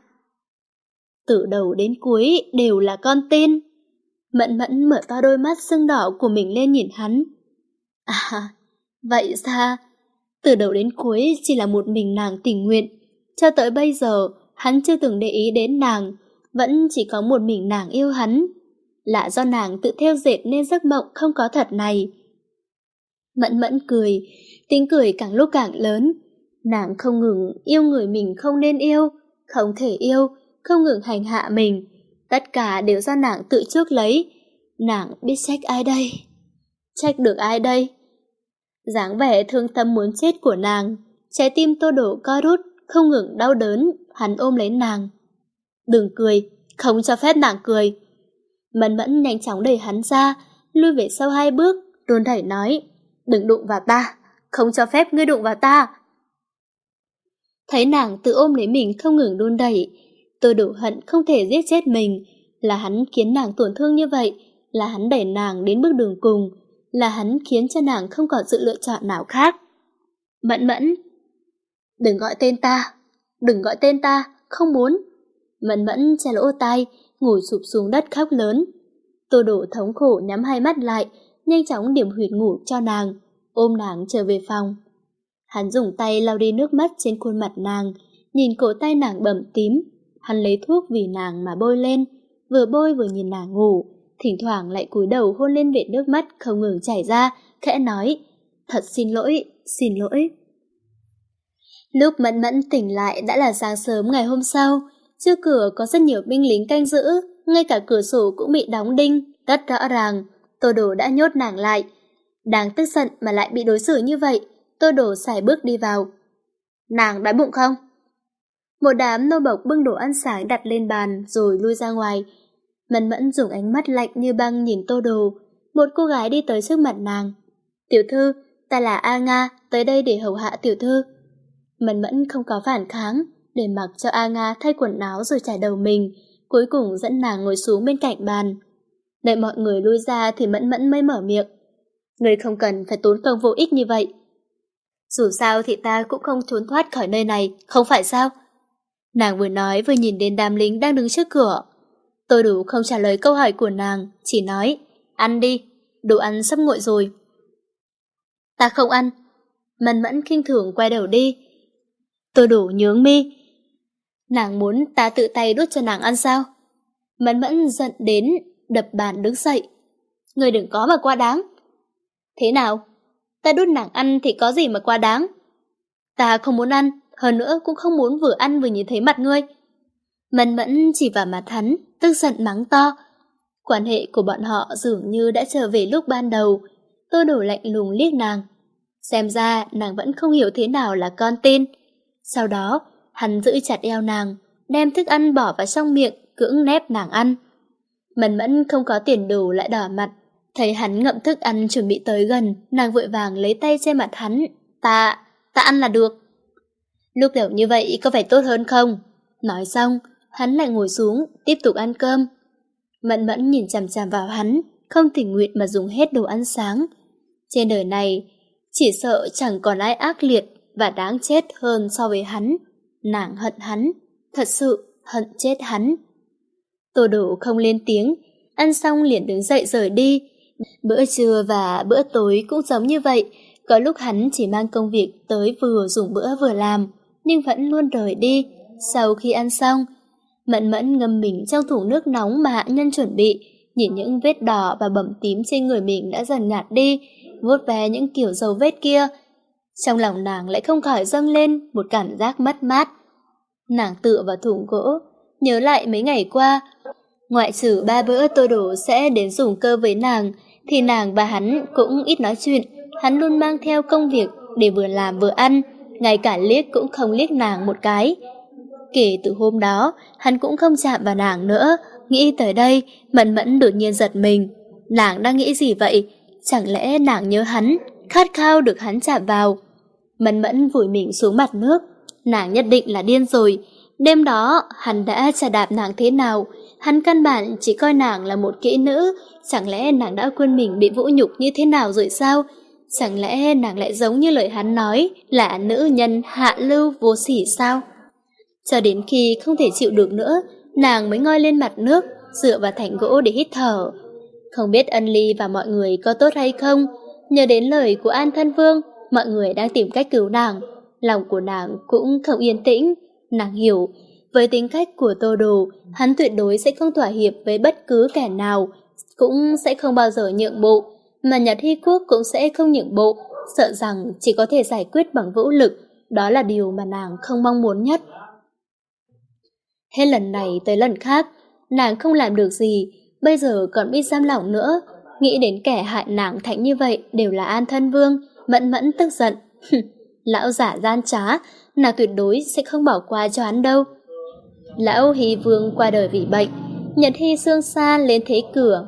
Từ đầu đến cuối đều là con tin. Mẫn Mẫn mở to đôi mắt sưng đỏ của mình lên nhìn hắn. À, vậy sao? Từ đầu đến cuối chỉ là một mình nàng tình nguyện. Cho tới bây giờ, hắn chưa từng để ý đến nàng, vẫn chỉ có một mình nàng yêu hắn. Là do nàng tự theo dệt nên giấc mộng không có thật này. Mẫn Mẫn cười, tiếng cười càng lúc càng lớn. Nàng không ngừng yêu người mình không nên yêu, không thể yêu, không ngừng hành hạ mình. Tất cả đều do nàng tự chuốc lấy. Nàng biết trách ai đây? Trách được ai đây? Dáng vẻ thương tâm muốn chết của nàng, trái tim Tô Đồ co rút, không ngừng đau đớn, hắn ôm lấy nàng. Đừng cười, không cho phép nàng cười. Mẫn Mẫn nhanh chóng đẩy hắn ra, lui về sau 2 bước, run rẩy nói. Đừng đụng vào ta, không cho phép ngươi đụng vào ta. Thấy nàng tự ôm lấy mình không ngừng đun đẩy, Tô Đồ hận không thể giết chết mình. Là hắn khiến nàng tổn thương như vậy, là hắn đẩy nàng đến bước đường cùng, là hắn khiến cho nàng không còn sự lựa chọn nào khác. Mẫn Mẫn, đừng gọi tên ta, đừng gọi tên ta, không muốn. Mẫn Mẫn che lỗ tai, ngồi sụp xuống đất khóc lớn. Tô Đồ thống khổ nhắm 2 mắt lại, nhanh chóng điểm huyệt ngủ cho nàng, ôm nàng trở về phòng. Hắn dùng tay lau đi nước mắt trên khuôn mặt nàng, nhìn cổ tay nàng bầm tím. Hắn lấy thuốc vì nàng mà bôi lên, vừa bôi vừa nhìn nàng ngủ, thỉnh thoảng lại cúi đầu hôn lên vệt nước mắt không ngừng chảy ra, khẽ nói, thật xin lỗi, xin lỗi. Lúc Mẫn Mẫn tỉnh lại đã là sáng sớm ngày hôm sau, trước cửa có rất nhiều binh lính canh giữ, ngay cả cửa sổ cũng bị đóng đinh, rất rõ ràng, Tô Đồ đã nhốt nàng lại. Đang tức giận mà lại bị đối xử như vậy, Tô Đồ sải bước đi vào. Nàng đói bụng không? Một đám nô bộc bưng đồ ăn sáng đặt lên bàn rồi lui ra ngoài. Mẫn Mẫn dùng ánh mắt lạnh như băng nhìn Tô Đồ. Một cô gái đi tới trước mặt nàng. Tiểu thư, ta là A Nga, tới đây để hầu hạ tiểu thư. Mẫn Mẫn không có phản kháng, để mặc cho A Nga thay quần áo rồi trải đầu mình, cuối cùng dẫn nàng ngồi xuống bên cạnh bàn. Đợi mọi người lui ra thì Mẫn Mẫn mới mở miệng. Người không cần phải tốn công vô ích như vậy. Dù sao thì ta cũng không trốn thoát khỏi nơi này, không phải sao? Nàng vừa nói vừa nhìn đến đám lính đang đứng trước cửa. Tôi đủ không trả lời câu hỏi của nàng, chỉ nói, ăn đi, đồ ăn sắp nguội rồi. Ta không ăn. Mẫn Mẫn khinh thường quay đầu đi. Tôi đủ nhướng mi. Nàng muốn ta tự tay đút cho nàng ăn sao? Mẫn Mẫn giận đến đập bàn đứng dậy. Người đừng có mà quá đáng. Thế nào? Ta đút nàng ăn thì có gì mà quá đáng? Ta không muốn ăn, hơn nữa cũng không muốn vừa ăn vừa nhìn thấy mặt ngươi. Mẫn Mẫn chỉ vào mặt hắn, tức giận mắng to. Quan hệ của bọn họ dường như đã trở về lúc ban đầu. Tô Đồ lạnh lùng liếc nàng. Xem ra nàng vẫn không hiểu thế nào là con tin. Sau đó, hắn giữ chặt eo nàng, đem thức ăn bỏ vào trong miệng, cưỡng ép nàng ăn. Mẫn Mẫn không có tiền đồ lại đỏ mặt. Thấy hắn ngậm thức ăn chuẩn bị tới gần, nàng vội vàng lấy tay che mặt hắn. Ta ăn là được. Lúc đầu như vậy có phải tốt hơn không? Nói xong, hắn lại ngồi xuống, tiếp tục ăn cơm. Mẫn Mẫn nhìn chằm chằm vào hắn, không tình nguyện mà dùng hết đồ ăn sáng. Trên đời này, chỉ sợ chẳng còn ai ác liệt và đáng chết hơn so với hắn. Nàng hận hắn, thật sự hận chết hắn. Tô Đồ không lên tiếng, ăn xong liền đứng dậy rời đi. Bữa trưa và bữa tối cũng giống như vậy, có lúc hắn chỉ mang công việc tới vừa dùng bữa vừa làm, nhưng vẫn luôn rời đi. Sau khi ăn xong, Mẫn Mẫn ngâm mình trong thùng nước nóng mà hạ nhân chuẩn bị, nhìn những vết đỏ và bầm tím trên người mình đã dần nhạt đi, vuốt ve những kiểu dấu vết kia. Trong lòng nàng lại không khỏi dâng lên một cảm giác mất mát. Nàng tựa vào thùng gỗ, nhớ lại mấy ngày qua, ngoại trừ 3 bữa Tô Đồ sẽ đến dùng cơm với nàng, thì nàng và hắn cũng ít nói chuyện. Hắn luôn mang theo công việc để vừa làm vừa ăn, ngay cả liếc cũng không liếc nàng một cái. Kể từ hôm đó, hắn cũng không chạm vào nàng nữa. Nghĩ tới đây, Mẫn Mẫn đột nhiên giật mình. Nàng đang nghĩ gì vậy? Chẳng lẽ nàng nhớ hắn, khát khao được hắn chạm vào? Mẫn Mẫn vùi mình xuống mặt nước. Nàng nhất định là điên rồi. Đêm đó, hắn đã chà đạp nàng thế nào? Hắn căn bản chỉ coi nàng là một kỹ nữ. Chẳng lẽ nàng đã quên mình bị vũ nhục như thế nào rồi sao? Chẳng lẽ nàng lại giống như lời hắn nói là nữ nhân hạ lưu vô sỉ sao? Cho đến khi không thể chịu được nữa, nàng mới ngoi lên mặt nước, dựa vào thành gỗ để hít thở. Không biết Ân Ly và mọi người có tốt hay không, nhờ đến lời của An Thân Vương, mọi người đang tìm cách cứu nàng. Lòng của nàng cũng không yên tĩnh. Nàng hiểu, với tính cách của Tô Đồ, hắn tuyệt đối sẽ không thỏa hiệp với bất cứ kẻ nào, cũng sẽ không bao giờ nhượng bộ, mà Nhật Hy Quốc cũng sẽ không nhượng bộ, sợ rằng chỉ có thể giải quyết bằng vũ lực. Đó là điều mà nàng không mong muốn nhất. Hết lần này tới lần khác, nàng không làm được gì, bây giờ còn bị giam lỏng nữa. Nghĩ đến kẻ hại nàng thành như vậy đều là An Thân Vương, Mẫn Mẫn tức giận. Lão giả gian trá, nàng tuyệt đối sẽ không bỏ qua cho hắn đâu. Lão Hy Vương qua đời vì bệnh, Nhật Hy Sương Sa lên thế cửa.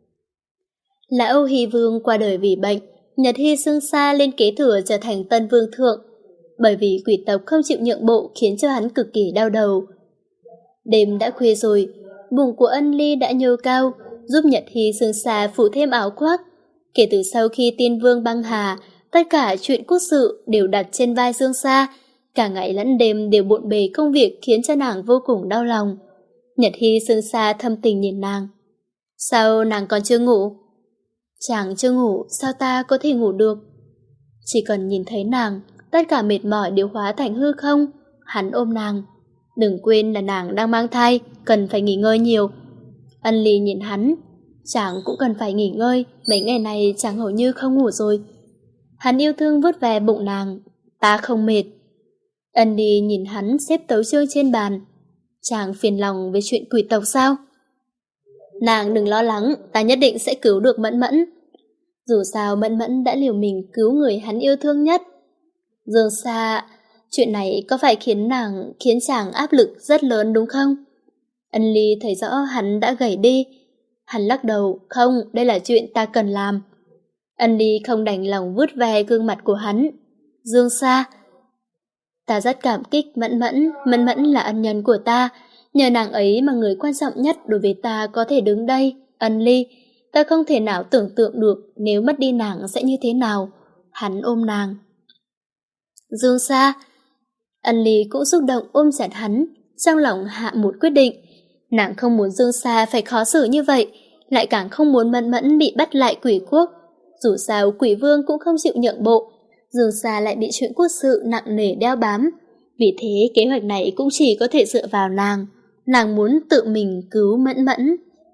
Lão Hy Vương qua đời vì bệnh, Nhật Hy Sương Sa lên kế thừa trở thành tân vương thượng. Bởi vì quỷ tộc không chịu nhượng bộ khiến cho hắn cực kỳ đau đầu. Đêm đã khuya rồi, bụng của Ân Ly đã nhô cao, giúp Nhật Hy Sương Sa phủ thêm áo khoác. Kể từ sau khi tiên vương băng hà, tất cả chuyện quốc sự đều đặt trên vai Sương Sa, cả ngày lẫn đêm đều bộn bề công việc khiến cho nàng vô cùng đau lòng. Nhật Hy Sương Sa thâm tình nhìn nàng. Sao nàng còn chưa ngủ? Chàng chưa ngủ, sao ta có thể ngủ được? Chỉ cần nhìn thấy nàng, tất cả mệt mỏi đều hóa thành hư không. Hắn ôm nàng. Đừng quên là nàng đang mang thai, cần phải nghỉ ngơi nhiều. Ân Ly nhìn hắn. Chàng cũng cần phải nghỉ ngơi, mấy ngày này chàng hầu như không ngủ rồi. Hắn yêu thương vuốt ve bụng nàng. Ta không mệt. Ân Ly nhìn hắn xếp tấu chương trên bàn. Chàng phiền lòng về chuyện quỷ tộc sao? Nàng đừng lo lắng, ta nhất định sẽ cứu được Mẫn Mẫn. Dù sao Mẫn Mẫn đã liều mình cứu người hắn yêu thương nhất. Dương Sa, chuyện này có phải khiến chàng áp lực rất lớn đúng không? Ân Ly thấy rõ hắn đã gầy đi. Hắn lắc đầu, không, đây là chuyện ta cần làm. Ân Ly không đành lòng vuốt ve gương mặt của hắn. Dương Sa, ta rất cảm kích Mẫn Mẫn, Mẫn Mẫn là ân nhân của ta, nhờ nàng ấy mà người quan trọng nhất đối với ta có thể đứng đây. Ân Ly, ta không thể nào tưởng tượng được nếu mất đi nàng sẽ như thế nào. Hắn ôm nàng. Dương Sa, Ân Ly cũng xúc động ôm chặt hắn, trong lòng hạ một quyết định. Nàng không muốn Dương Sa phải khó xử như vậy, lại càng không muốn Mẫn Mẫn bị bắt lại quỷ quốc. Dù sao quỷ vương cũng không chịu nhượng bộ, Dương Sa lại bị chuyện quốc sự nặng nề đeo bám. Vì thế kế hoạch này cũng chỉ có thể dựa vào nàng. Nàng muốn tự mình cứu Mẫn Mẫn.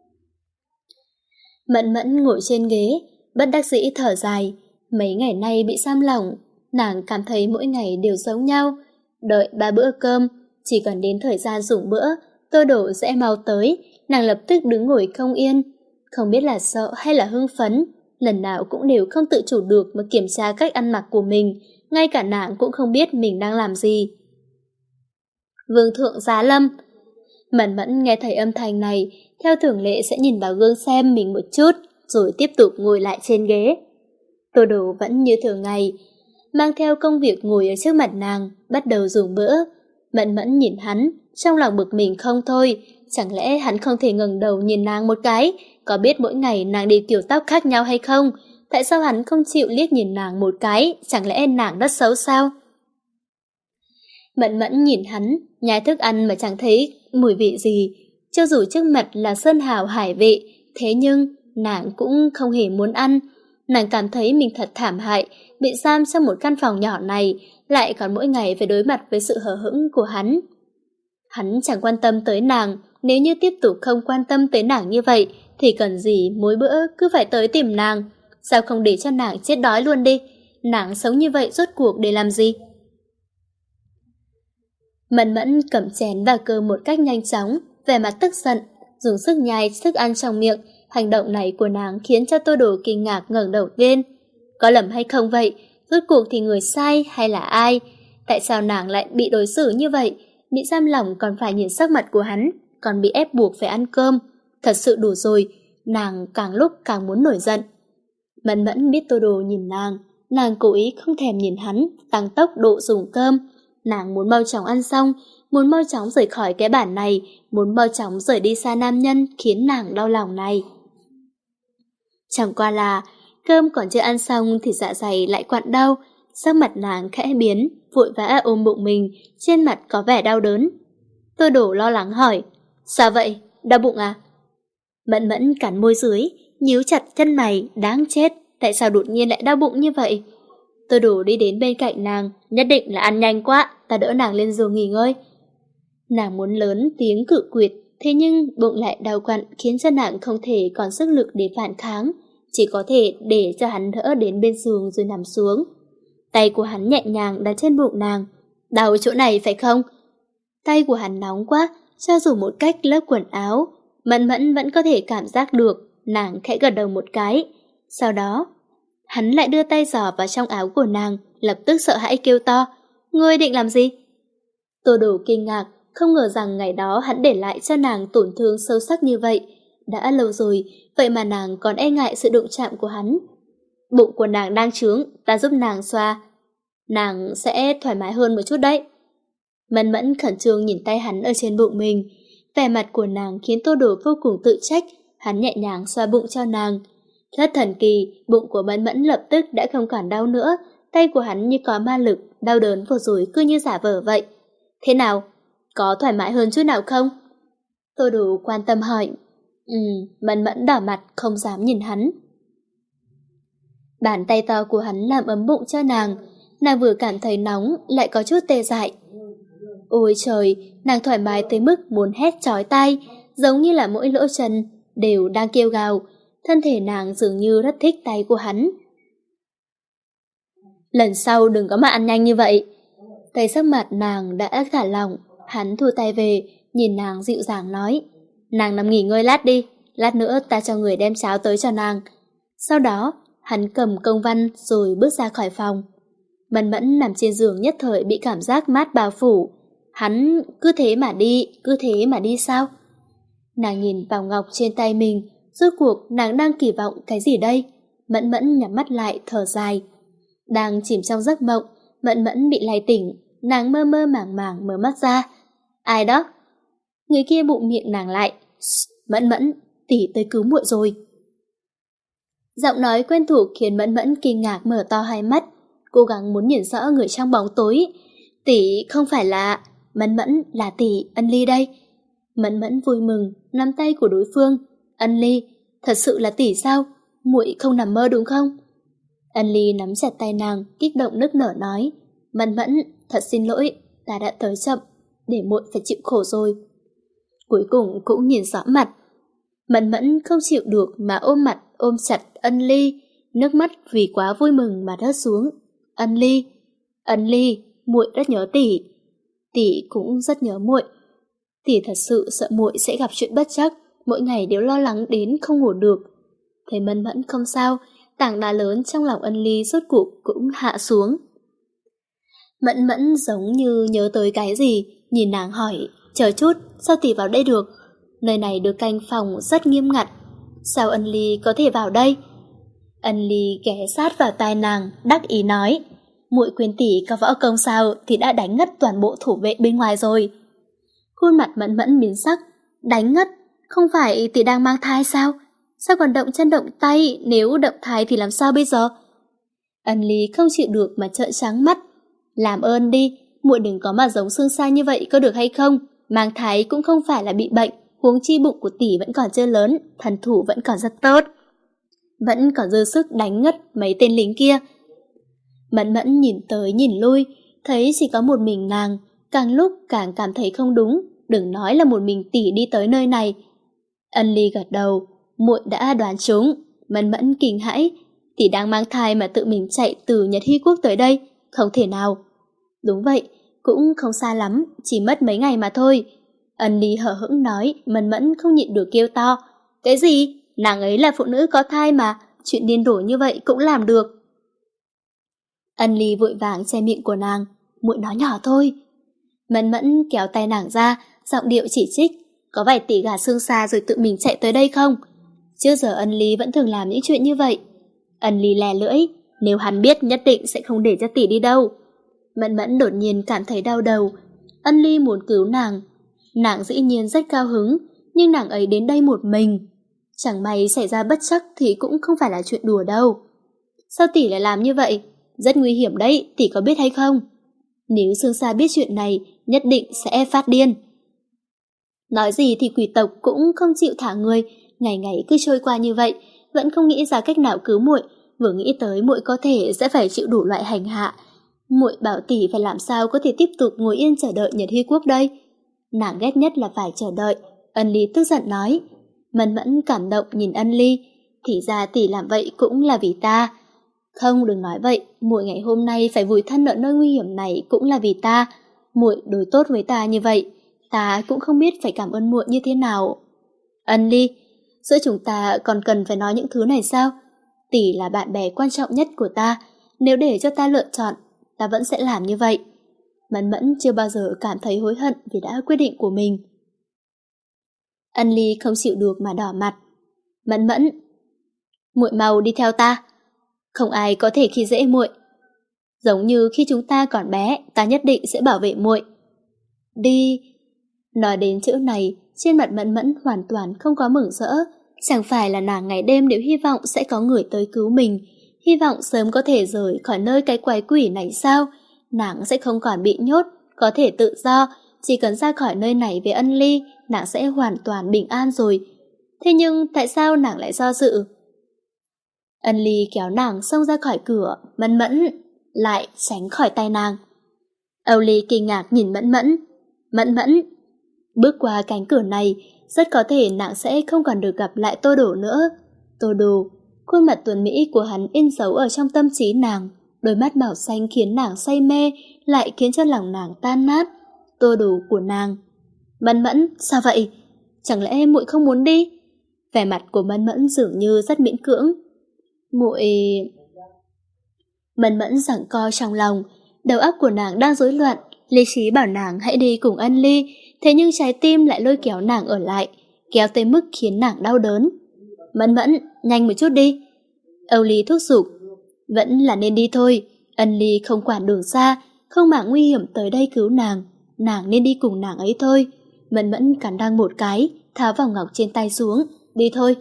Mẫn Mẫn ngồi trên ghế, bất đắc dĩ thở dài. Mấy ngày nay bị giam lỏng, nàng cảm thấy mỗi ngày đều giống nhau. Đợi 3 bữa cơm, chỉ cần đến thời gian dùng bữa, Tô Đổ sẽ mau tới. Nàng lập tức đứng ngồi không yên, không biết là sợ hay là hưng phấn. Lần nào cũng đều không tự chủ được mà kiểm tra cách ăn mặc của mình, ngay cả nàng cũng không biết mình đang làm gì. Vương thượng giá lâm. Mẫn Mẫn nghe thấy âm thanh này, theo thường lệ sẽ nhìn vào gương xem mình một chút, rồi tiếp tục ngồi lại trên ghế. Tô Đồ vẫn như thường ngày, mang theo công việc ngồi ở trước mặt nàng, bắt đầu dùng bữa. Mẫn Mẫn nhìn hắn, trong lòng bực mình không thôi. Chẳng lẽ hắn không thể ngẩng đầu nhìn nàng một cái? Có biết mỗi ngày nàng đi kiểu tóc khác nhau hay không? Tại sao hắn không chịu liếc nhìn nàng một cái? Chẳng lẽ nàng rất xấu sao? Mẫn Mẫn nhìn hắn, nhai thức ăn mà chẳng thấy mùi vị gì. Cho dù trước mặt là sơn hào hải vị, thế nhưng nàng cũng không hề muốn ăn. Nàng cảm thấy mình thật thảm hại, bị giam trong một căn phòng nhỏ này, lại còn mỗi ngày phải đối mặt với sự hờ hững của hắn. Hắn chẳng quan tâm tới nàng, nếu như tiếp tục không quan tâm tới nàng như vậy, thì cần gì mỗi bữa cứ phải tới tìm nàng. Sao không để cho nàng chết đói luôn đi? Nàng sống như vậy rốt cuộc để làm gì? Mẫn Mẫn cầm chén và cơm một cách nhanh chóng, vẻ mặt tức giận, dùng sức nhai thức ăn trong miệng. Hành động này của nàng khiến cho Tô Đồ kinh ngạc ngẩng đầu lên. Có lầm hay không vậy? Rốt cuộc thì người sai hay là ai? Tại sao nàng lại bị đối xử như vậy? Bị giam lỏng còn phải nhìn sắc mặt của hắn, còn bị ép buộc phải ăn cơm. Thật sự đủ rồi, nàng càng lúc càng muốn nổi giận. Mẫn Mẫn biết Tô Đồ nhìn nàng cố ý không thèm nhìn hắn, tăng tốc độ dùng cơm. Nàng muốn mau chóng ăn xong, muốn mau chóng rời khỏi cái bản này, muốn mau chóng rời đi xa nam nhân khiến nàng đau lòng này. Chẳng qua là, cơm còn chưa ăn xong thì dạ dày lại quặn đau, sắc mặt nàng khẽ biến, vội vã ôm bụng mình, trên mặt có vẻ đau đớn. Tô Đổ lo lắng hỏi, sao vậy, đau bụng à? Mẫn Mẫn cắn môi dưới, nhíu chặt chân mày, đáng chết, tại sao đột nhiên lại đau bụng như vậy? Tô Đổ đi đến bên cạnh nàng, nhất định là ăn nhanh quá, ta đỡ nàng lên giường nghỉ ngơi. Nàng muốn lớn tiếng cự quyệt, thế nhưng bụng lại đau quặn khiến cho nàng không thể còn sức lực để phản kháng, chỉ có thể để cho hắn đỡ đến bên giường rồi nằm xuống. Tay của hắn nhẹ nhàng đặt trên bụng nàng. Đau chỗ này phải không? Tay của hắn nóng quá, cho dù một cách lớp quần áo, Mẫn Mẫn vẫn có thể cảm giác được. Nàng khẽ gật đầu một cái. Sau đó, hắn lại đưa tay giỏ vào trong áo của nàng, lập tức sợ hãi kêu to, ngươi định làm gì? Tô Đồ kinh ngạc, không ngờ rằng ngày đó hắn để lại cho nàng tổn thương sâu sắc như vậy. Đã lâu rồi, vậy mà nàng còn e ngại sự đụng chạm của hắn. Bụng của nàng đang trướng, ta giúp nàng xoa. Nàng sẽ thoải mái hơn một chút đấy. Mẫn Mẫn khẩn trương nhìn tay hắn ở trên bụng mình. Vẻ mặt của nàng khiến Tô Đồ vô cùng tự trách. Hắn nhẹ nhàng xoa bụng cho nàng. Rất thần kỳ, bụng của Mẫn Mẫn lập tức đã không còn đau nữa. Tay của hắn như có ma lực, đau đớn vừa rồi cứ như giả vờ vậy. Thế nào? Có thoải mái hơn chút nào không? Tô Đồ quan tâm hỏi. Mẫn Mẫn đỏ mặt không dám nhìn hắn. Bàn tay to của hắn làm ấm bụng cho nàng. Nàng vừa cảm thấy nóng lại có chút tê dại. Ôi trời, nàng thoải mái tới mức muốn hét chói tai, giống như là mỗi lỗ chân đều đang kêu gào. Thân thể nàng dường như rất thích tay của hắn. Lần sau đừng có mà ăn nhanh như vậy. Thấy sắc mặt nàng đã thả lỏng, hắn thu tay về, nhìn nàng dịu dàng nói, nàng nằm nghỉ ngơi lát đi, lát nữa ta cho người đem cháo tới cho nàng. Sau đó, hắn cầm công văn rồi bước ra khỏi phòng. Mẫn Mẫn nằm trên giường nhất thời bị cảm giác mát bao phủ. Hắn cứ thế mà đi sao? Nàng nhìn vào ngọc trên tay mình, rốt cuộc nàng đang kỳ vọng cái gì đây? Mẫn Mẫn nhắm mắt lại thở dài. Đang chìm trong giấc mộng, Mẫn Mẫn bị lay tỉnh, nàng mơ mơ màng màng mở mắt ra. Ai đó? Người kia bụng miệng nàng lại. Mẫn Mẫn, tỷ tới cứu muội rồi. Giọng nói quen thuộc khiến Mẫn Mẫn kinh ngạc mở to hai mắt, cố gắng muốn nhìn rõ người trong bóng tối. Tỷ không phải là... Mẫn Mẫn là tỷ Ân Ly đây. Mẫn Mẫn vui mừng nắm tay của đối phương. Ân Ly, thật sự là tỷ sao? Muội không nằm mơ đúng không? Ân Ly nắm chặt tay nàng, kích động nức nở nói. Mẫn Mẫn, thật xin lỗi, ta đã tới chậm, để muội phải chịu khổ rồi. Cuối cùng cũng nhìn rõ mặt. Mẫn Mẫn không chịu được mà ôm mặt ôm chặt Ân Ly, nước mắt vì quá vui mừng mà rớt xuống. Ân Ly, muội rất nhớ tỷ. Tỷ cũng rất nhớ muội. Tỷ thật sự sợ muội sẽ gặp chuyện bất trắc, mỗi ngày đều lo lắng đến không ngủ được. Thấy Mẫn Mẫn không sao, tảng đá lớn trong lòng Ân Ly rốt cuộc cũng hạ xuống. Mẫn Mẫn giống như nhớ tới cái gì, nhìn nàng hỏi, chờ chút, sao tỷ vào đây được? Nơi này được canh phòng rất nghiêm ngặt, sao Ân Ly có thể vào đây? Ân Ly ghé sát vào tai nàng, đắc ý nói, muội quên tỷ có võ công sao thì đã đánh ngất toàn bộ thủ vệ bên ngoài rồi. Khuôn mặt Mẫn Mẫn biến sắc, đánh ngất, không phải tỷ đang mang thai sao? Sao còn động chân động tay, nếu động thai thì làm sao bây giờ? Ân Ly không chịu được mà trợn trắng mắt. Làm ơn đi, muội đừng có mà giống Sương Sa như vậy có được hay không? Mang thai cũng không phải là bị bệnh, huống chi bụng của tỷ vẫn còn chưa lớn, thần thủ vẫn còn rất tốt. Vẫn còn dư sức đánh ngất mấy tên lính kia. Mẫn Mẫn nhìn tới nhìn lui, thấy chỉ có một mình nàng, càng lúc càng cảm thấy không đúng, đừng nói là một mình tỷ đi tới nơi này. Ân Ly gật đầu, muội đã đoán trúng. Mẫn Mẫn kinh hãi, tỷ đang mang thai mà tự mình chạy từ Nhật Hy Quốc tới đây, không thể nào. Đúng vậy, cũng không xa lắm, chỉ mất mấy ngày mà thôi. Ân Ly hờ hững nói. Mẫn Mẫn không nhịn được kêu to, cái gì? Nàng ấy là phụ nữ có thai mà, chuyện điên đổ như vậy cũng làm được. Ân Ly vội vàng che miệng của nàng, muội nói nhỏ thôi. Mẫn Mẫn kéo tay nàng ra, giọng điệu chỉ trích, có phải tỷ gả Sương Sa rồi tự mình chạy tới đây không? Trước giờ Ân Ly vẫn thường làm những chuyện như vậy. Ân Ly lè lưỡi, nếu hắn biết nhất định sẽ không để cho tỷ đi đâu. Mẫn Mẫn đột nhiên cảm thấy đau đầu. Ân Ly muốn cứu nàng. Nàng dĩ nhiên rất cao hứng, nhưng nàng ấy đến đây một mình. Chẳng may xảy ra bất trắc thì cũng không phải là chuyện đùa đâu. Sao tỷ lại làm như vậy? Rất nguy hiểm đấy, tỷ có biết hay không? Nếu Sương Sa biết chuyện này, nhất định sẽ phát điên. Nói gì thì quỷ tộc cũng không chịu thả người, ngày ngày cứ trôi qua như vậy, vẫn không nghĩ ra cách nào cứu muội. Vừa nghĩ tới muội có thể sẽ phải chịu đủ loại hành hạ. Muội bảo tỷ phải làm sao có thể tiếp tục ngồi yên chờ đợi Nhật Hy Quốc đây? Nàng ghét nhất là phải chờ đợi. Ân Ly tức giận nói. Mẫn Mẫn cảm động nhìn Ân Ly, thì ra tỷ làm vậy cũng là vì ta. Không, đừng nói vậy, muội ngày hôm nay phải vùi thân ở nơi nguy hiểm này cũng là vì ta. Muội đối tốt với ta như vậy, ta cũng không biết phải cảm ơn muội như thế nào. Ân Ly, giữa chúng ta còn cần phải nói những thứ này sao? Tỷ là bạn bè quan trọng nhất của ta, nếu để cho ta lựa chọn, ta vẫn sẽ làm như vậy. Mẫn Mẫn chưa bao giờ cảm thấy hối hận vì đã quyết định của mình. Ân Ly không chịu được mà đỏ mặt. Mẫn Mẫn, muội mau đi theo ta. Không ai có thể khi dễ muội. Giống như khi chúng ta còn bé, ta nhất định sẽ bảo vệ muội. Đi. Nói đến chữ này, trên mặt Mẫn Mẫn hoàn toàn không có mừng rỡ. Chẳng phải là nàng ngày đêm đều hy vọng sẽ có người tới cứu mình, hy vọng sớm có thể rời khỏi nơi cái quái quỷ này sao? Nàng sẽ không còn bị nhốt, có thể tự do, chỉ cần ra khỏi nơi này với Ân Ly, nàng sẽ hoàn toàn bình an rồi. Thế nhưng tại sao nàng lại do dự? Ân Ly kéo nàng xông ra khỏi cửa, Mẫn Mẫn lại tránh khỏi tay nàng. Âu Ly kinh ngạc nhìn Mẫn Mẫn. Mẫn Mẫn, bước qua cánh cửa này, rất có thể nàng sẽ không còn được gặp lại Tô Đồ nữa. Tô Đồ, khuôn mặt tuấn mỹ của hắn in dấu ở trong tâm trí nàng, đôi mắt màu xanh khiến nàng say mê, lại khiến cho lòng nàng tan nát. Tô Đồ của nàng. Mẫn Mẫn, sao vậy? Chẳng lẽ muội không muốn đi? Vẻ mặt của Mẫn Mẫn dường như rất miễn cưỡng. Muội... Mẫn Mẫn giằng co trong lòng, đầu óc của nàng đang rối loạn, lý trí bảo nàng hãy đi cùng Ân Ly, thế nhưng trái tim lại lôi kéo nàng ở lại, kéo tới mức khiến nàng đau đớn. Mẫn Mẫn, nhanh một chút đi. Âu Ly thúc giục. Vẫn là nên đi thôi. Ân Ly không quản đường xa, không màng nguy hiểm tới đây cứu nàng. Nàng nên đi cùng nàng ấy thôi. Mẫn Mẫn cắn răng một cái, tháo vòng ngọc trên tay xuống. Đi thôi.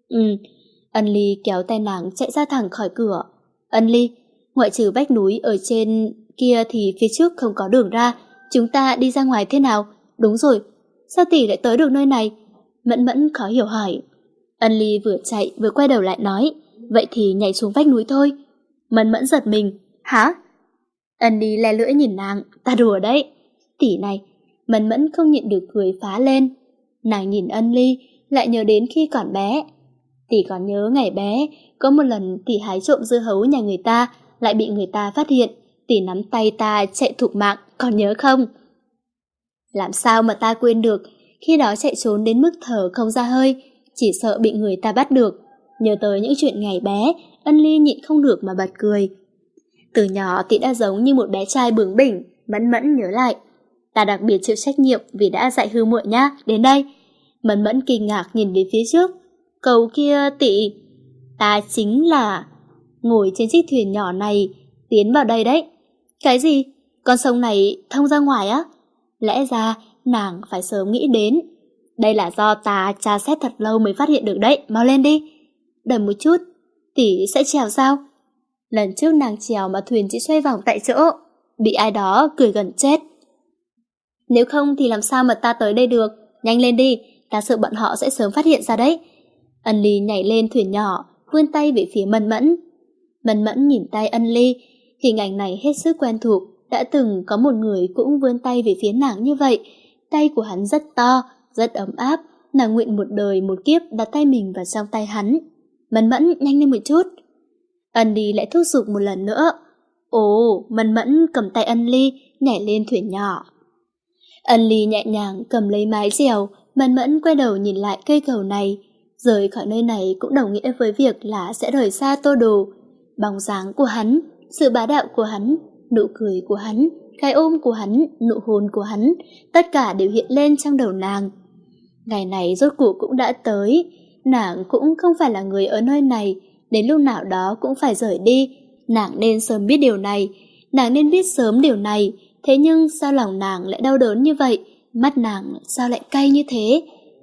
Ân Ly kéo tay nàng chạy ra thẳng khỏi cửa. Ân Ly, ngoại trừ vách núi ở trên kia thì phía trước không có đường ra. Chúng ta đi ra ngoài thế nào? Đúng rồi, sao tỷ lại tới được nơi này? Mẫn Mẫn khó hiểu hỏi. Ân Ly vừa chạy vừa quay đầu lại nói. Vậy thì nhảy xuống vách núi thôi. Mẫn Mẫn giật mình. Hả? Ân Ly le lưỡi nhìn nàng. Ta đùa đấy. Tỷ này. Mẫn Mẫn không nhịn được cười phá lên. Nàng nhìn Ân Ly, lại nhớ đến khi còn bé. Tỷ còn nhớ ngày bé, có một lần tỷ hái trộm dưa hấu nhà người ta, lại bị người ta phát hiện. Tỷ nắm tay ta chạy thục mạng, còn nhớ không? Làm sao mà ta quên được, khi đó chạy trốn đến mức thở không ra hơi, chỉ sợ bị người ta bắt được. Nhớ tới những chuyện ngày bé, Ân Ly nhịn không được mà bật cười. Từ nhỏ tỷ đã giống như một bé trai bướng bỉnh. Mẫn Mẫn nhớ lại. Ta đặc biệt chịu trách nhiệm vì đã dạy hư muội nhá, đến đây. Mẫn Mẫn kinh ngạc nhìn về phía trước. Cầu kia tỷ. Ta chính là ngồi trên chiếc thuyền nhỏ này tiến vào đây đấy. Cái gì? Con sông này thông ra ngoài á? Lẽ ra nàng phải sớm nghĩ đến. Đây là do ta tra xét thật lâu mới phát hiện được đấy. Mau lên đi. Đợi một chút. Tỷ sẽ trèo sao? Lần trước nàng trèo mà thuyền chỉ xoay vòng tại chỗ, bị ai đó cười gần chết. Nếu không thì làm sao mà ta tới đây được? Nhanh lên đi, ta sợ bọn họ sẽ sớm phát hiện ra đấy. Ân Ly nhảy lên thuyền nhỏ, vươn tay về phía Mẫn Mẫn. Mẫn Mẫn nhìn tay Ân Ly, hình ảnh này hết sức quen thuộc. Đã từng có một người cũng vươn tay về phía nàng như vậy. Tay của hắn rất to, rất ấm áp. Nàng nguyện một đời một kiếp đặt tay mình vào trong tay hắn. Mẫn Mẫn, nhanh lên một chút. Ân Ly lại thúc giục một lần nữa. Ồ, Mẫn Mẫn cầm tay Ân Ly, nhảy lên thuyền nhỏ. Ân Ly nhẹ nhàng cầm lấy mái chèo. Mẫn Mẫn quay đầu nhìn lại cây cầu này. Rời khỏi nơi này cũng đồng nghĩa với việc là sẽ rời xa Tô Đồ. Bóng dáng của hắn, sự bá đạo của hắn, nụ cười của hắn, cái ôm của hắn, nụ hôn của hắn, tất cả đều hiện lên trong đầu nàng. Ngày này rốt cuộc cũng đã tới. Nàng cũng không phải là người ở nơi này, đến lúc nào đó cũng phải rời đi. Nàng nên sớm biết điều này, nàng nên biết sớm điều này. Thế nhưng sao lòng nàng lại đau đớn như vậy? Mắt nàng sao lại cay như thế?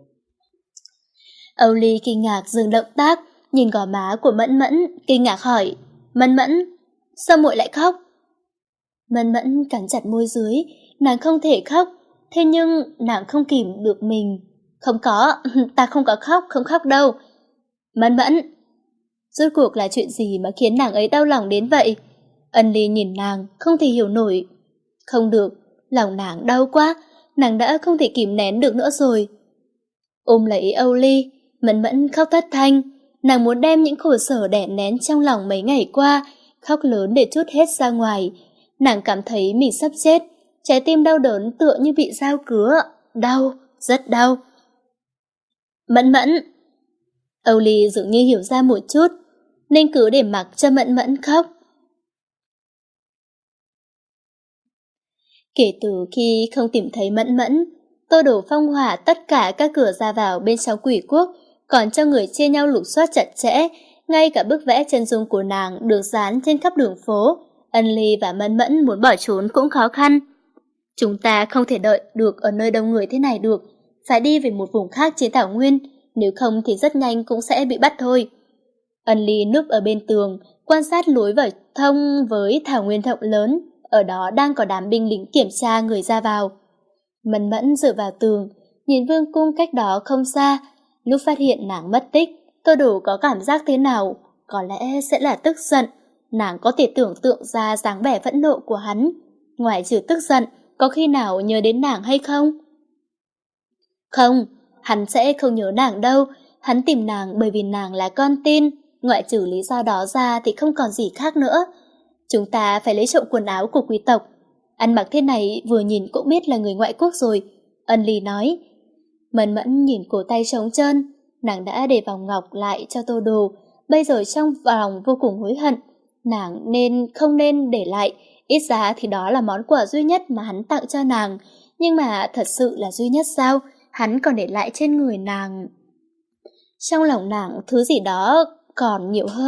Âu Ly kinh ngạc dừng động tác, nhìn gò má của Mẫn Mẫn, kinh ngạc hỏi. Mẫn Mẫn, sao muội lại khóc? Mẫn Mẫn cắn chặt môi dưới, nàng không thể khóc. Thế nhưng nàng không kìm được mình. Không có, ta không có khóc, không khóc đâu. Mẫn Mẫn, rốt cuộc là chuyện gì mà khiến nàng ấy đau lòng đến vậy? Ân Ly nhìn nàng, không thể hiểu nổi. Không được, lòng nàng đau quá, nàng đã không thể kìm nén được nữa rồi. Ôm lấy Âu Ly, Mẫn Mẫn khóc thất thanh. Nàng muốn đem những khổ sở đè nén trong lòng mấy ngày qua, khóc lớn để trút hết ra ngoài. Nàng cảm thấy mình sắp chết, trái tim đau đớn tựa như bị dao cứa. Đau, rất đau. Mẫn Mẫn. Âu Ly dường như hiểu ra một chút, nên cứ để mặc cho Mẫn Mẫn khóc. Kể từ khi không tìm thấy Mẫn Mẫn, Tô Đồ phong hỏa tất cả các cửa ra vào bên trong Quỷ Quốc, còn cho người chia nhau lục soát chặt chẽ. Ngay cả bức vẽ chân dung của nàng được dán trên khắp đường phố. Ân Ly và Mẫn Mẫn muốn bỏ trốn cũng khó khăn. Chúng ta không thể đợi được ở nơi đông người thế này được, phải đi về một vùng khác trên thảo nguyên, nếu không thì rất nhanh cũng sẽ bị bắt thôi. Ân Ly núp ở bên tường, quan sát lối vào thông với thảo nguyên rộng lớn, ở đó đang có đám binh lính kiểm tra người ra vào. Mẫn Mẫn dựa vào tường, nhìn vương cung cách đó không xa. Lúc phát hiện nàng mất tích, Tô Đồ có cảm giác thế nào? Có lẽ sẽ là tức giận. Nàng có thể tưởng tượng ra dáng vẻ phẫn nộ của hắn. Ngoài trừ tức giận, có khi nào nhớ đến nàng hay không? Không, hắn sẽ không nhớ nàng đâu. Hắn tìm nàng bởi vì nàng là con tin. Ngoại trừ lý do đó ra thì không còn gì khác nữa. Chúng ta phải lấy trộm quần áo của quý tộc. Ăn mặc thế này vừa nhìn cũng biết là người ngoại quốc rồi. Ân Ly nói. Mẫn Mẫn nhìn cổ tay trống trơn. Nàng đã để vòng ngọc lại cho Tô Đồ. Bây giờ trong lòng vô cùng hối hận. Nàng không nên để lại. Ít ra thì đó là món quà duy nhất mà hắn tặng cho nàng. Nhưng mà thật sự là duy nhất sao? Hắn còn để lại trên người nàng. Trong lòng nàng thứ gì đó còn nhiều hơn.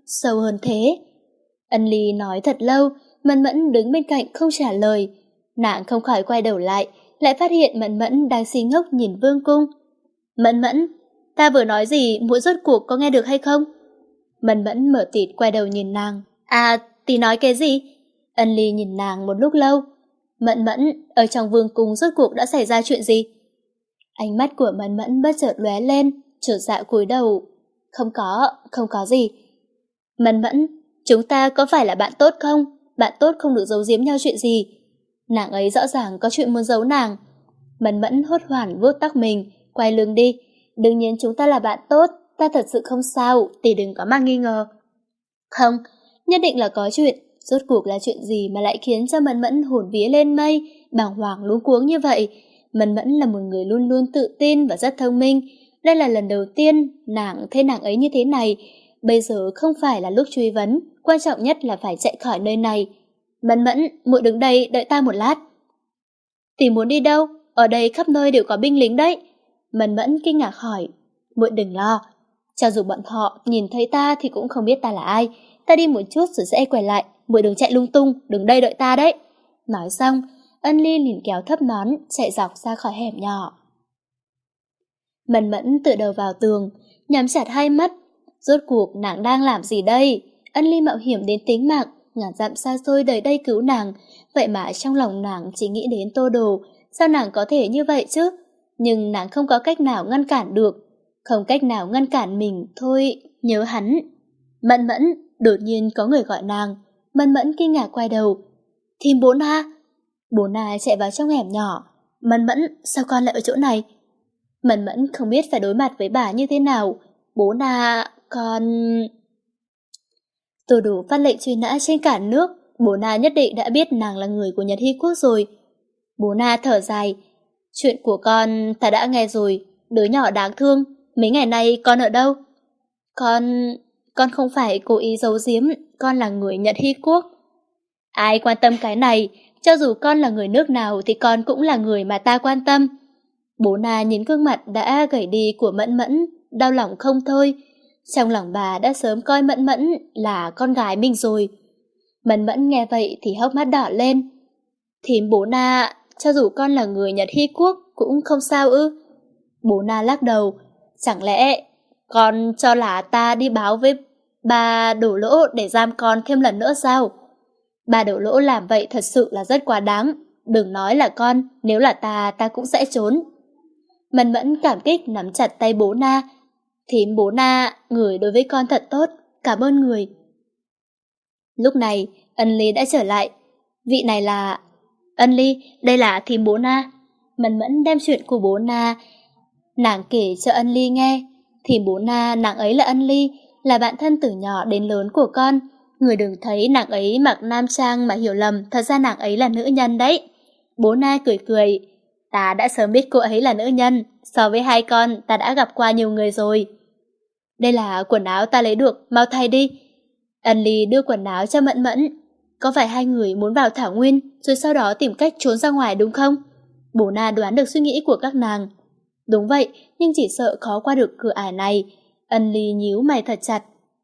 sâu hơn thế. Ân Ly nói thật lâu, Mẫn Mẫn đứng bên cạnh không trả lời. Nàng không khỏi quay đầu lại phát hiện Mẫn Mẫn đang si ngốc nhìn vương cung. Mẫn Mẫn, ta vừa nói gì, muội rốt cuộc có nghe được hay không? Mẫn Mẫn mở tịt quay đầu nhìn nàng. À, tí nói cái gì? Ân Ly nhìn nàng một lúc lâu. Mẫn Mẫn, ở trong vương cung rốt cuộc đã xảy ra chuyện gì? Ánh mắt của Mẫn Mẫn bất chợt lóe lên, chột dạ cúi đầu. Không có gì. Mẫn Mẫn, chúng ta có phải là bạn tốt không? Bạn tốt không được giấu giếm nhau chuyện gì. Nàng ấy rõ ràng có chuyện muốn giấu nàng. Mẫn Mẫn hốt hoảng vuốt tóc mình, quay lưng đi. Đương nhiên chúng ta là bạn tốt, ta thật sự không sao, tỷ đừng có mà nghi ngờ. Không, nhất định là có chuyện. Rốt cuộc là chuyện gì mà lại khiến cho Mẫn Mẫn hồn vía lên mây, bàng hoàng luống cuống như vậy? Mẫn Mẫn là một người luôn luôn tự tin và rất thông minh. Đây là lần đầu tiên nàng thấy nàng ấy như thế này. Bây giờ không phải là lúc truy vấn, quan trọng nhất là phải chạy khỏi nơi này. Mẫn Mẫn, muội đứng đây đợi ta một lát. Tỷ muốn đi đâu? Ở đây khắp nơi đều có binh lính đấy. Mẫn Mẫn kinh ngạc hỏi. Muội đừng lo, cho dù bọn họ nhìn thấy ta thì cũng không biết ta là ai. Ta đi một chút rồi sẽ quay lại. Muội đừng chạy lung tung, đứng đây đợi ta đấy. Nói xong, Ân Ly liền kéo thấp nón, chạy dọc ra khỏi hẻm nhỏ. Mẫn Mẫn tựa đầu vào tường, nhắm chặt hai mắt. Rốt cuộc nàng đang làm gì đây? Ân Ly mạo hiểm đến tính mạng, ngàn dặm xa xôi đầy đây cứu nàng. Vậy mà trong lòng nàng chỉ nghĩ đến Tô Đồ. Sao nàng có thể như vậy chứ? Nhưng nàng không có cách nào ngăn cản được. Không cách nào ngăn cản mình, thôi, nhớ hắn. Mẫn Mẫn, đột nhiên có người gọi nàng. Mẫn Mẫn kinh ngạc quay đầu. Thím Bố Na. Bố Na chạy vào trong hẻm nhỏ. Mẫn Mẫn, sao con lại ở chỗ này? Mẫn Mẫn không biết phải đối mặt với bà như thế nào. Bố Na, con... Tô Đồ phát lệnh truy nã trên cả nước. Bố Na nhất định đã biết nàng là người của Nhật Hy Quốc rồi. Bố Na thở dài. Chuyện của con ta đã nghe rồi. Đứa nhỏ đáng thương. Mấy ngày nay con ở đâu? Con không phải cố ý giấu giếm. Con là người Nhật Hy Quốc. Ai quan tâm cái này? Cho dù con là người nước nào thì con cũng là người mà ta quan tâm. Bố Na nhìn gương mặt đã gầy đi của Mẫn Mẫn, đau lòng không thôi. Trong lòng bà đã sớm coi Mẫn Mẫn là con gái mình rồi. Mẫn Mẫn nghe vậy thì hốc mắt đỏ lên. Thím Bố Na, cho dù con là người Nhật Hy Quốc cũng không sao ư? Bố Na lắc đầu. Chẳng lẽ con cho là ta đi báo với bà Đổ Lỗ để giam con thêm lần nữa sao? Bà Đổ Lỗ làm vậy thật sự là rất quá đáng. Đừng nói là con, nếu là ta cũng sẽ trốn. Mẫn Mẫn cảm kích nắm chặt tay Bố Na. Thím Bố Na, người đối với con thật tốt, cảm ơn người. Lúc này, Ân Ly đã trở lại. Vị này là... Ân Ly, đây là thím Bố Na. Mẫn Mẫn đem chuyện của Bố Na nàng kể cho Ân Ly nghe. Thím Bố Na, nàng ấy là Ân Ly, là bạn thân từ nhỏ đến lớn của con. Người đừng thấy nàng ấy mặc nam trang mà hiểu lầm, thật ra nàng ấy là nữ nhân đấy. Bố Na cười cười. Ta đã sớm biết cô ấy là nữ nhân, so với hai con ta đã gặp qua nhiều người rồi. Đây là quần áo ta lấy được, mau thay đi. Ân Ly đưa quần áo cho Mẫn Mẫn. Có phải hai người muốn vào Thảo Nguyên rồi sau đó tìm cách trốn ra ngoài đúng không? Bố Na đoán được suy nghĩ của các nàng. Đúng vậy, nhưng chỉ sợ khó qua được cửa ải này. Ân Ly nhíu mày thật chặt.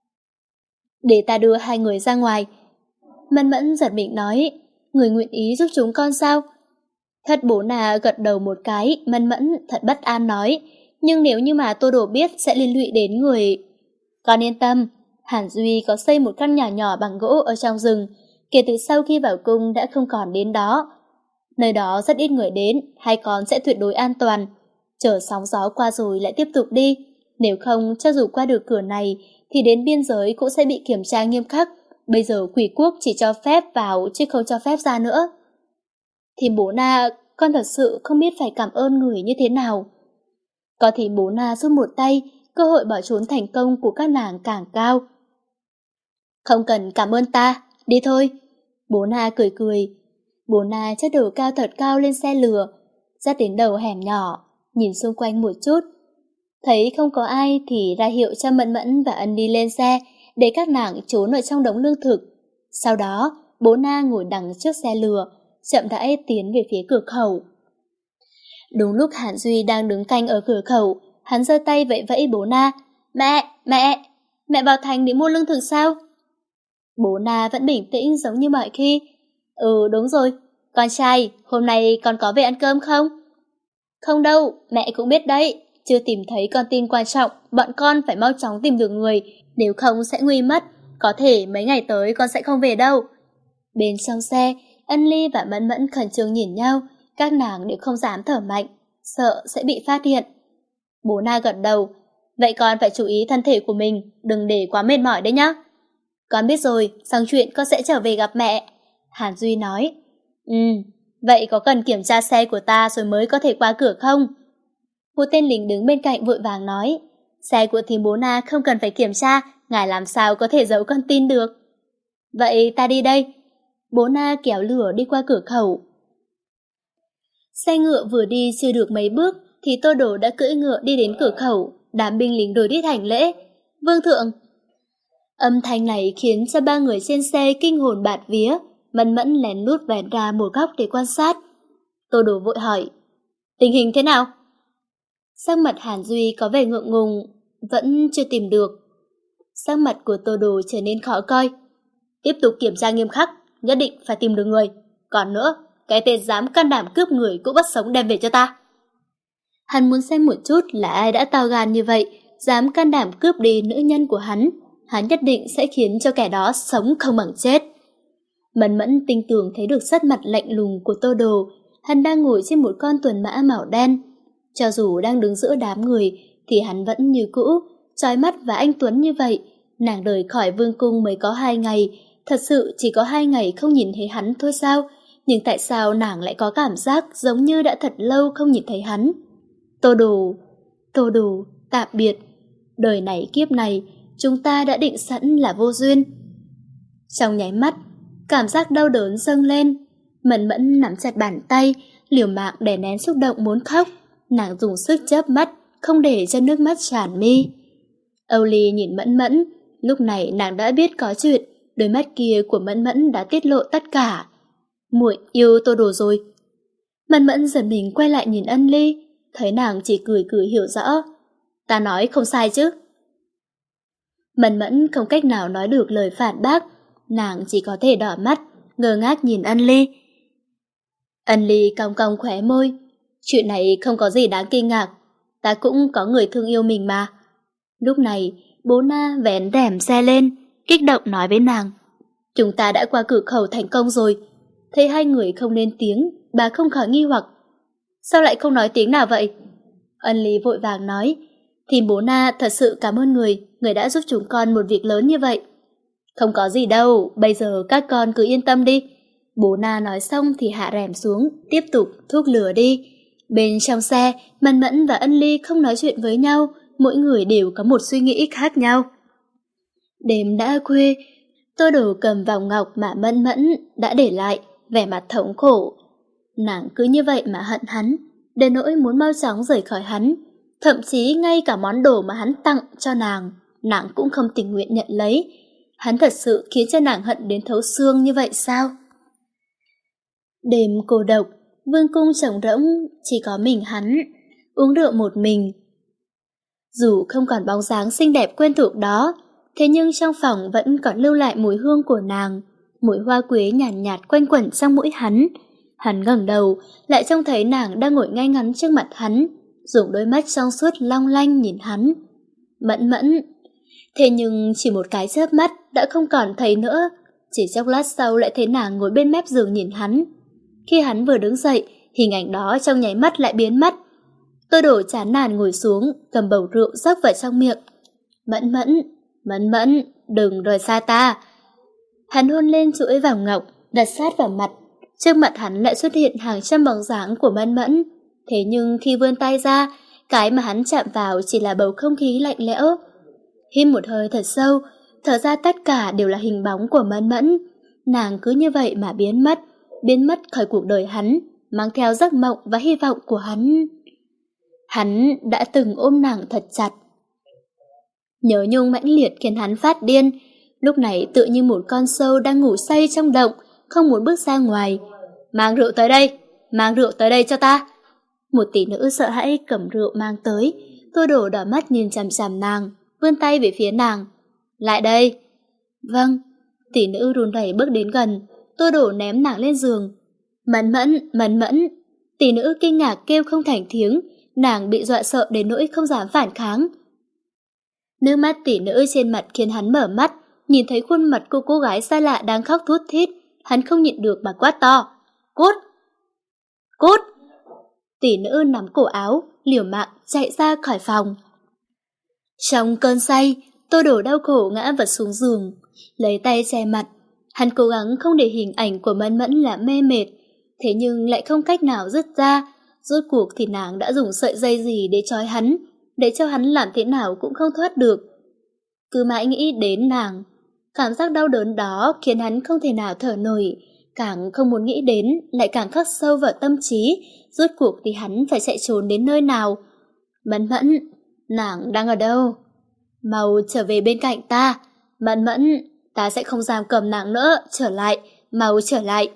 Để ta đưa hai người ra ngoài. Mẫn Mẫn giật mình nói. Người nguyện ý giúp chúng con sao? Thất Bố Na gật đầu một cái. Mẫn Mẫn thật bất an nói. Nhưng nếu như mà Tô Đồ biết sẽ liên lụy đến người. Con yên tâm. Hàn Duy có xây một căn nhà nhỏ bằng gỗ ở trong rừng. Kể từ sau khi vào cung đã không còn đến đó. Nơi đó rất ít người đến. Hai con sẽ tuyệt đối an toàn. Chờ sóng gió qua rồi lại tiếp tục đi. Nếu không, cho dù qua được cửa này thì đến biên giới cũng sẽ bị kiểm tra nghiêm khắc. Bây giờ quỷ quốc chỉ cho phép vào chứ không cho phép ra nữa. Thím Bố Na, con thật sự không biết phải cảm ơn người như thế nào. Có thím Bố Na giúp một tay, cơ hội bỏ trốn thành công của các nàng càng cao. Không cần cảm ơn ta, đi thôi. Bố Na cười cười. Bố Na chất đầu cao thật cao lên xe lừa, dắt đến đầu hẻm nhỏ, nhìn xung quanh một chút. Thấy không có ai thì ra hiệu cho Mẫn Mẫn và Ân Ly lên xe để các nàng trốn ở trong đống lương thực. Sau đó, Bố Na ngồi đằng trước xe lừa, chậm rãi tiến về phía cửa khẩu. Đúng lúc Hàn Duy đang đứng canh ở cửa khẩu, hắn giơ tay vẫy vẫy Bố Na. Mẹ, mẹ! Mẹ bảo Thành đi mua lương thực sao? Bố Na vẫn bình tĩnh giống như mọi khi. Ừ đúng rồi, con trai, hôm nay con có về ăn cơm không? Không đâu, mẹ cũng biết đấy, chưa tìm thấy con tin quan trọng, bọn con phải mau chóng tìm được người, nếu không sẽ nguy mất, có thể mấy ngày tới con sẽ không về đâu. Bên trong xe, Ân Ly và Mẫn Mẫn khẩn trương nhìn nhau, các nàng đều không dám thở mạnh, sợ sẽ bị phát hiện. Bố Na gật đầu, vậy con phải chú ý thân thể của mình, đừng để quá mệt mỏi đấy nhá. Con biết rồi, xong chuyện con sẽ trở về gặp mẹ. Hàn Duy nói. Vậy có cần kiểm tra xe của ta rồi mới có thể qua cửa không? Một tên lính đứng bên cạnh vội vàng nói. Xe của thím bố Na không cần phải kiểm tra, ngài làm sao có thể giấu con tin được. Vậy ta đi đây. Bố Na kéo lửa đi qua cửa khẩu. Xe ngựa vừa đi chưa được mấy bước thì Tô Đồ đã cưỡi ngựa đi đến cửa khẩu, đám binh lính đối đít hành lễ. Vương thượng. Âm thanh này khiến cho ba người trên xe kinh hồn bạt vía, Mẫn Mẫn lén lút vén ra một góc để quan sát. Tô Đồ vội hỏi, tình hình thế nào? Sắc mặt Hàn Duy có vẻ ngượng ngùng, vẫn chưa tìm được. Sắc mặt của Tô Đồ trở nên khó coi. Tiếp tục kiểm tra nghiêm khắc, nhất định phải tìm được người. Còn nữa, cái tên dám can đảm cướp người cũng bắt sống đem về cho ta. Hắn muốn xem một chút là ai đã to gan như vậy, dám can đảm cướp đi nữ nhân của hắn. Hắn nhất định sẽ khiến cho kẻ đó sống không bằng chết. Mẫn Mẫn tinh tường thấy được sắc mặt lạnh lùng của Tô Đồ. Hắn đang ngồi trên một con tuần mã màu đen. Cho dù đang đứng giữa đám người thì hắn vẫn như cũ, trói mắt và anh tuấn như vậy. Nàng rời khỏi vương cung mới có 2 ngày, thật sự chỉ có 2 ngày không nhìn thấy hắn thôi sao? Nhưng tại sao nàng lại có cảm giác giống như đã thật lâu không nhìn thấy hắn? Tô Đồ, tạm biệt. Đời này kiếp này, chúng ta đã định sẵn là vô duyên. Trong nháy mắt, cảm giác đau đớn dâng lên. Mẫn Mẫn nắm chặt bàn tay, liều mạng đè nén xúc động muốn khóc. Nàng dùng sức chớp mắt, không để cho nước mắt tràn mi. Âu Ly nhìn Mẫn Mẫn, lúc này nàng đã biết có chuyện, đôi mắt kia của Mẫn Mẫn đã tiết lộ tất cả. Muội yêu Tô Đồ rồi. Mẫn Mẫn giật mình quay lại nhìn Ân Ly, thấy nàng chỉ cười cười hiểu rõ. Ta nói không sai chứ? Mẫn Mẫn không cách nào nói được lời phản bác, nàng chỉ có thể đỏ mắt, ngơ ngác nhìn Ân Ly. Ân Ly cong cong khóe môi, chuyện này không có gì đáng kinh ngạc, ta cũng có người thương yêu mình mà. Lúc này, bố Na vén rèm xe lên, kích động nói với nàng. Chúng ta đã qua cửa khẩu thành công rồi. Thấy hai người không lên tiếng, bà không khỏi nghi hoặc. Sao lại không nói tiếng nào vậy? Ân Ly vội vàng nói, thím bố Na thật sự cảm ơn người đã giúp chúng con một việc lớn như vậy. Không có gì đâu, bây giờ các con cứ yên tâm đi. Bố Na nói xong thì hạ rèm xuống, tiếp tục thúc lửa đi. Bên trong xe, Mẫn Mẫn và Ân Ly không nói chuyện với nhau, mỗi người đều có một suy nghĩ khác nhau. Đêm đã khuya, Tô Đồ cầm vòng ngọc mà Mẫn Mẫn đã để lại, vẻ mặt thống khổ. Nàng cứ như vậy mà hận hắn, đến nỗi muốn mau chóng rời khỏi hắn. Thậm chí ngay cả món đồ mà hắn tặng cho nàng cũng không tình nguyện nhận lấy. Hắn thật sự khiến cho nàng hận đến thấu xương như vậy sao? Đêm cô độc, vương cung trống rỗng, chỉ có mình hắn, uống rượu một mình. Dù không còn bóng dáng xinh đẹp quen thuộc đó, thế nhưng trong phòng vẫn còn lưu lại mùi hương của nàng, mùi hoa quế nhàn nhạt quanh quẩn trong mũi hắn. Hắn ngẩng đầu, lại trông thấy nàng đang ngồi ngay ngắn trước mặt hắn, dùng đôi mắt trong suốt long lanh nhìn hắn. Mẫn Mẫn. Thế nhưng chỉ một cái chớp mắt đã không còn thấy nữa, chỉ chốc lát sau lại thấy nàng ngồi bên mép giường nhìn hắn. Khi hắn vừa đứng dậy, hình ảnh đó trong nháy mắt lại biến mất. Tôi đổ chán nản ngồi xuống, cầm bầu rượu rắc vào trong miệng. Mẫn Mẫn, đừng rời xa ta. Hắn hôn lên chuỗi vòng ngọc, đặt sát vào mặt. Trước mặt hắn lại xuất hiện hàng trăm bóng dáng của Mẫn Mẫn. Thế nhưng khi vươn tay ra, cái mà hắn chạm vào chỉ là bầu không khí lạnh lẽo. Hít một hơi thật sâu, thở ra tất cả đều là hình bóng của Mẫn Mẫn. Nàng cứ như vậy mà biến mất khỏi cuộc đời hắn, mang theo giấc mộng và hy vọng của hắn. Hắn đã từng ôm nàng thật chặt. Nhớ nhung mãnh liệt khiến hắn phát điên, lúc này tự như một con sâu đang ngủ say trong động, không muốn bước ra ngoài. Mang rượu tới đây cho ta. Một tỷ nữ sợ hãi cầm rượu mang tới. Tôi đổ đỏ mắt nhìn chằm chằm nàng, vươn tay về phía nàng. Lại đây. Vâng. Tỷ nữ run rẩy bước đến gần, Tô Đồ ném nàng lên giường. Mẫn mẫn, mẫn mẫn. Tỷ nữ kinh ngạc kêu không thành tiếng, nàng bị dọa sợ đến nỗi không dám phản kháng. Nước mắt tỷ nữ trên mặt khiến hắn mở mắt, nhìn thấy khuôn mặt cô gái xa lạ đang khóc thút thít, hắn không nhịn được mà quát to. Cút! Cút! Tỷ nữ nắm cổ áo, liều mạng chạy ra khỏi phòng. Trong cơn say, Tô Đồ đau khổ ngã vật xuống giường, lấy tay che mặt. Hắn cố gắng không để hình ảnh của Mẫn Mẫn làm mê mệt, thế nhưng lại không cách nào dứt ra. Rốt cuộc thì nàng đã dùng sợi dây gì để trói hắn, để cho hắn làm thế nào cũng không thoát được. Cứ mãi nghĩ đến nàng, cảm giác đau đớn đó khiến hắn không thể nào thở nổi, càng không muốn nghĩ đến lại càng khắc sâu vào tâm trí. Rốt cuộc thì hắn phải chạy trốn đến nơi nào? Mẫn Mẫn, nàng đang ở đâu? Mau trở về bên cạnh ta. Mẫn Mẫn, ta sẽ không giam cầm nàng nữa, trở lại, mau trở lại.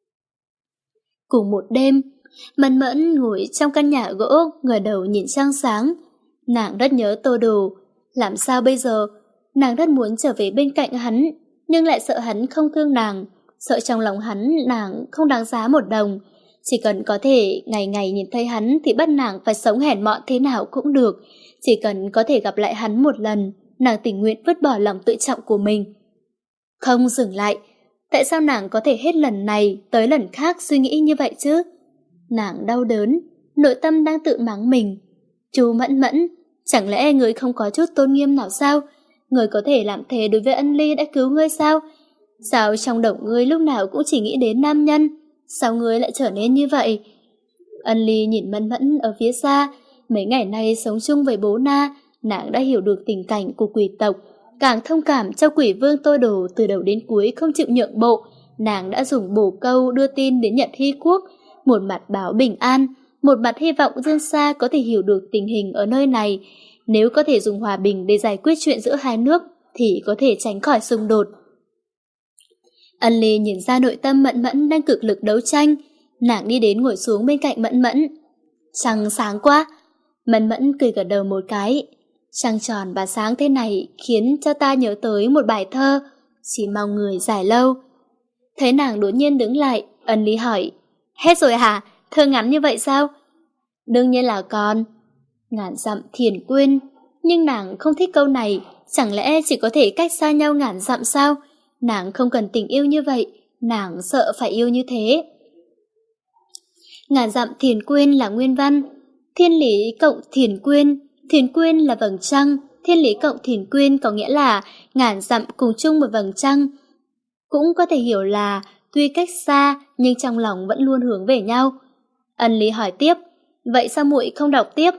Cùng một đêm, Mẫn Mẫn ngồi trong căn nhà gỗ, ngửa đầu nhìn trăng sáng. Nàng rất nhớ Tô Đồ. Làm sao bây giờ? Nàng rất muốn trở về bên cạnh hắn, nhưng lại sợ hắn không thương nàng, sợ trong lòng hắn nàng không đáng giá một đồng. Chỉ cần có thể ngày ngày nhìn thấy hắn thì bắt nàng phải sống hèn mọn thế nào cũng được. Chỉ cần có thể gặp lại hắn một lần, nàng tình nguyện vứt bỏ lòng tự trọng của mình. Không dừng lại. Tại sao nàng có thể hết lần này tới lần khác suy nghĩ như vậy chứ? Nàng đau đớn, nội tâm đang tự mắng mình. Chú Mẫn Mẫn, chẳng lẽ người không có chút tôn nghiêm nào sao? Người có thể làm thế đối với Ân Ly đã cứu ngươi sao? Sao trong đầu ngươi lúc nào cũng chỉ nghĩ đến nam nhân? Sao ngươi lại trở nên như vậy? Ân Ly nhìn Mẫn Mẫn ở phía xa. Mấy ngày nay sống chung với bố Na, nàng đã hiểu được tình cảnh của quỷ tộc, càng thông cảm cho quỷ vương Tô Đồ từ đầu đến cuối không chịu nhượng bộ. Nàng đã dùng bổ câu đưa tin đến Nhật Hy Quốc, một mặt báo bình an, một mặt hy vọng Dương Sa có thể hiểu được tình hình ở nơi này. Nếu có thể dùng hòa bình để giải quyết chuyện giữa hai nước, thì có thể tránh khỏi xung đột. Ân Ly nhìn ra nội tâm Mẫn Mẫn đang cực lực đấu tranh. Nàng đi đến ngồi xuống bên cạnh Mẫn Mẫn. Trăng sáng quá. Mẫn Mẫn cười gật đầu một cái. Trăng tròn và sáng thế này khiến cho ta nhớ tới một bài thơ, chỉ mong người dài lâu. Thấy nàng đột nhiên đứng lại, Ân Ly hỏi. Hết rồi hả? Thơ ngắn như vậy sao? Đương nhiên là còn. Ngàn dặm thiền quên. Nhưng nàng không thích câu này. Chẳng lẽ chỉ có thể cách xa nhau ngàn dặm sao? Nàng không cần tình yêu như vậy. Nàng sợ phải yêu như thế. Ngàn dặm thiền quên là nguyên văn. Thiên lý cộng thiền quên là vầng trăng. Thiên lý cộng thiền quên có nghĩa là ngàn dặm cùng chung một vầng trăng. Cũng có thể hiểu là tuy cách xa nhưng trong lòng vẫn luôn hướng về nhau. Ân Lý hỏi tiếp. Vậy sao muội không đọc tiếp?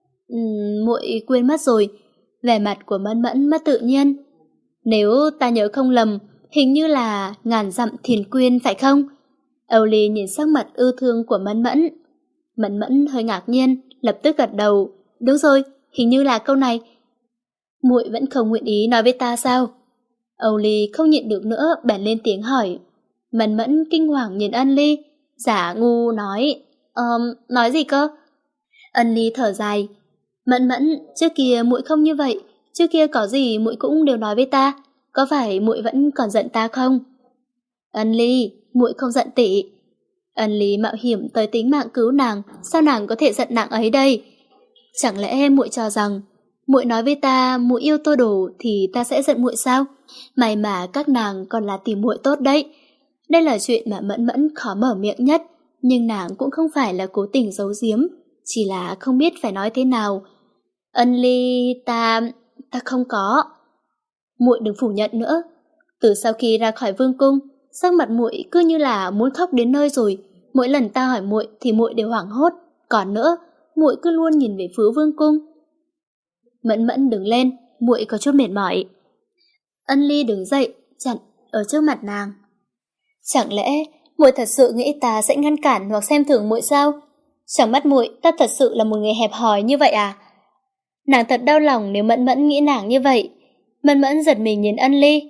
Muội quên mất rồi. Vẻ mặt của Mẫn Mẫn mất tự nhiên. Nếu ta nhớ không lầm, hình như là ngàn dặm thiền quyên phải không? Âu Ly nhìn sắc mặt ưu thương của Mẫn Mẫn. Mẫn Mẫn hơi ngạc nhiên, lập tức gật đầu. Đúng rồi, hình như là câu này. Muội vẫn không nguyện ý nói với ta sao? Âu Ly không nhịn được nữa, bèn lên tiếng hỏi. Mẫn Mẫn kinh hoàng nhìn Ân Ly, giả ngu nói. Nói gì cơ? Ân Ly thở dài. Mẫn Mẫn, trước kia muội không như vậy, trước kia có gì muội cũng đều nói với ta, có phải muội vẫn còn giận ta không? Ân Ly, muội không giận tỷ. Ân Ly mạo hiểm tới tính mạng cứu nàng, sao nàng có thể giận nặng ấy đây? Chẳng lẽ muội cho rằng muội nói với ta muội yêu Tô Đồ thì ta sẽ giận muội sao? May mà các nàng còn là tìm muội tốt đấy. Đây là chuyện mà Mẫn Mẫn khó mở miệng nhất, nhưng nàng cũng không phải là cố tình giấu giếm, chỉ là không biết phải nói thế nào. Ân Ly, ta không có. Muội đừng phủ nhận nữa. Từ sau khi ra khỏi vương cung, sắc mặt muội cứ như là muốn khóc đến nơi rồi. Mỗi lần ta hỏi muội thì muội đều hoảng hốt. Còn nữa, muội cứ luôn nhìn về phía vương cung. Mẫn Mẫn đứng lên, muội có chút mệt mỏi. Ân Ly đứng dậy, chặn ở trước mặt nàng. Chẳng lẽ muội thật sự nghĩ ta sẽ ngăn cản hoặc xem thường muội sao? Trong mắt muội, ta thật sự là một người hẹp hòi như vậy à? Nàng thật đau lòng nếu Mẫn Mẫn nghĩ nàng như vậy. Mẫn Mẫn giật mình nhìn Ân Ly.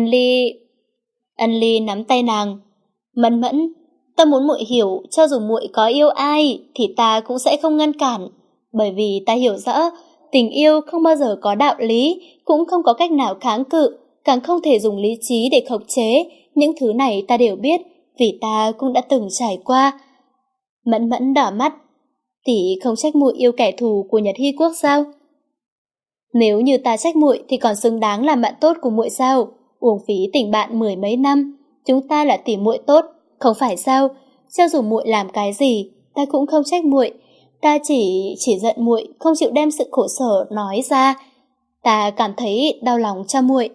Ân Ly nắm tay nàng. Mẫn Mẫn, ta muốn muội hiểu, cho dù muội có yêu ai thì ta cũng sẽ không ngăn cản, bởi vì ta hiểu rõ Tình yêu không bao giờ có đạo lý, cũng không có cách nào kháng cự, càng không thể dùng lý trí để khống chế. Những thứ này ta đều biết, vì ta cũng đã từng trải qua. Mẫn Mẫn đỏ mắt. Tỷ không trách muội yêu kẻ thù của Nhật Hy Quốc sao? Nếu như ta trách muội thì còn xứng đáng làm bạn tốt của muội sao? Uổng phí tình bạn 10 mấy năm. Chúng ta là tỉ muội tốt, không phải sao? Cho dù muội làm cái gì, ta cũng không trách muội. Ta chỉ giận muội không chịu đem sự khổ sở nói ra. Ta cảm thấy đau lòng cho muội.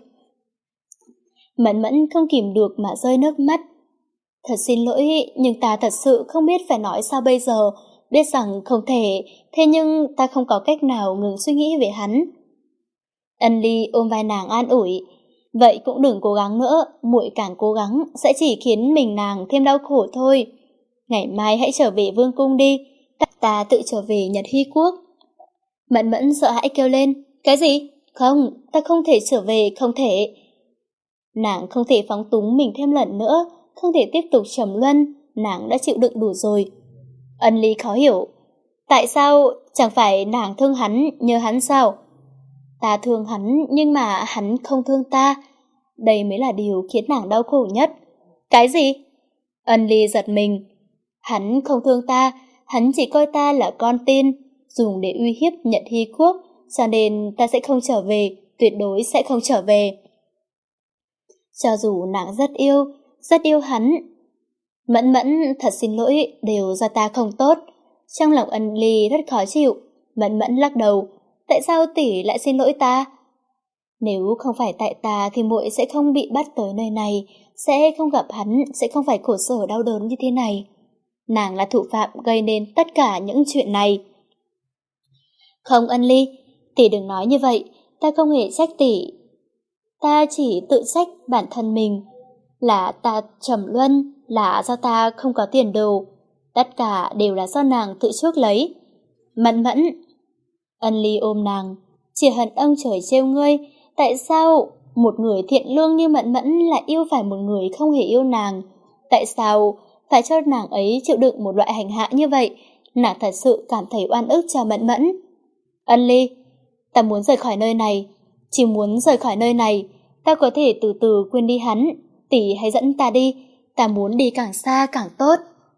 Mẫn Mẫn không kìm được mà rơi nước mắt. Thật xin lỗi, nhưng ta thật sự không biết phải nói sao bây giờ. Biết rằng không thể, thế nhưng ta không có cách nào ngừng suy nghĩ về hắn. Ân Ly ôm vai nàng an ủi. Vậy cũng đừng cố gắng nữa, muội càng cố gắng sẽ chỉ khiến mình nàng thêm đau khổ thôi. Ngày mai hãy trở về vương cung đi, ta tự trở về Nhật Hy Quốc. Mẫn Mẫn sợ hãi kêu lên. Cái gì? Không, ta không thể trở về, không thể. Nàng không thể phóng túng mình thêm lần nữa, không thể tiếp tục trầm luân, nàng đã chịu đựng đủ rồi. Ân Ly khó hiểu. Tại sao chẳng phải nàng thương hắn, nhớ hắn sao? Ta thương hắn nhưng mà hắn không thương ta. Đây mới là điều khiến nàng đau khổ nhất. Cái gì? Ân Ly giật mình. Hắn không thương ta, hắn chỉ coi ta là con tin, dùng để uy hiếp Nhật Hy Quốc, cho nên ta sẽ không trở về, tuyệt đối sẽ không trở về. Cho dù nàng rất yêu hắn. Mẫn Mẫn, thật xin lỗi, đều do ta không tốt. Trong lòng Ân Ly rất khó chịu. Mẫn Mẫn lắc đầu. Tại sao tỷ lại xin lỗi ta? Nếu không phải tại ta thì muội sẽ không bị bắt tới nơi này, sẽ không gặp hắn, sẽ không phải khổ sở đau đớn như thế này. Nàng là thủ phạm gây nên tất cả những chuyện này. Không Ân Ly, tỷ đừng nói như vậy, ta không hề trách tỷ. Ta chỉ tự trách bản thân mình. Là ta trầm luân, là do ta không có tiền đồ. Tất cả đều là do nàng tự chuốc lấy. Mẫn Mẫn. Ân Ly ôm nàng. Chỉ hận ông trời trêu ngươi. Tại sao một người thiện lương như Mẫn Mẫn lại yêu phải một người không hề yêu nàng? Tại sao phải cho nàng ấy chịu đựng một loại hành hạ như vậy? Nàng thật sự cảm thấy oan ức cho Mẫn Mẫn. Ân Ly, ta muốn rời khỏi nơi này. Chỉ muốn rời khỏi nơi này. Ta có thể từ từ quên đi hắn. Tỷ hãy dẫn ta đi. Ta muốn đi càng xa càng tốt.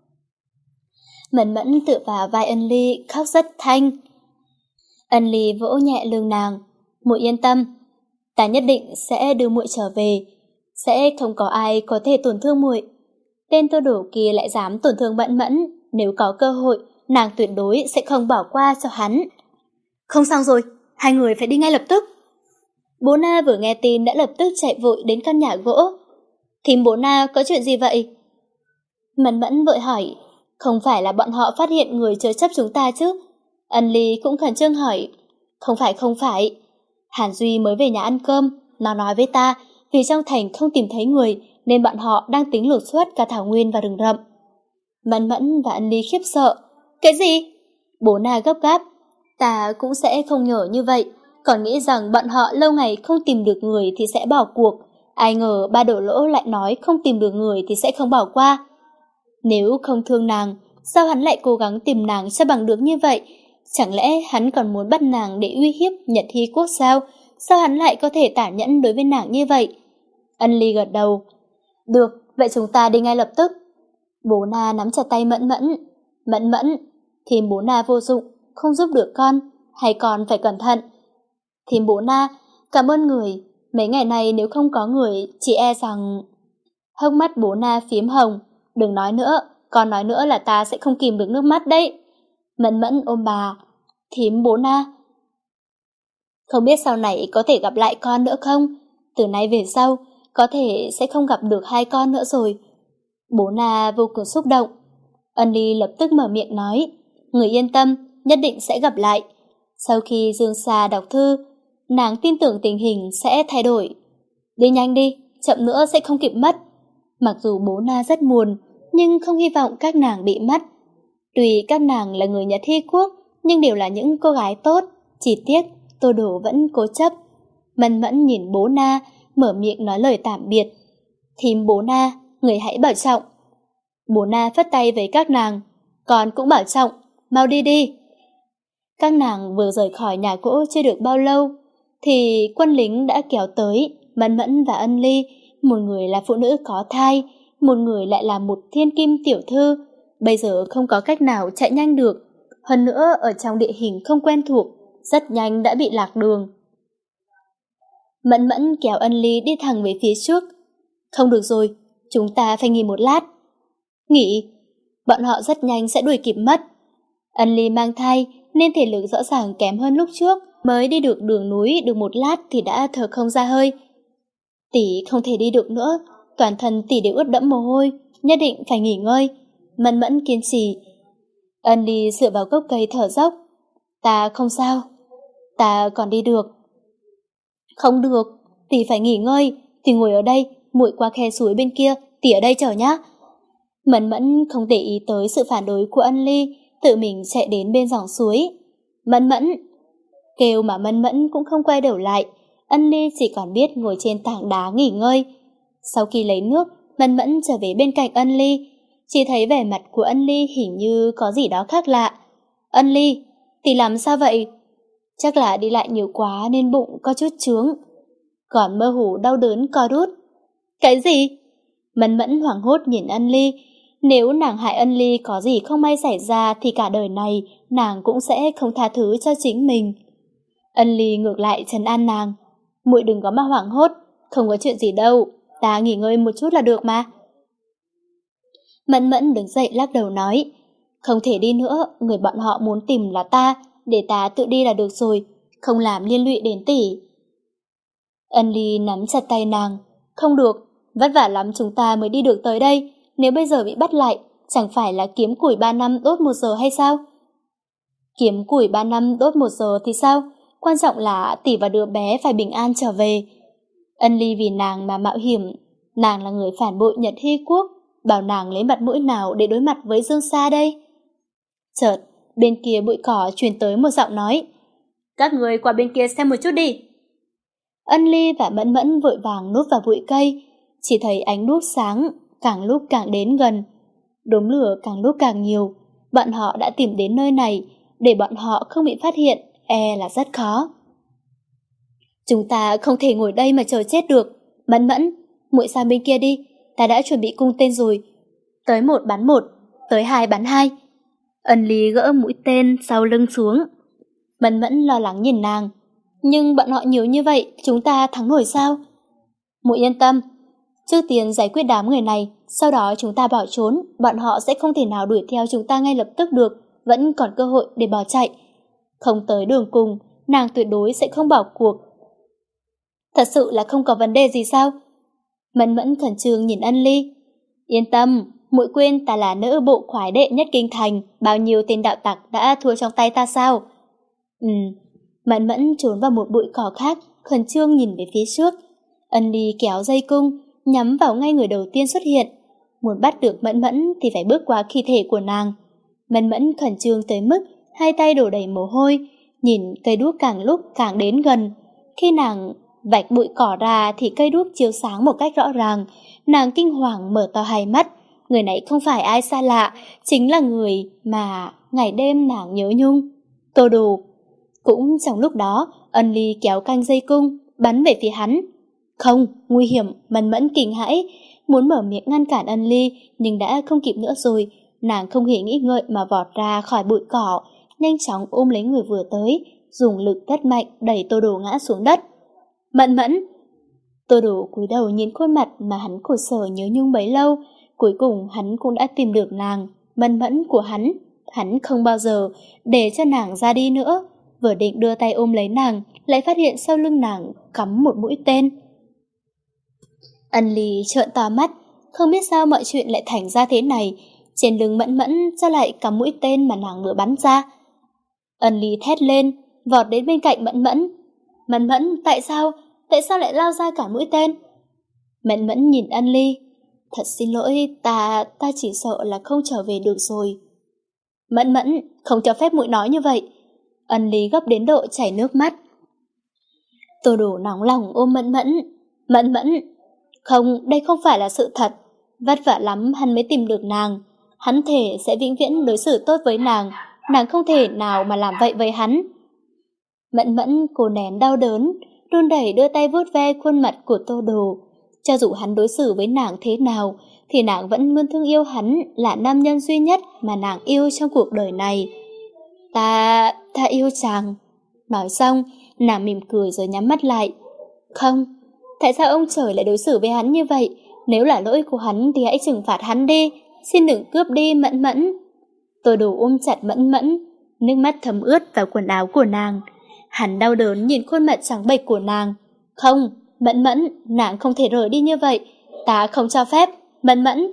Mẫn Mẫn tựa vào vai Ân Ly khóc rất thanh. Ân Ly vỗ nhẹ lưng nàng. Muội yên tâm, ta nhất định sẽ đưa muội trở về. Sẽ không có ai có thể tổn thương muội. Tên Tô Đổ kia lại dám tổn thương Mẫn Mẫn. Nếu có cơ hội, nàng tuyệt đối sẽ không bỏ qua cho hắn. Không xong rồi, hai người phải đi ngay lập tức. Bố Na vừa nghe tin đã lập tức chạy vội đến căn nhà gỗ. Thím bố Na, có chuyện gì vậy? Mẫn Mẫn vội hỏi. Không phải là bọn họ phát hiện người chứa chấp chúng ta chứ? Ân Ly cũng khẩn trương hỏi. Không phải. Hàn Duy mới về nhà ăn cơm. Nó nói với ta, vì trong thành không tìm thấy người, nên bọn họ đang tính lục soát cả thảo nguyên và rừng rậm. Mẫn Mẫn và Ân Ly khiếp sợ. Cái gì? Bố Na gấp gáp. Ta cũng sẽ không ngờ như vậy. Còn nghĩ rằng bọn họ lâu ngày không tìm được người thì sẽ bỏ cuộc. Ai ngờ ba Đổ Lỗ lại nói không tìm được người thì sẽ không bỏ qua. Nếu không thương nàng, sao hắn lại cố gắng tìm nàng cho bằng được như vậy? Chẳng lẽ hắn còn muốn bắt nàng để uy hiếp Nhật Hy Quốc sao? Sao hắn lại có thể tàn nhẫn đối với nàng như vậy? Ân Ly gật đầu. Được, vậy chúng ta đi ngay lập tức. Bố Na nắm chặt tay Mẫn Mẫn. Mẫn Mẫn, thím bố Na vô dụng, không giúp được con, hay con phải cẩn thận. Thím bố Na, cảm ơn người. Mấy ngày này nếu không có người, chị e rằng... Hốc mắt bố Na phím hồng. Đừng nói nữa, con nói nữa là ta sẽ không kìm được nước mắt đấy. Mẫn Mẫn ôm bà. Thím bố Na. Không biết sau này có thể gặp lại con nữa không? Từ nay về sau, có thể sẽ không gặp được hai con nữa rồi. Bố Na vô cùng xúc động. Ân Ly lập tức mở miệng nói. Người yên tâm, nhất định sẽ gặp lại. Sau khi Dương Sa đọc thư, nàng tin tưởng tình hình sẽ thay đổi. Đi nhanh đi, chậm nữa sẽ không kịp mất. Mặc dù bố Na rất buồn, nhưng không hy vọng các nàng bị mất. Tuy các nàng là người Nhật Hy Quốc, nhưng đều là những cô gái tốt. Chỉ tiếc, Tô Đồ vẫn cố chấp. Mẫn Mẫn nhìn bố Na, mở miệng nói lời tạm biệt. Thím bố Na, người hãy bảo trọng. Bố Na phất tay với các nàng. Con cũng bảo trọng, mau đi đi. Các nàng vừa rời khỏi nhà gỗ chưa được bao lâu, thì quân lính đã kéo tới. Mẫn Mẫn và Ân Ly, một người là phụ nữ có thai, một người lại là một thiên kim tiểu thư, bây giờ không có cách nào chạy nhanh được. Hơn nữa ở trong địa hình không quen thuộc, rất nhanh đã bị lạc đường. Mẫn Mẫn kéo Ân Ly đi thẳng về phía trước. Không được rồi, chúng ta phải nghỉ một lát. Nghỉ? Bọn họ rất nhanh sẽ đuổi kịp mất. Ân Ly mang thai nên thể lực rõ ràng kém hơn lúc trước, mới đi được đường núi được một lát thì đã thở không ra hơi. Tỷ không thể đi được nữa, toàn thân tỷ đều ướt đẫm mồ hôi, nhất định phải nghỉ ngơi. Mẫn Mẫn kiên trì. Ân Ly dựa vào gốc cây thở dốc. Ta không sao, ta còn đi được. Không được, tỷ phải nghỉ ngơi, tỷ ngồi ở đây, muội qua khe suối bên kia, tỷ ở đây chờ nhá. Mẫn Mẫn không để ý tới sự phản đối của Ân Ly, tự mình chạy đến bên dòng suối. Mẫn Mẫn! Kêu mà Mẫn Mẫn cũng không quay đầu lại, Ân Ly chỉ còn biết ngồi trên tảng đá nghỉ ngơi. Sau khi lấy nước, Mẫn Mẫn trở về bên cạnh Ân Ly, chỉ thấy vẻ mặt của Ân Ly hình như có gì đó khác lạ. Ân Ly, tỷ làm sao vậy? Chắc là đi lại nhiều quá nên bụng có chút chướng. Còn mơ hồ đau đớn co rút. Cái gì? Mẫn Mẫn hoảng hốt nhìn Ân Ly. Nếu nàng hại Ân Ly có gì không may xảy ra thì cả đời này nàng cũng sẽ không tha thứ cho chính mình. Ân Ly ngược lại trấn an nàng. Muội đừng có mà hoảng hốt, không có chuyện gì đâu, ta nghỉ ngơi một chút là được mà. Mẫn Mẫn đứng dậy lắc đầu nói, không thể đi nữa, người bọn họ muốn tìm là ta, để ta tự đi là được rồi, không làm liên lụy đến tỷ. Ân Ly nắm chặt tay nàng, không được, vất vả lắm chúng ta mới đi được tới đây, nếu bây giờ bị bắt lại, chẳng phải là kiếm củi 3 năm đốt 1 giờ hay sao? Kiếm củi 3 năm đốt 1 giờ thì sao? Quan trọng là tỷ và đứa bé phải bình an trở về. Ân Ly vì nàng mà mạo hiểm, nàng là người phản bội Nhật Hy Quốc, bảo nàng lấy mặt mũi nào để đối mặt với Dương Sa đây? Chợt, bên kia bụi cỏ truyền tới một giọng nói, các người qua bên kia xem một chút đi. Ân Ly và Mẫn Mẫn vội vàng núp vào bụi cây, chỉ thấy ánh đuốc sáng càng lúc càng đến gần, đốm lửa càng lúc càng nhiều. Bọn họ đã tìm đến nơi này, để bọn họ không bị phát hiện e là rất khó. Chúng ta không thể ngồi đây mà chờ chết được. Mẫn Mẫn, muội sang bên kia đi, ta đã chuẩn bị cung tên rồi. Tới 1 bắn 1, tới 2 bắn 2. Ân Ly gỡ mũi tên sau lưng xuống. Mẫn Mẫn lo lắng nhìn nàng. Nhưng bọn họ nhiều như vậy, chúng ta thắng nổi sao? Muội yên tâm, trước tiên giải quyết đám người này, sau đó chúng ta bỏ trốn, bọn họ sẽ không thể nào đuổi theo chúng ta ngay lập tức được, vẫn còn cơ hội để bỏ chạy. Không tới đường cùng, nàng tuyệt đối sẽ không bỏ cuộc. Thật sự là không có vấn đề gì sao? Mẫn Mẫn khẩn trương nhìn Ân Ly. Yên tâm, muội quên ta là nữ bộ khoái đệ nhất kinh thành, bao nhiêu tên đạo tặc đã thua trong tay ta sao? Mẫn Mẫn trốn vào một bụi cỏ khác, khẩn trương nhìn về phía trước. Ân Ly kéo dây cung, nhắm vào ngay người đầu tiên xuất hiện. Muốn bắt được Mẫn Mẫn thì phải bước qua khí thể của nàng. Mẫn Mẫn khẩn trương tới mức hai tay đổ đầy mồ hôi, nhìn cây đuốc càng lúc càng đến gần. Khi nàng vạch bụi cỏ ra thì cây đuốc chiếu sáng một cách rõ ràng. Nàng kinh hoàng mở to hai mắt. Người này không phải ai xa lạ, chính là người mà ngày đêm nàng nhớ nhung, Tô Đồ. Cũng trong lúc đó, Ân Ly kéo canh dây cung, bắn về phía hắn. Không, nguy hiểm, Mẫn Mẫn kinh hãi, muốn mở miệng ngăn cản Ân Ly, nhưng đã không kịp nữa rồi. Nàng không hề nghĩ ngợi mà vọt ra khỏi bụi cỏ, nhanh chóng ôm lấy người vừa tới, dùng lực rất mạnh đẩy Tô Đồ ngã xuống đất. Mẫn Mẫn! Tô Đồ cúi đầu nhìn khuôn mặt mà hắn khổ sở nhớ nhung bấy lâu. Cuối cùng hắn cũng đã tìm được nàng, Mẫn Mẫn của hắn. Hắn không bao giờ để cho nàng ra đi nữa. Vừa định đưa tay ôm lấy nàng, lại phát hiện sau lưng nàng cắm một mũi tên. Ân Ly trợn to mắt, không biết sao mọi chuyện lại thành ra thế này. Trên lưng Mẫn Mẫn sao lại cắm mũi tên mà nàng vừa bắn ra? Ân Ly thét lên, vọt đến bên cạnh Mẫn Mẫn. Mẫn Mẫn, tại sao lại lao ra cả mũi tên? Mẫn Mẫn nhìn Ân Ly. Thật xin lỗi, ta chỉ sợ là không trở về được rồi. Mẫn Mẫn, không cho phép muội nói như vậy. Ân Ly gấp đến độ chảy nước mắt. Tô Đồ nóng lòng ôm Mẫn Mẫn. Mẫn Mẫn, không, đây không phải là sự thật. Vất vả lắm hắn mới tìm được nàng. Hắn thề sẽ vĩnh viễn đối xử tốt với nàng. nàng không thể nào mà làm vậy với hắn. Mẫn Mẫn cố nén đau đớn, run rẩy đưa tay vuốt ve khuôn mặt của Tô Đồ. Cho dù hắn đối xử với nàng thế nào, thì nàng vẫn luôn thương yêu hắn, là nam nhân duy nhất mà nàng yêu trong cuộc đời này. Ta yêu chàng. Nói xong, nàng mỉm cười rồi nhắm mắt lại. Không, tại sao ông trời lại đối xử với hắn như vậy? Nếu là lỗi của hắn thì hãy trừng phạt hắn đi, xin đừng cướp đi Mẫn Mẫn. Tô Đồ ôm chặt Mẫn Mẫn, nước mắt thấm ướt vào quần áo của nàng. Hắn đau đớn nhìn khuôn mặt trắng bệch của nàng. Không, Mẫn Mẫn, nàng không thể rời đi như vậy. Ta không cho phép, Mẫn Mẫn.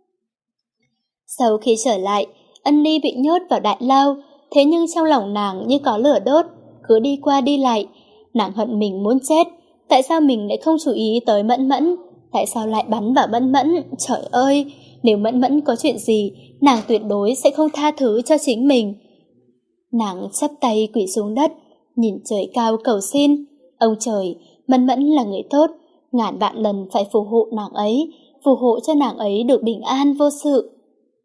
Sau khi trở lại, Ân Ly bị nhốt vào đại lao, thế nhưng trong lòng nàng như có lửa đốt, cứ đi qua đi lại. Nàng hận mình muốn chết. Tại sao mình lại không chú ý tới Mẫn Mẫn? Tại sao lại bắn vào Mẫn Mẫn? Trời ơi, nếu Mẫn Mẫn có chuyện gì, nàng tuyệt đối sẽ không tha thứ cho chính mình. Nàng chắp tay quỳ xuống đất, nhìn trời cao cầu xin. Ông trời, Mẫn Mẫn là người tốt, ngàn vạn lần phải phù hộ nàng ấy, phù hộ cho nàng ấy được bình an vô sự.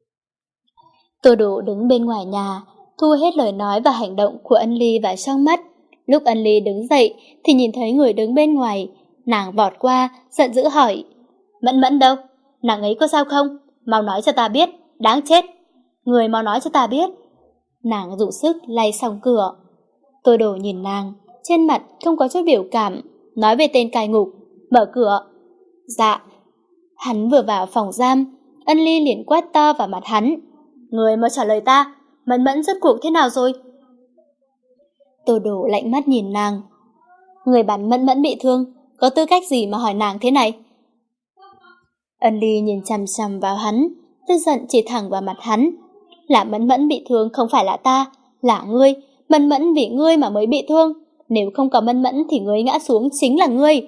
Tô Đồ đứng bên ngoài nhà, thu hết lời nói và hành động của Ân Ly vào trong mắt. Lúc Ân Ly đứng dậy thì nhìn thấy người đứng bên ngoài. Nàng vọt qua, giận dữ hỏi: Mẫn Mẫn đâu? Nàng ấy có sao không? Mau nói cho ta biết, đáng chết. Người mau nói cho ta biết. Nàng dùng sức lay xong cửa. Tô Đồ nhìn nàng, trên mặt không có chút biểu cảm, nói về tên cai ngục: mở cửa. Dạ. Hắn vừa vào phòng giam, Ân Ly liền quát to vào mặt hắn: người mau trả lời ta, Mẫn Mẫn rốt cuộc thế nào rồi? Tô Đồ lạnh mắt nhìn nàng. Người bắn Mẫn Mẫn bị thương, có tư cách gì mà hỏi nàng thế này? Ân Ly nhìn chằm chằm vào hắn, tức giận chỉ thẳng vào mặt hắn. Là Mẫn Mẫn bị thương không phải là ta, là ngươi. Mẫn Mẫn vì ngươi mà mới bị thương. Nếu không có Mẫn Mẫn thì ngươi ngã xuống chính là ngươi.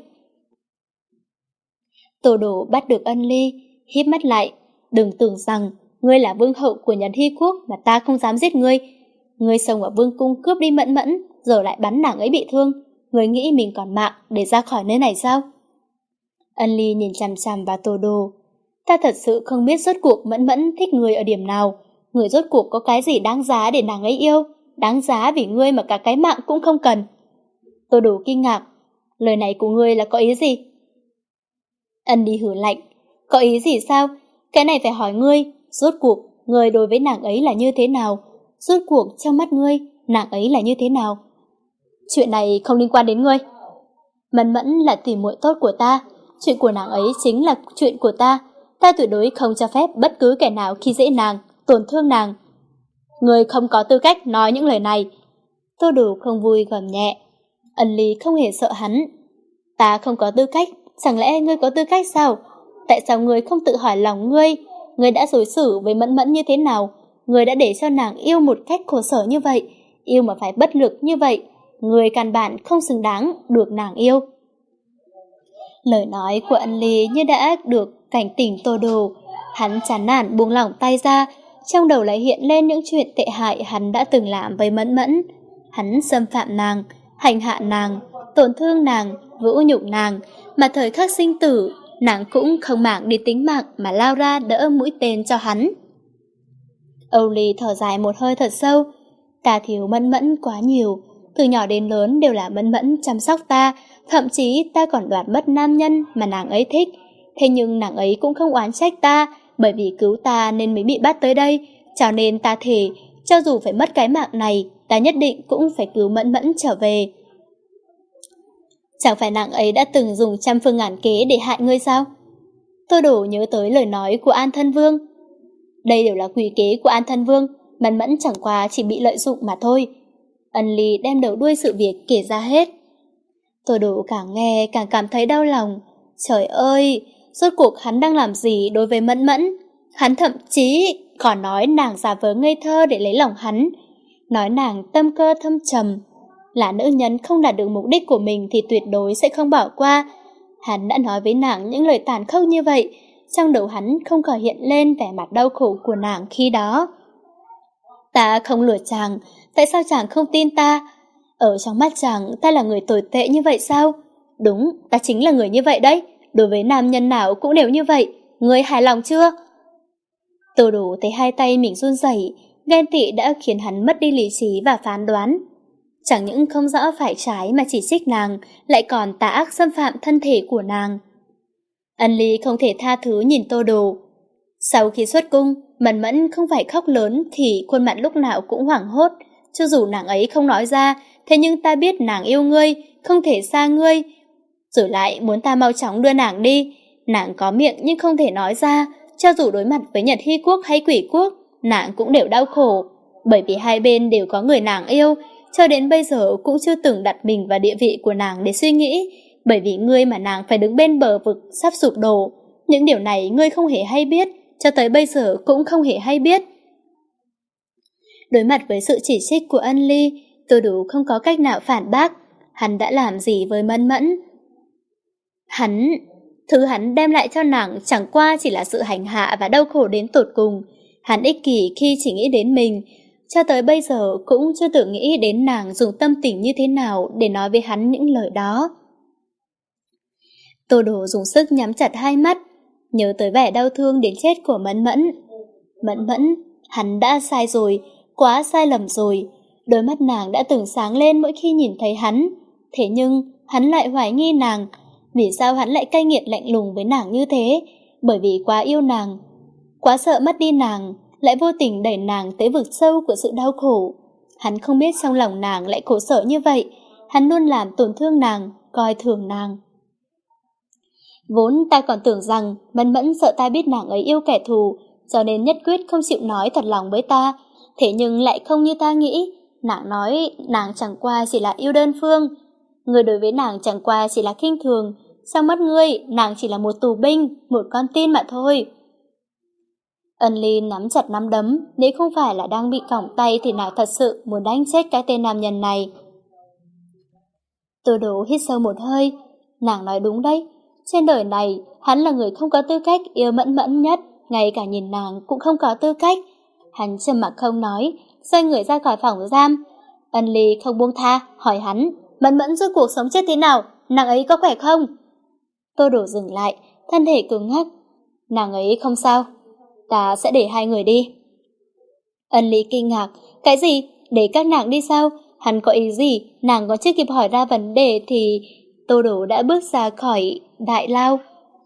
Tô Đồ bắt được Ân Ly, híp mắt lại. Đừng tưởng rằng ngươi là vương hậu của Nhật Hy Quốc mà ta không dám giết ngươi. Ngươi xông vào vương cung cướp đi Mẫn Mẫn, giờ lại bắn nàng ấy bị thương. Ngươi nghĩ mình còn mạng để ra khỏi nơi này sao? Ân Ly nhìn chằm chằm vào Tô Đồ. Ta thật sự không biết rốt cuộc Mẫn Mẫn thích ngươi ở điểm nào. Ngươi rốt cuộc có cái gì đáng giá để nàng ấy yêu? Đáng giá vì ngươi mà cả cái mạng cũng không cần. Tô Đồ kinh ngạc. Lời này của ngươi là có ý gì? Ân Ly hừ lạnh. Có ý gì sao? Cái này phải hỏi ngươi. Rốt cuộc ngươi đối với nàng ấy là như thế nào? Rốt cuộc trong mắt ngươi nàng ấy là như thế nào? Chuyện này không liên quan đến ngươi. Mẫn Mẫn là tỉ muội tốt của ta. Chuyện của nàng ấy chính là chuyện của ta. Ta tuyệt đối không cho phép bất cứ kẻ nào khi dễ nàng, tổn thương nàng. Ngươi không có tư cách nói những lời này. Tô Đồ không vui gầm nhẹ. Ân Ly không hề sợ hắn. Ta không có tư cách, chẳng lẽ ngươi có tư cách sao? Tại sao ngươi không tự hỏi lòng ngươi? Ngươi đã đối xử với Mẫn Mẫn như thế nào? Ngươi đã để cho nàng yêu một cách khổ sở như vậy, yêu mà phải bất lực như vậy. Ngươi căn bản không xứng đáng được nàng yêu. Lời nói của Ân Ly như đã được cảnh tỉnh Tô Đồ. Hắn chán nản buông lỏng tay ra, trong đầu lại hiện lên những chuyện tệ hại hắn đã từng làm với Mẫn Mẫn. Hắn xâm phạm nàng, hành hạ nàng, tổn thương nàng, vũ nhục nàng, mà thời khắc sinh tử, nàng cũng không màng đến tính mạng mà lao ra đỡ mũi tên cho hắn. Âu Ly thở dài một hơi thật sâu. Ta thiếu Mẫn Mẫn quá nhiều, từ nhỏ đến lớn đều là Mẫn Mẫn chăm sóc ta, thậm chí ta còn đoạt mất nam nhân mà nàng ấy thích. Thế nhưng nàng ấy cũng không oán trách ta, bởi vì cứu ta nên mới bị bắt tới đây, cho nên ta thề, cho dù phải mất cái mạng này, ta nhất định cũng phải cứu Mẫn Mẫn trở về. Chẳng phải nàng ấy đã từng dùng trăm phương ngàn kế để hại ngươi sao? Tô Đồ nhớ tới lời nói của An Thân Vương. Đây đều là quỷ kế của An Thân Vương, Mẫn Mẫn chẳng qua chỉ bị lợi dụng mà thôi. Ân Ly đem đầu đuôi sự việc kể ra hết. Tô Đồ càng nghe càng cảm thấy đau lòng. Trời ơi, rốt cuộc hắn đang làm gì đối với Mẫn Mẫn? Hắn thậm chí còn nói nàng giả vờ ngây thơ để lấy lòng hắn, nói nàng tâm cơ thâm trầm, là nữ nhân không đạt được mục đích của mình thì tuyệt đối sẽ không bỏ qua. Hắn đã nói với nàng những lời tàn khốc như vậy, trong đầu hắn không khỏi hiện lên vẻ mặt đau khổ của nàng khi đó. Ta không lừa chàng, tại sao chàng không tin ta? Ở trong mắt chàng, ta là người tồi tệ như vậy sao? Đúng, ta chính là người như vậy đấy, đối với nam nhân nào cũng đều như vậy, ngươi hài lòng chưa? Tô Đồ thấy hai tay mình run rẩy, Ghen tị đã khiến hắn mất đi lý trí và phán đoán. Chẳng những không rõ phải trái mà chỉ trích nàng, lại còn tà ác xâm phạm thân thể của nàng. Ân Ly không thể tha thứ nhìn Tô Đồ. Sau khi xuất cung, Mẫn Mẫn không phải khóc lớn thì khuôn mặt lúc nào cũng hoảng hốt. Cho dù nàng ấy không nói ra, thế nhưng ta biết nàng yêu ngươi, không thể xa ngươi. Rồi lại muốn ta mau chóng đưa nàng đi. Nàng có miệng nhưng không thể nói ra. Cho dù đối mặt với Nhật Hy Quốc hay Quỷ Quốc, nàng cũng đều đau khổ. Bởi vì hai bên đều có người nàng yêu, cho đến bây giờ cũng chưa từng đặt mình vào địa vị của nàng để suy nghĩ. Bởi vì ngươi mà nàng phải đứng bên bờ vực sắp sụp đổ. Những điều này ngươi không hề hay biết, cho tới bây giờ cũng không hề hay biết. Đối mặt với sự chỉ trích của Ân Ly, Tô Đủ không có cách nào phản bác. Hắn đã làm gì với Mẫn Mẫn? Thứ hắn đem lại cho nàng chẳng qua chỉ là sự hành hạ và đau khổ đến tột cùng. Hắn ích kỷ khi chỉ nghĩ đến mình, cho tới bây giờ cũng chưa từng nghĩ đến nàng dùng tâm tình như thế nào để nói với hắn những lời đó. Tô Đồ dùng sức nhắm chặt hai mắt, nhớ tới vẻ đau thương đến chết của Mẫn Mẫn. Mẫn Mẫn, hắn đã sai rồi, quá sai lầm rồi. Đôi mắt nàng đã từng sáng lên mỗi khi nhìn thấy hắn. Thế nhưng, hắn lại hoài nghi nàng. Vì sao hắn lại cay nghiệt lạnh lùng với nàng như thế? Bởi vì quá yêu nàng, quá sợ mất đi nàng, lại vô tình đẩy nàng tới vực sâu của sự đau khổ. Hắn không biết trong lòng nàng lại khổ sở như vậy. Hắn luôn làm tổn thương nàng, coi thường nàng. Vốn ta còn tưởng rằng Mẫn Mẫn sợ ta biết nàng ấy yêu kẻ thù, cho nên nhất quyết không chịu nói thật lòng với ta. Thế nhưng lại không như ta nghĩ. Nàng nói nàng chẳng qua chỉ là yêu đơn phương. Người đối với nàng chẳng qua chỉ là khinh thường. Trong mắt ngươi, nàng chỉ là một tù binh, một con tin mà thôi. Ân Ly nắm chặt nắm đấm. Nếu không phải là đang bị còng tay thì nàng thật sự muốn đánh chết cái tên nam nhân này. Tô Đồ hít sâu một hơi. Nàng nói đúng đấy. Trên đời này, hắn là người không có tư cách yêu Mẫn Mẫn nhất. Ngay cả nhìn nàng cũng không có tư cách. Hắn trầm mặc không nói, xoay người ra khỏi phòng giam. Ân Ly không buông tha, hỏi hắn, Mẫn Mẫn rốt cuộc sống chết thế nào? Nàng ấy có khỏe không? Tô Đồ dừng lại, thân thể cứng ngắc. Nàng ấy không sao, ta sẽ để hai người đi. Ân Ly kinh ngạc, cái gì? Để các nàng đi sao? Hắn có ý gì? Nàng còn chưa kịp hỏi ra vấn đề thì Tô Đồ đã bước ra khỏi đại lao.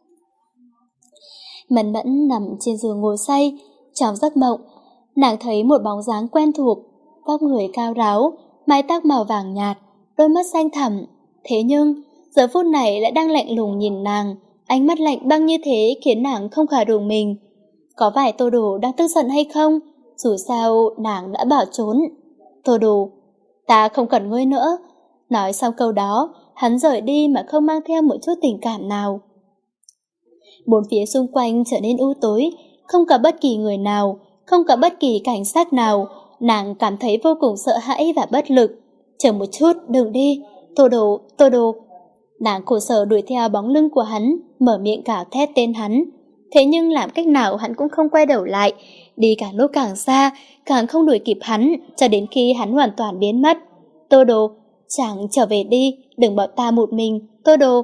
Mẫn Mẫn nằm trên giường ngồi say, trong giấc mộng, nàng thấy một bóng dáng quen thuộc, vóc người cao ráo, mái tóc màu vàng nhạt, đôi mắt xanh thẳm. Thế nhưng, giờ phút này lại đang lạnh lùng nhìn nàng, ánh mắt lạnh băng như thế khiến nàng không khỏi rùng mình. Có phải Tô Đồ đang tức giận hay không? Dù sao, nàng đã bỏ trốn. Tô Đồ, ta không cần ngươi nữa. Nói xong câu đó, hắn rời đi mà không mang theo một chút tình cảm nào. Bốn phía xung quanh trở nên u tối, không có bất kỳ người nào, không có bất kỳ cảnh sát nào. Nàng cảm thấy vô cùng sợ hãi và bất lực. Chờ một chút, đừng đi. Tô Đồ, Tô Đồ. Nàng khổ sở đuổi theo bóng lưng của hắn, mở miệng gào thét tên hắn. Thế nhưng làm cách nào hắn cũng không quay đầu lại. Đi càng lúc càng xa, càng không đuổi kịp hắn, cho đến khi hắn hoàn toàn biến mất. Tô Đồ, chàng trở về đi, đừng bỏ ta một mình, Tô Đồ.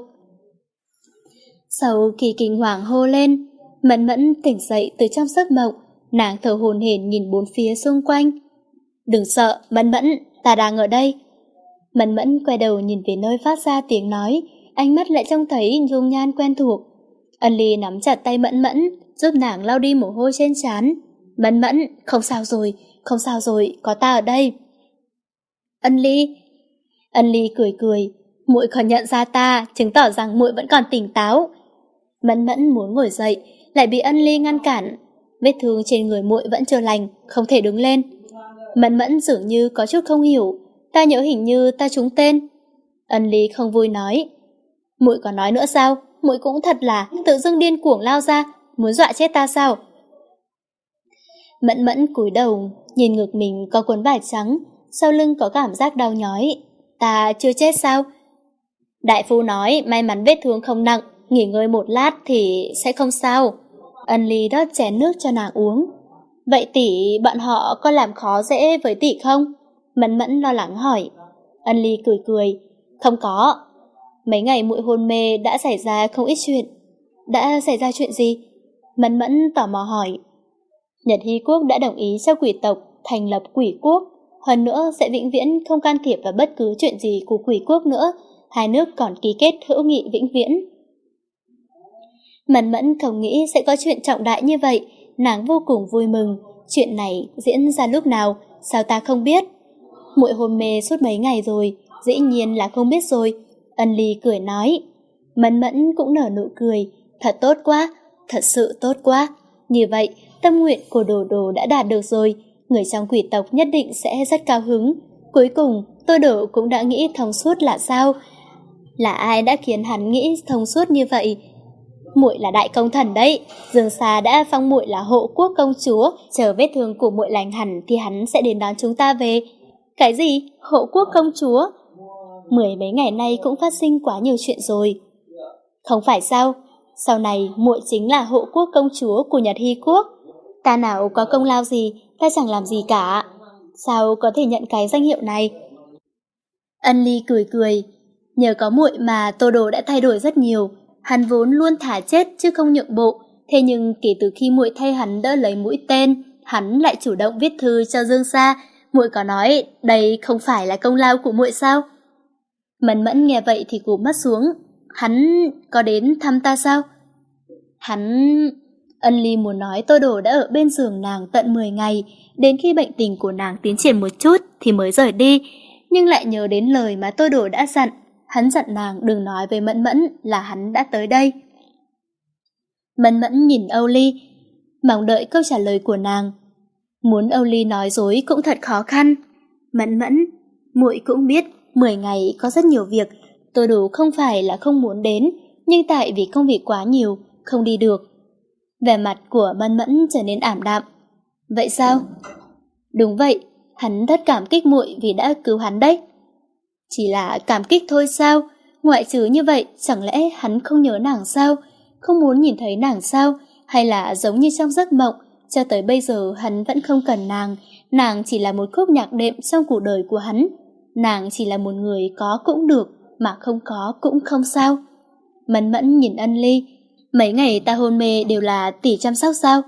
Sau khi kinh hoàng hô lên, Mẫn Mẫn tỉnh dậy từ trong giấc mộng, nàng thở hổn hển nhìn bốn phía xung quanh. Đừng sợ, Mẫn Mẫn, ta đang ở đây. Mẫn Mẫn quay đầu nhìn về nơi phát ra tiếng nói, ánh mắt lại trông thấy dung nhan quen thuộc. Ân Ly nắm chặt tay Mẫn Mẫn, giúp nàng lau đi mồ hôi trên trán. Mẫn Mẫn, không sao rồi, có ta ở đây. Ân Ly cười cười, muội còn nhận ra ta, chứng tỏ rằng muội vẫn còn tỉnh táo. Mẫn Mẫn muốn ngồi dậy, lại bị Ân Ly ngăn cản. Vết thương trên người muội vẫn chưa lành, không thể đứng lên. Mẫn Mẫn dường như có chút không hiểu, ta nhớ hình như ta trúng tên. Ân Ly không vui nói, muội còn nói nữa sao? Muội cũng thật là tự dưng điên cuồng lao ra, muốn dọa chết ta sao? Mẫn Mẫn cúi đầu, nhìn ngực mình có cuốn vải trắng, sau lưng có cảm giác đau nhói. Ta chưa chết sao? Đại phu nói may mắn vết thương không nặng, nghỉ ngơi một lát thì sẽ không sao. Ân Ly rót chén nước cho nàng uống. Vậy tỷ, bọn họ có làm khó dễ với tỷ không? Mẫn Mẫn lo lắng hỏi. Ân Ly cười cười, không có. Mấy ngày muội hôn mê đã xảy ra không ít chuyện. Đã xảy ra chuyện gì? Mẫn Mẫn tò mò hỏi. Nhật Hy Quốc đã đồng ý cho quỷ tộc thành lập quỷ quốc. Hơn nữa sẽ vĩnh viễn không can thiệp vào bất cứ chuyện gì của quỷ quốc nữa. Hai nước còn ký kết hữu nghị vĩnh viễn. Mẫn Mẫn không nghĩ sẽ có chuyện trọng đại như vậy. Nàng vô cùng vui mừng. Chuyện này diễn ra lúc nào, sao ta không biết? Muội hôn mê suốt mấy ngày rồi, dĩ nhiên là không biết rồi. Ân Ly cười nói. Mẫn Mẫn cũng nở nụ cười. Thật tốt quá, thật sự tốt quá. Như vậy, tâm nguyện của Đồ Đồ đã đạt được rồi. Người trong quỷ tộc nhất định sẽ rất cao hứng. Cuối cùng, Tô Đồ cũng đã nghĩ thông suốt là sao? Là ai đã khiến hắn nghĩ thông suốt như vậy? Muội là đại công thần đấy. Dương Sa đã phong muội là hộ quốc công chúa. Chờ vết thương của muội lành hẳn thì hắn sẽ đến đón chúng ta về. Cái gì? Hộ quốc công chúa? Mười mấy ngày nay cũng phát sinh quá nhiều chuyện rồi. Không phải sao? Sau này muội chính là hộ quốc công chúa của Nhật Hy quốc. Ta nào có công lao gì, ta chẳng làm gì cả. Sao có thể nhận cái danh hiệu này? Ân Ly cười cười. Nhờ có muội mà Tô Đồ đã thay đổi rất nhiều. Hắn vốn luôn thả chết chứ không nhượng bộ. Thế nhưng kể từ khi muội thay hắn đỡ lấy mũi tên, hắn lại chủ động viết thư cho Dương Sa. Muội có nói đây không phải là công lao của muội sao? Mẫn Mẫn nghe vậy thì cụp mắt xuống. Hắn có đến thăm ta sao? Ân Ly muốn nói Tô Đồ đã ở bên giường nàng tận 10 ngày, đến khi bệnh tình của nàng tiến triển một chút thì mới rời đi, nhưng lại nhớ đến lời mà Tô Đồ đã dặn. Hắn dặn nàng đừng nói với Mẫn Mẫn là hắn đã tới đây. Mẫn Mẫn nhìn Âu Ly, mong đợi câu trả lời của nàng. Muốn Âu Ly nói dối cũng thật khó khăn. Mẫn Mẫn, muội cũng biết 10 ngày có rất nhiều việc. Tô Đồ không phải là không muốn đến, nhưng tại vì công việc quá nhiều, không đi được. Vẻ mặt của Mẫn Mẫn trở nên ảm đạm. Vậy sao? Đúng vậy, hắn rất cảm kích muội vì đã cứu hắn đấy. Chỉ là cảm kích thôi sao? Ngoại trừ như vậy, chẳng lẽ hắn không nhớ nàng sao? Không muốn nhìn thấy nàng sao? Hay là giống như trong giấc mộng, cho tới bây giờ hắn vẫn không cần nàng. Nàng chỉ là một khúc nhạc đệm trong cuộc đời của hắn. Nàng chỉ là một người có cũng được, mà không có cũng không sao. Mẫn Mẫn nhìn Ân Ly. Mấy ngày ta hôn mê đều là tỷ chăm sóc sao?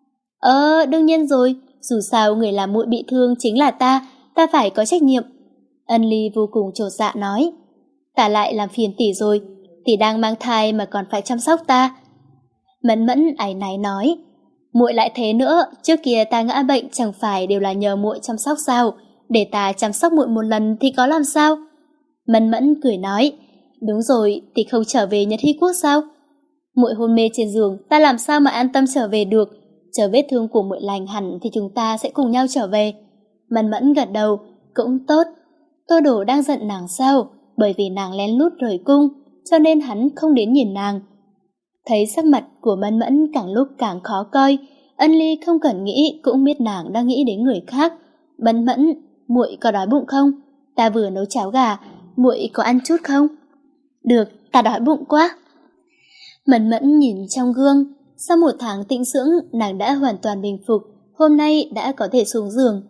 Đương nhiên rồi. Dù sao người làm muội bị thương chính là ta phải có trách nhiệm. Ân Ly vô cùng chột dạ nói. Ta lại làm phiền tỷ rồi. Tỷ đang mang thai mà còn phải chăm sóc ta. Mẫn Mẫn áy náy nói. Muội lại thế nữa, trước kia ta ngã bệnh chẳng phải đều là nhờ muội chăm sóc sao? Để ta chăm sóc muội một lần thì có làm sao? Mẫn Mẫn cười nói. Đúng rồi, tỷ không trở về Nhật Hy quốc sao? Muội hôn mê trên giường, ta làm sao mà an tâm trở về được? Chờ vết thương của muội lành hẳn thì chúng ta sẽ cùng nhau trở về. Mẫn Mẫn gật đầu. Cũng tốt. Tô Đồ đang giận nàng sao? Bởi vì nàng lén lút rời cung, cho nên hắn không đến nhìn nàng. Thấy sắc mặt của Mẫn Mẫn càng lúc càng khó coi, Ân Ly không cần nghĩ cũng biết nàng đang nghĩ đến người khác. Mẫn Mẫn, muội có đói bụng không? Ta vừa nấu cháo gà, muội có ăn chút không? Được, ta đói bụng quá. Mẫn Mẫn nhìn trong gương, sau một tháng tĩnh dưỡng, nàng đã hoàn toàn bình phục, hôm nay đã có thể xuống giường.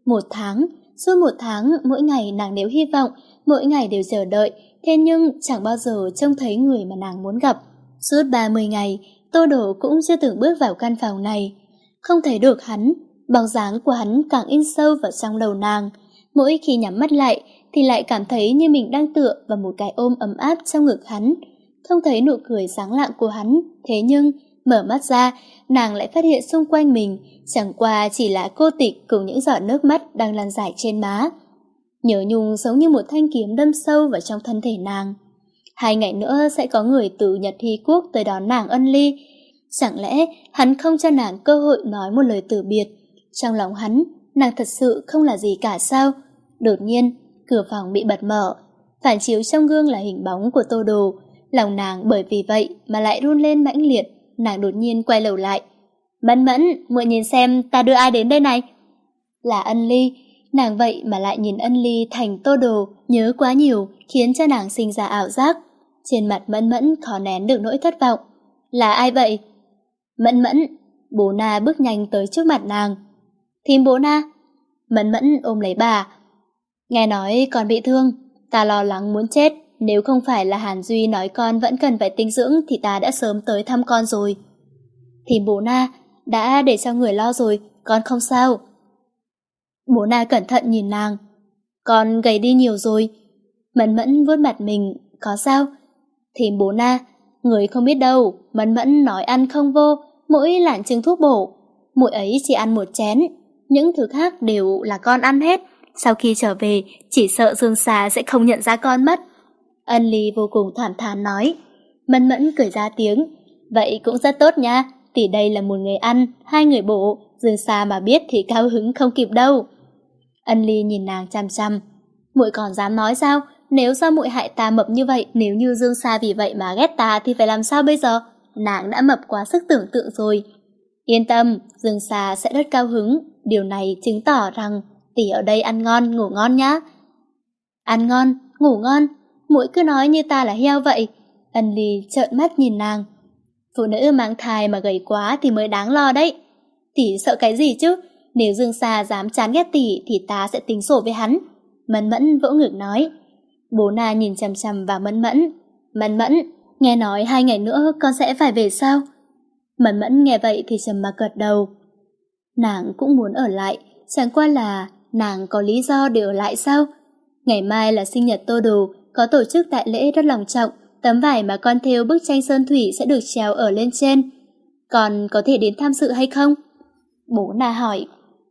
Suốt một tháng, mỗi ngày nàng đều hy vọng, mỗi ngày đều chờ đợi, thế nhưng chẳng bao giờ trông thấy người mà nàng muốn gặp. Suốt 30 ngày, Tô Đồ cũng chưa từng bước vào căn phòng này. Không thấy được hắn, bóng dáng của hắn càng in sâu vào trong đầu nàng. Mỗi khi nhắm mắt lại, thì lại cảm thấy như mình đang tựa vào một cái ôm ấm áp trong ngực hắn. Không thấy nụ cười sáng lạng của hắn, thế nhưng mở mắt ra, nàng lại phát hiện xung quanh mình chẳng qua chỉ là cô tịch cùng những giọt nước mắt đang lan rải trên má. Nhớ nhung giống như một thanh kiếm đâm sâu vào trong thân thể nàng. 2 ngày nữa sẽ có người từ Nhật Hy quốc tới đón nàng Ân Ly. Chẳng lẽ hắn không cho nàng cơ hội nói một lời từ biệt? Trong lòng hắn, nàng thật sự không là gì cả sao? Đột nhiên, cửa phòng bị bật mở. Phản chiếu trong gương là hình bóng của Tô Đồ. Lòng nàng bởi vì vậy mà lại run lên mãnh liệt. Nàng đột nhiên quay đầu lại. Mẫn Mẫn, muội nhìn xem ta đưa ai đến đây này? Là Ân Ly. Nàng vậy mà lại nhìn Ân Ly thành Tô Đồ, nhớ quá nhiều khiến cho nàng sinh ra ảo giác. Trên mặt Mẫn Mẫn khó nén được nỗi thất vọng. Là ai vậy? Mẫn Mẫn. Bố Na bước nhanh tới trước mặt nàng. Thím bố Na. Mẫn Mẫn ôm lấy bà. Nghe nói con bị thương, ta lo lắng muốn chết. Nếu không phải là Hàn Duy nói con vẫn cần phải tinh dưỡng thì ta đã sớm tới thăm con rồi. Thím bố Na, đã để cho người lo rồi, con không sao. Bố Na cẩn thận nhìn nàng. Con gầy đi nhiều rồi. Mẫn Mẫn vuốt mặt mình. Có sao? Thím bố Na, người không biết đâu, Mẫn Mẫn nói ăn không vô, mỗi lạng trứng thuốc bổ. Muội ấy chỉ ăn một chén, những thứ khác đều là con ăn hết. Sau khi trở về, chỉ sợ Dương Xà sẽ không nhận ra con mất. Ân Ly vô cùng thản thắn nói. Mẫn Mẫn cười ra tiếng. Vậy cũng rất tốt nha, tỷ đây là một người ăn, hai người bổ, Dương Xà mà biết thì cao hứng không kịp đâu. Ân Ly nhìn nàng chăm chăm. Muội còn dám nói sao? Nếu sao muội hại ta mập như vậy, nếu như Dương Sa vì vậy mà ghét ta thì phải làm sao bây giờ? Nàng đã mập quá sức tưởng tượng rồi. Yên tâm, Dương Sa sẽ rất cao hứng. Điều này chứng tỏ rằng tỷ ở đây ăn ngon, ngủ ngon nhá. Ăn ngon, ngủ ngon, muội cứ nói như ta là heo vậy. Ân Ly trợn mắt nhìn nàng. Phụ nữ mang thai mà gầy quá thì mới đáng lo đấy. Tỷ sợ cái gì chứ? Nếu Dương Sa dám chán ghét tỷ thì ta sẽ tính sổ với hắn. Mẫn Mẫn vỗ ngực nói. Bố Na nhìn chằm chằm vào Mẫn Mẫn. Mẫn Mẫn, nghe nói 2 ngày nữa con sẽ phải về sao? Mẫn Mẫn nghe vậy thì trầm mặc gật đầu. Nàng cũng muốn ở lại, chẳng qua là nàng có lý do để ở lại sao? Ngày mai là sinh nhật Tô Đồ, có tổ chức đại lễ rất long trọng, tấm vải mà con thêu bức tranh sơn thủy sẽ được treo ở lên trên. Con có thể đến tham dự hay không? Bố Na hỏi.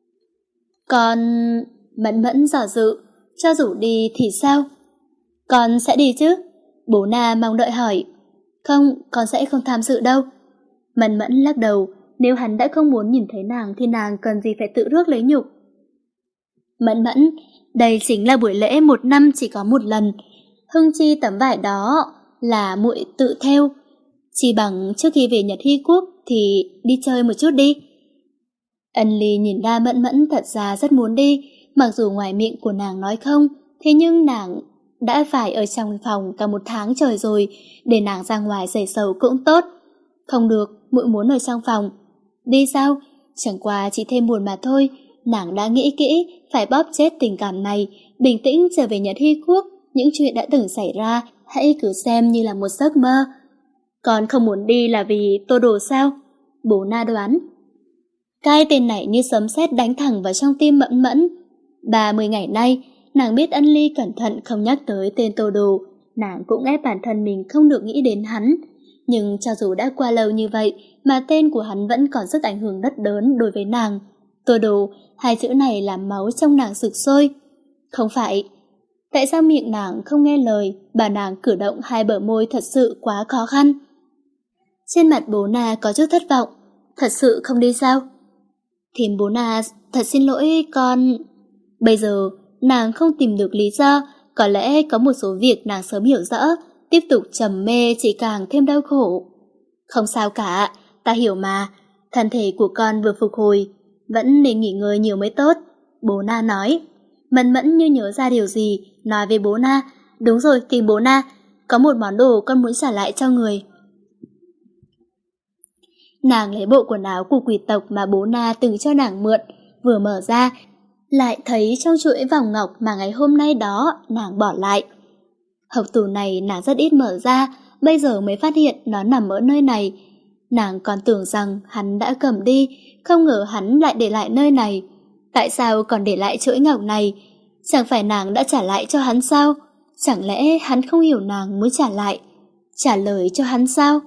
Con... Mẫn Mẫn dò dự, cho dù đi thì sao? Con sẽ đi chứ? Bố Na mong đợi hỏi. Không, con sẽ không tham dự đâu. Mẫn Mẫn lắc đầu, nếu hắn đã không muốn nhìn thấy nàng thì nàng cần gì phải tự rước lấy nhục. Mẫn Mẫn, đây chính là buổi lễ 1 năm chỉ có 1 lần. Hưng chi tấm vải đó là muội tự thêu. Chỉ bằng trước khi về Nhật Hy Quốc thì đi chơi một chút đi. Ân Ly nhìn ra Mẫn Mẫn thật ra rất muốn đi, mặc dù ngoài miệng của nàng nói không, thế nhưng nàng đã phải ở trong phòng cả 1 tháng trời rồi, để nàng ra ngoài giải sầu cũng tốt. Không được, muội muốn ở trong phòng. Đi sao? Chẳng qua chỉ thêm buồn mà thôi. Nàng đã nghĩ kỹ, phải bóp chết tình cảm này, bình tĩnh trở về Nhật Hy Quốc. Những chuyện đã từng xảy ra, hãy cứ xem như là một giấc mơ. Con không muốn đi là vì Tô Đồ sao? Bố Na đoán. Cái tên này như sấm sét đánh thẳng vào trong tim Mẫn Mẫn. 30 ngày nay, nàng biết Ân Ly cẩn thận không nhắc tới tên Tô Đồ, nàng cũng ép bản thân mình không được nghĩ đến hắn. Nhưng cho dù đã qua lâu như vậy mà tên của hắn vẫn còn sức ảnh hưởng rất lớn đối với nàng. Tô Đồ, 2 chữ này làm máu trong nàng sục sôi. Không phải. Tại sao miệng nàng không nghe lời, bà nàng cử động 2 bờ môi thật sự quá khó khăn. Trên mặt bố Na có chút thất vọng. Thật sự không đi sao? Thím bố Na, thật xin lỗi con... Bây giờ, nàng không tìm được lý do, có lẽ có một số việc nàng sớm hiểu rõ, tiếp tục trầm mê chỉ càng thêm đau khổ. Không sao cả, ta hiểu mà, thân thể của con vừa phục hồi, vẫn nên nghỉ ngơi nhiều mới tốt, bố Na nói. Mẫn Mẫn như nhớ ra điều gì, nói với bố Na, đúng rồi tìm bố Na, có một món đồ con muốn trả lại cho người. Nàng lấy bộ quần áo của quỷ tộc mà bố Na từng cho nàng mượn, vừa mở ra, lại thấy trong chuỗi vòng ngọc mà ngày hôm nay đó nàng bỏ lại. Hộc tủ này nàng rất ít mở ra, bây giờ mới phát hiện nó nằm ở nơi này. Nàng còn tưởng rằng hắn đã cầm đi, không ngờ hắn lại để lại nơi này. Tại sao còn để lại chuỗi ngọc này? Chẳng phải nàng đã trả lại cho hắn sao? Chẳng lẽ hắn không hiểu nàng mới trả lại? Trả lời cho hắn sao?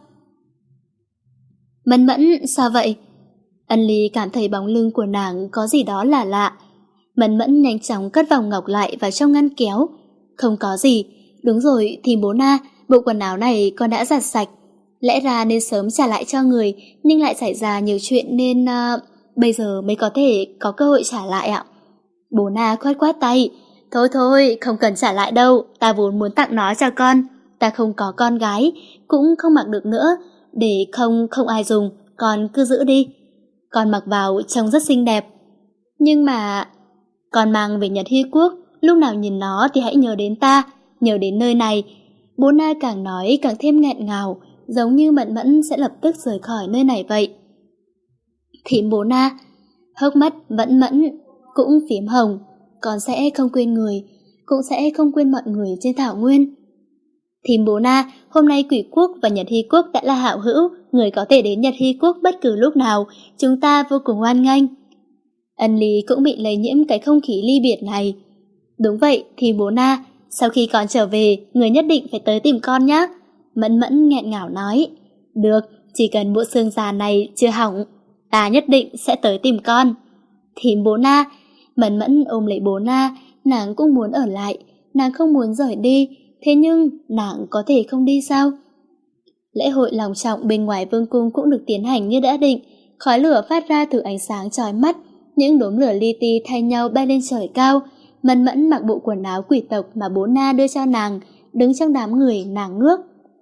Mẫn Mẫn, sao vậy? Ân Ly cảm thấy bóng lưng của nàng có gì đó lạ lạ. Mẫn Mẫn nhanh chóng cất vòng ngọc lại vào trong ngăn kéo. Không có gì. Đúng rồi, thì bố Na, bộ quần áo này con đã giặt sạch. Lẽ ra nên sớm trả lại cho người, nhưng lại xảy ra nhiều chuyện nên bây giờ mới có thể có cơ hội trả lại ạ. Bố Na khoát khoát tay. Thôi thôi, không cần trả lại đâu, ta vốn muốn tặng nó cho con. Ta không có con gái, cũng không mặc được nữa. Để không ai dùng, con cứ giữ đi. Con mặc vào trông rất xinh đẹp. Nhưng mà... Con mang về Nhật Hy Quốc, lúc nào nhìn nó thì hãy nhớ đến ta, nhớ đến nơi này. Bố Na càng nói càng thêm nghẹn ngào, giống như Mẫn Mẫn sẽ lập tức rời khỏi nơi này vậy. Thím bố Na, hốc mắt Mẫn Mẫn cũng phím hồng. Con sẽ không quên người, cũng sẽ không quên mọi người trên thảo nguyên. Thím bố Na, hôm nay Quỷ Quốc và Nhật Hy Quốc đã là hảo hữu, người có thể đến Nhật Hy Quốc bất cứ lúc nào, chúng ta vô cùng hoan nghênh. Ân Lý cũng bị lây nhiễm cái không khí ly biệt này. Đúng vậy, thì bố Na, sau khi con trở về, người nhất định phải tới tìm con nhé. Mẫn Mẫn nghẹn ngào nói. Được, chỉ cần bộ xương già này chưa hỏng, ta nhất định sẽ tới tìm con. Thím bố Na. Mẫn Mẫn ôm lấy bố Na, nàng cũng muốn ở lại, nàng không muốn rời đi, thế nhưng nàng có thể không đi sao? Lễ hội long trọng bên ngoài vương cung cũng được tiến hành như đã định, khói lửa phát ra từ ánh sáng chói mắt, những đốm lửa li ti thay nhau bay lên trời cao. Mẫn Mẫn mặc bộ quần áo quỷ tộc mà bố Na đưa cho nàng, đứng trong đám người nàng ngước.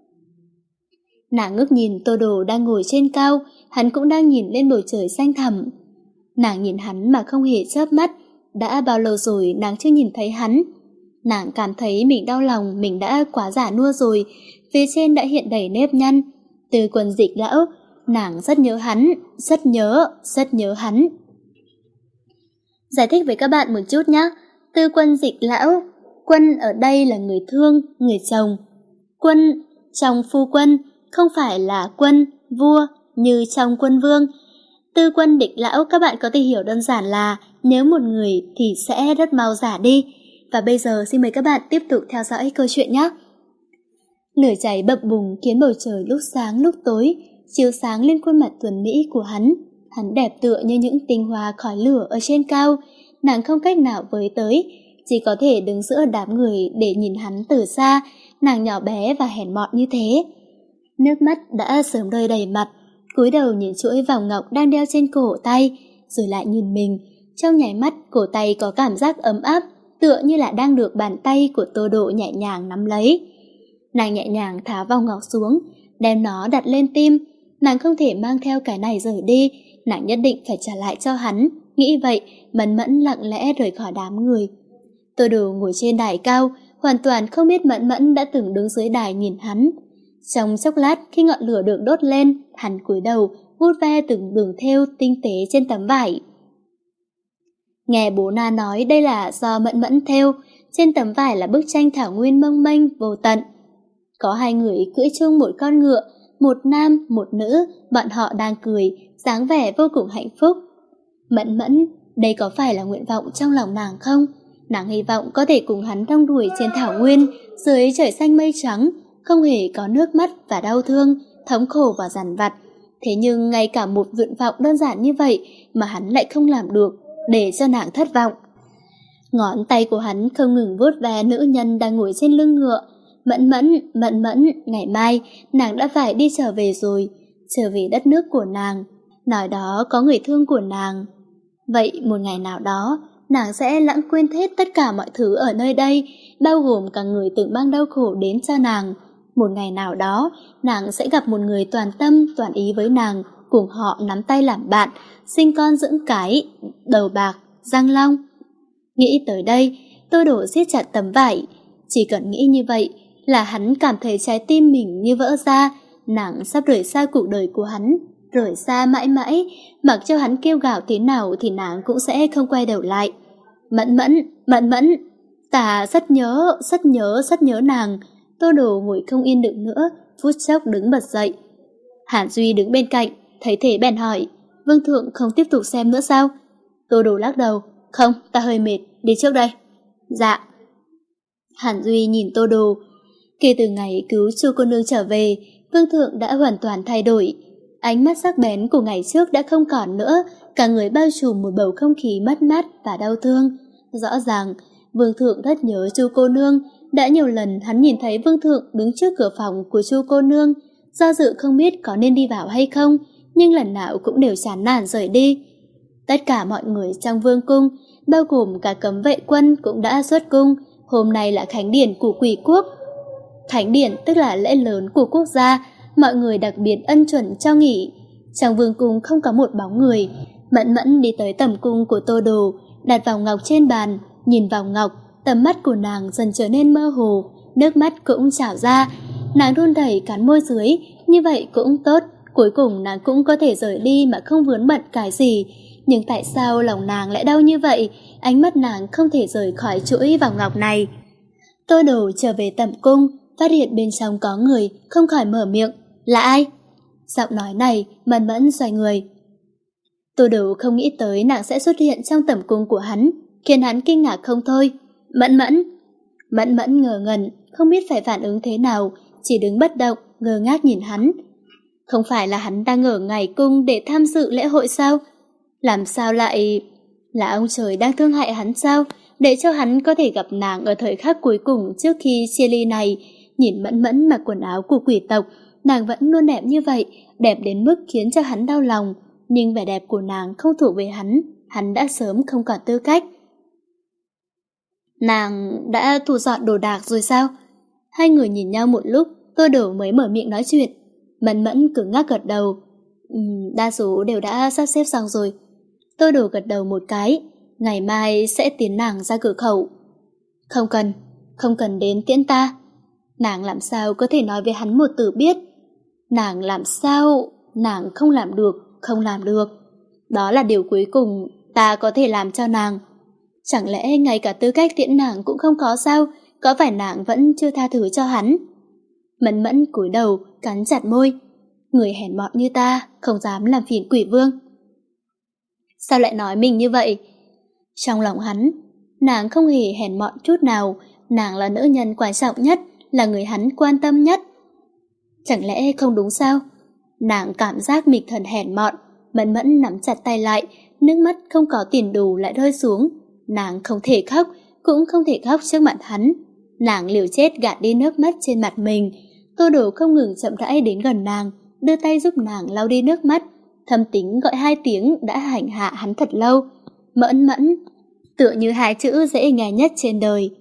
Nàng ngước nhìn Tô Đồ đang ngồi trên cao, hắn cũng đang nhìn lên bầu trời xanh thẳm. Nàng nhìn hắn mà không hề chớp mắt, đã bao lâu rồi nàng chưa nhìn thấy hắn. Nàng cảm thấy mình đau lòng, mình đã quá già nua rồi, phía trên đã hiện đầy nếp nhăn. Từ Quân Dịch lão, nàng rất nhớ hắn, rất nhớ hắn. Giải thích với các bạn một chút nhé. Từ Quân Dịch lão, quân ở đây là người thương, người chồng. Quân trong phu quân, không phải là quân, vua như trong quân vương. Tư Quân Địch lão các bạn có thể hiểu đơn giản là nếu một người thì sẽ rất mau già đi. Và bây giờ xin mời các bạn tiếp tục theo dõi câu chuyện nhé. Lửa cháy bập bùng khiến bầu trời lúc sáng lúc tối chiếu sáng lên khuôn mặt tuấn mỹ của hắn. Hắn đẹp tựa như những tinh hoa khói lửa ở trên cao. Nàng không cách nào với tới, chỉ có thể đứng giữa đám người để nhìn hắn từ xa. Nàng nhỏ bé và hèn mọn như thế. Nước mắt đã sớm rơi đầy mặt, cúi đầu nhìn chuỗi vòng ngọc đang đeo trên cổ tay, rồi lại nhìn mình. Trong nháy mắt, cổ tay có cảm giác ấm áp, tựa như là đang được bàn tay của Tô Độ nhẹ nhàng nắm lấy. Nàng nhẹ nhàng tháo vòng ngọc xuống, đem nó đặt lên tim. Nàng không thể mang theo cái này rời đi, nàng nhất định phải trả lại cho hắn. Nghĩ vậy, Mẫn Mẫn lặng lẽ rời khỏi đám người. Tô Độ ngồi trên đài cao, hoàn toàn không biết Mẫn Mẫn đã từng đứng dưới đài nhìn hắn. Trong chốc lát, khi ngọn lửa được đốt lên, hắn cúi đầu, vuốt ve từng đường thêu tinh tế trên tấm vải. Nghe bố Na nói đây là do Mẫn Mẫn thêu, trên tấm vải là bức tranh thảo nguyên mông mênh vô tận. Có hai người cưỡi chung một con ngựa, một nam, một nữ, bọn họ đang cười, dáng vẻ vô cùng hạnh phúc. Mẫn Mẫn, đây có phải là nguyện vọng trong lòng nàng không? Nàng hy vọng có thể cùng hắn thong đuổi trên thảo nguyên, dưới trời xanh mây trắng, không hề có nước mắt và đau thương, thống khổ và dằn vặt. Thế nhưng ngay cả một nguyện vọng đơn giản như vậy mà hắn lại không làm được, để cho nàng thất vọng. Ngón tay của hắn không ngừng vuốt ve nữ nhân đang ngồi trên lưng ngựa. Mẫn Mẫn, ngày mai nàng đã phải đi trở về rồi, trở về đất nước của nàng. Nói đó có người thương của nàng. Vậy một ngày nào đó, nàng sẽ lãng quên hết tất cả mọi thứ ở nơi đây, bao gồm cả người từng mang đau khổ đến cho nàng. Một ngày nào đó, nàng sẽ gặp một người toàn tâm, toàn ý với nàng, cùng họ nắm tay làm bạn, sinh con dưỡng cái, đầu bạc, răng long. Nghĩ tới đây, Tô Đổ siết chặt tấm vải. Chỉ cần nghĩ như vậy là hắn cảm thấy trái tim mình như vỡ ra. Nàng sắp rời xa cuộc đời của hắn, rời xa mãi mãi, mặc cho hắn kêu gào thế nào thì nàng cũng sẽ không quay đầu lại. Mẫn Mẫn, ta rất nhớ nàng. Tô Đồ ngồi không yên được nữa, phút chốc đứng bật dậy. Hàn Duy đứng bên cạnh, thấy thế bèn hỏi, Vương Thượng không tiếp tục xem nữa sao? Tô Đồ lắc đầu, không, ta hơi mệt, đi trước đây. Dạ. Hàn Duy nhìn Tô Đồ. Kể từ ngày cứu Chu cô nương trở về, Vương Thượng đã hoàn toàn thay đổi. Ánh mắt sắc bén của ngày trước đã không còn nữa, cả người bao trùm một bầu không khí mất mát và đau thương. Rõ ràng, Vương Thượng rất nhớ Chu cô nương. Đã nhiều lần hắn nhìn thấy Vương Thượng đứng trước cửa phòng của Chu cô nương, do dự không biết có nên đi vào hay không, nhưng lần nào cũng đều chán nản rời đi. Tất cả mọi người trong vương cung, bao gồm cả cấm vệ quân cũng đã xuất cung. Hôm nay là khánh điển của Quỷ quốc. Khánh điển tức là lễ lớn của quốc gia, mọi người đặc biệt ân chuẩn cho nghỉ. Trong vương cung không có một bóng người. Mẫn Mẫn đi tới tầm cung của Tô Đồ, đặt vòng ngọc trên bàn, nhìn vòng ngọc, tầm mắt của nàng dần trở nên mơ hồ, nước mắt cũng trào ra. Nàng run rẩy cắn môi dưới, như vậy cũng tốt, cuối cùng nàng cũng có thể rời đi mà không vướng bận cái gì. Nhưng tại sao lòng nàng lại đau như vậy? Ánh mắt nàng không thể rời khỏi chuỗi vòng ngọc này. Tô Đồ trở về tầm cung, phát hiện bên trong có người, không khỏi mở miệng. Là ai? Giọng nói này, Mẫn Mẫn xoay người. Tô Đồ không nghĩ tới nàng sẽ xuất hiện trong tầm cung của hắn, khiến hắn kinh ngạc không thôi. Mẫn Mẫn! Mẫn Mẫn ngờ ngẩn, không biết phải phản ứng thế nào, chỉ đứng bất động, ngơ ngác nhìn hắn. Không phải là hắn đang ở ngày cung để tham dự lễ hội sao? Làm sao lại... Là ông trời đang thương hại hắn sao? Để cho hắn có thể gặp nàng ở thời khắc cuối cùng trước khi chia ly này. Nhìn Mẫn Mẫn mặc quần áo của quỷ tộc, nàng vẫn luôn đẹp như vậy, đẹp đến mức khiến cho hắn đau lòng. Nhưng vẻ đẹp của nàng không thuộc về hắn đã sớm không còn tư cách. Nàng đã thu dọn đồ đạc rồi sao? Hai người nhìn nhau một lúc, Tô Đồ mới mở miệng nói chuyện. Mẫn Mẫn cứng ngắc gật đầu. Đa số đều đã sắp xếp xong rồi. Tô Đồ gật đầu một cái. Ngày mai sẽ tiến nàng ra cửa khẩu. Không cần đến tiễn ta. Nàng làm sao có thể nói với hắn một từ biết? Nàng làm sao? Nàng không làm được. Đó là điều cuối cùng ta có thể làm cho nàng. Chẳng lẽ ngay cả tư cách tiễn nàng cũng không có sao? Có phải nàng vẫn chưa tha thứ cho hắn? Mẫn Mẫn cúi đầu, cắn chặt môi. Người hèn mọn như ta không dám làm phiền quỷ vương. Sao lại nói mình như vậy? Trong lòng hắn, nàng không hề hèn mọn chút nào. Nàng là nữ nhân quan trọng nhất, là người hắn quan tâm nhất. Chẳng lẽ không đúng sao? Nàng cảm giác mình thần hèn mọn. Mẫn Mẫn nắm chặt tay lại, nước mắt không có tiền đủ lại rơi xuống. Nàng không thể khóc, cũng không thể khóc trước mặt hắn. Nàng liều chết gạt đi nước mắt trên mặt mình. Tô Đồ không ngừng chậm rãi đến gần nàng, đưa tay giúp nàng lau đi nước mắt. Thâm Tính gọi 2 tiếng đã hành hạ hắn thật lâu. Mẫn Mẫn, tựa như 2 chữ dễ nghe nhất trên đời.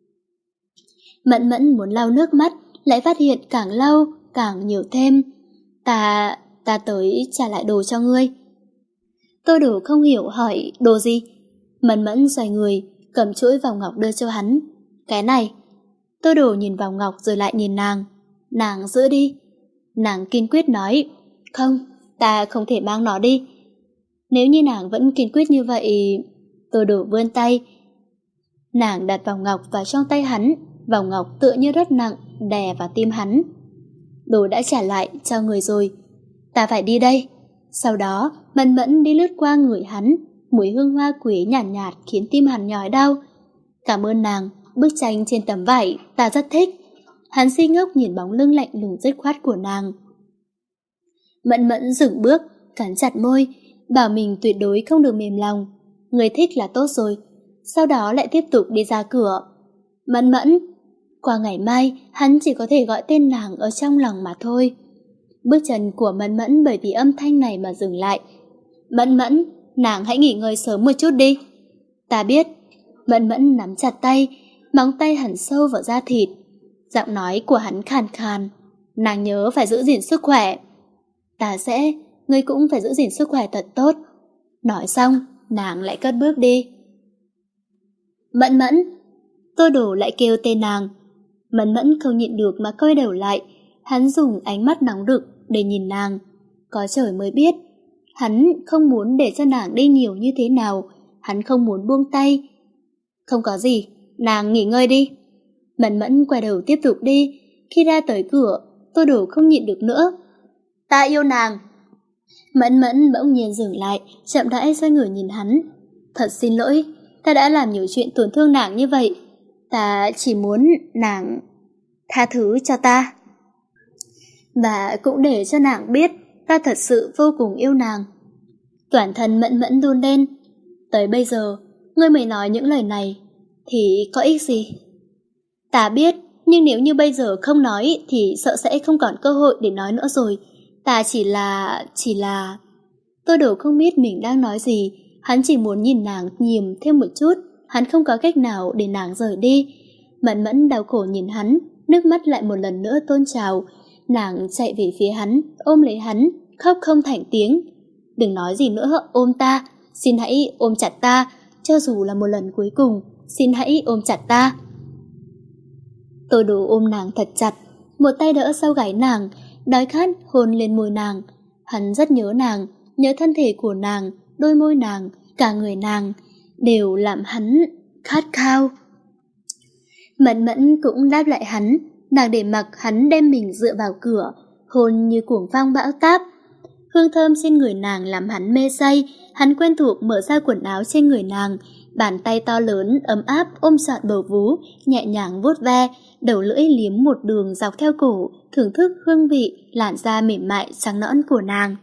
Mẫn Mẫn muốn lau nước mắt, lại phát hiện càng lau càng nhiều thêm. Ta tới trả lại đồ cho ngươi. Tô Đồ không hiểu hỏi đồ gì. Mẫn Mẫn xoay người, cầm chuỗi vòng ngọc đưa cho hắn. Cái này. Tô Đồ nhìn vòng ngọc rồi lại nhìn nàng. Nàng giữ đi. Nàng kiên quyết nói. Không, ta không thể mang nó đi. Nếu như nàng vẫn kiên quyết như vậy... Tô Đồ vươn tay. Nàng đặt vòng ngọc vào trong tay hắn. Vòng ngọc tựa như rất nặng, đè vào tim hắn. Đồ đã trả lại cho người rồi. Ta phải đi đây. Sau đó, Mẫn Mẫn đi lướt qua người hắn. Mùi hương hoa quế nhàn nhạt khiến tim hắn nhói đau. Cảm ơn nàng, bức tranh trên tấm vải ta rất thích. Hắn si ngốc nhìn bóng lưng lạnh lùng dứt khoát của nàng. Mẫn Mẫn dừng bước, cắn chặt môi, bảo mình tuyệt đối không được mềm lòng. Người thích là tốt rồi. Sau đó lại tiếp tục đi ra cửa. Mẫn Mẫn. Qua ngày mai, hắn chỉ có thể gọi tên nàng ở trong lòng mà thôi. Bước chân của Mẫn Mẫn bởi vì âm thanh này mà dừng lại. Mẫn Mẫn, nàng hãy nghỉ ngơi sớm một chút đi. Ta biết. Mẫn Mẫn nắm chặt tay, móng tay hẳn sâu vào da thịt. Giọng nói của hắn khàn khàn. Nàng nhớ phải giữ gìn sức khỏe. Ta sẽ, ngươi cũng phải giữ gìn sức khỏe thật tốt. Nói xong, nàng lại cất bước đi. Mẫn Mẫn. Tô Đồ lại kêu tên nàng. Mẫn Mẫn không nhịn được mà quay đầu lại. Hắn dùng ánh mắt nóng rực để nhìn nàng. Có trời mới biết, hắn không muốn để cho nàng đi nhiều như thế nào. Hắn không muốn buông tay. Không có gì, nàng nghỉ ngơi đi. Mẫn Mẫn quay đầu tiếp tục đi. Khi ra tới cửa, Tô Đồ không nhịn được nữa. Ta yêu nàng. Mẫn Mẫn bỗng nhiên dừng lại, chậm rãi xoay người nhìn hắn. Thật xin lỗi, ta đã làm nhiều chuyện tổn thương nàng như vậy. Ta chỉ muốn nàng tha thứ cho ta. Và cũng để cho nàng biết ta thật sự vô cùng yêu nàng. Toàn thân Mẫn Mẫn run lên. Tới bây giờ, ngươi mới nói những lời này thì có ích gì? Ta biết, nhưng nếu như bây giờ không nói thì sợ sẽ không còn cơ hội để nói nữa rồi. Ta chỉ là... Tô Đồ không biết mình đang nói gì. Hắn chỉ muốn nhìn nàng nhiều thêm một chút. Hắn không có cách nào để nàng rời đi. Mẫn Mẫn đau khổ nhìn hắn, nước mắt lại một lần nữa tôn trào. Nàng chạy về phía hắn, ôm lấy hắn, khóc không thành tiếng. Đừng nói gì nữa, ôm ta. Xin hãy ôm chặt ta. Cho dù là một lần cuối cùng, xin hãy ôm chặt ta. Tô Đồ ôm nàng thật chặt, một tay đỡ sau gáy nàng, đói khát hôn lên môi nàng. Hắn rất nhớ nàng, nhớ thân thể của nàng, đôi môi nàng, cả người nàng, đều làm hắn khát khao. Mẫn Mẫn cũng đáp lại hắn, nàng để mặc hắn đem mình dựa vào cửa, hôn như cuồng phong bão táp. Hương thơm trên người nàng làm hắn mê say, hắn quen thuộc mở ra quần áo trên người nàng, bàn tay to lớn ấm áp ôm trọn bầu vú, nhẹ nhàng vuốt ve, đầu lưỡi liếm một đường dọc theo cổ, thưởng thức hương vị làn da mềm mại trắng nõn của nàng.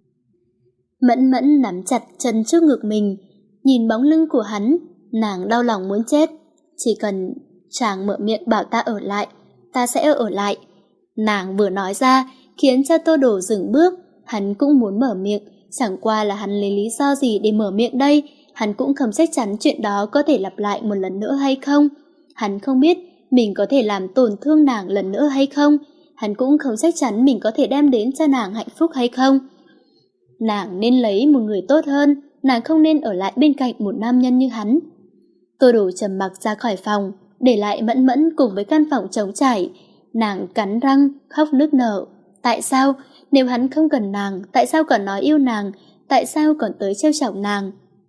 Mẫn Mẫn nắm chặt chân trước ngực mình, nhìn bóng lưng của hắn, nàng đau lòng muốn chết. Chỉ cần chàng mở miệng bảo ta ở lại, ta sẽ ở lại. Nàng vừa nói ra, khiến cho Tô Đồ dừng bước. Hắn cũng muốn mở miệng, chẳng qua là hắn lấy lý do gì để mở miệng đây. Hắn cũng không chắc chắn chuyện đó có thể lặp lại một lần nữa hay không. Hắn không biết mình có thể làm tổn thương nàng lần nữa hay không. Hắn cũng không chắc chắn mình có thể đem đến cho nàng hạnh phúc hay không. Nàng nên lấy một người tốt hơn, nàng không nên ở lại bên cạnh một nam nhân như hắn. Tô Đồ trầm mặc ra khỏi phòng, để lại Mẫn Mẫn cùng với căn phòng trống trải. Nàng cắn răng, khóc nức nở. Tại sao? Nếu hắn không cần nàng, tại sao còn nói yêu nàng? Tại sao còn tới trêu chọc nàng?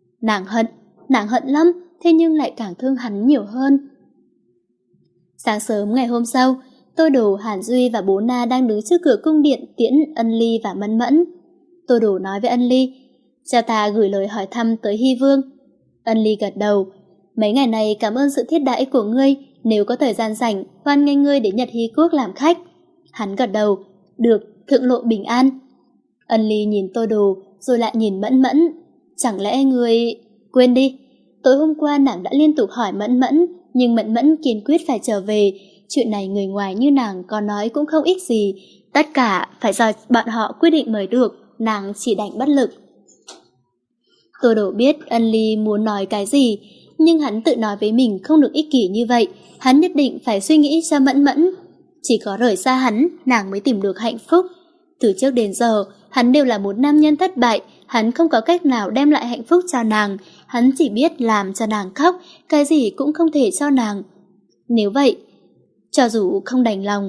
Nàng hận lắm, thế nhưng lại càng thương hắn nhiều hơn. Sáng sớm ngày hôm sau, Tô Đồ, Hàn Duy và bố Na đang đứng trước cửa cung điện tiễn Ân Ly và Mẫn Mẫn. Tô Đồ nói với Ân Ly, cha ta gửi lời hỏi thăm tới Hy Vương. Ân Ly gật đầu, mấy ngày này cảm ơn sự thiết đãi của ngươi, nếu có thời gian rảnh, hoan nghênh ngươi đến Nhật Hy Quốc làm khách. Hắn gật đầu, được, thượng lộ bình an. Ân Ly nhìn Tô Đồ, rồi lại nhìn Mẫn Mẫn. Chẳng lẽ ngươi... Quên đi, tối hôm qua nàng đã liên tục hỏi Mẫn Mẫn, nhưng Mẫn Mẫn kiên quyết phải trở về. Chuyện này người ngoài như nàng có nói cũng không ích gì, tất cả phải do bọn họ quyết định mới được, nàng chỉ đành bất lực. Tô Đồ biết Ân Ly muốn nói cái gì, nhưng hắn tự nói với mình không được ích kỷ như vậy, hắn nhất định phải suy nghĩ cho Mẫn Mẫn. Chỉ có rời xa hắn, nàng mới tìm được hạnh phúc. Từ trước đến giờ, hắn đều là một nam nhân thất bại, hắn không có cách nào đem lại hạnh phúc cho nàng, hắn chỉ biết làm cho nàng khóc, cái gì cũng không thể cho nàng. Nếu vậy, cho dù không đành lòng,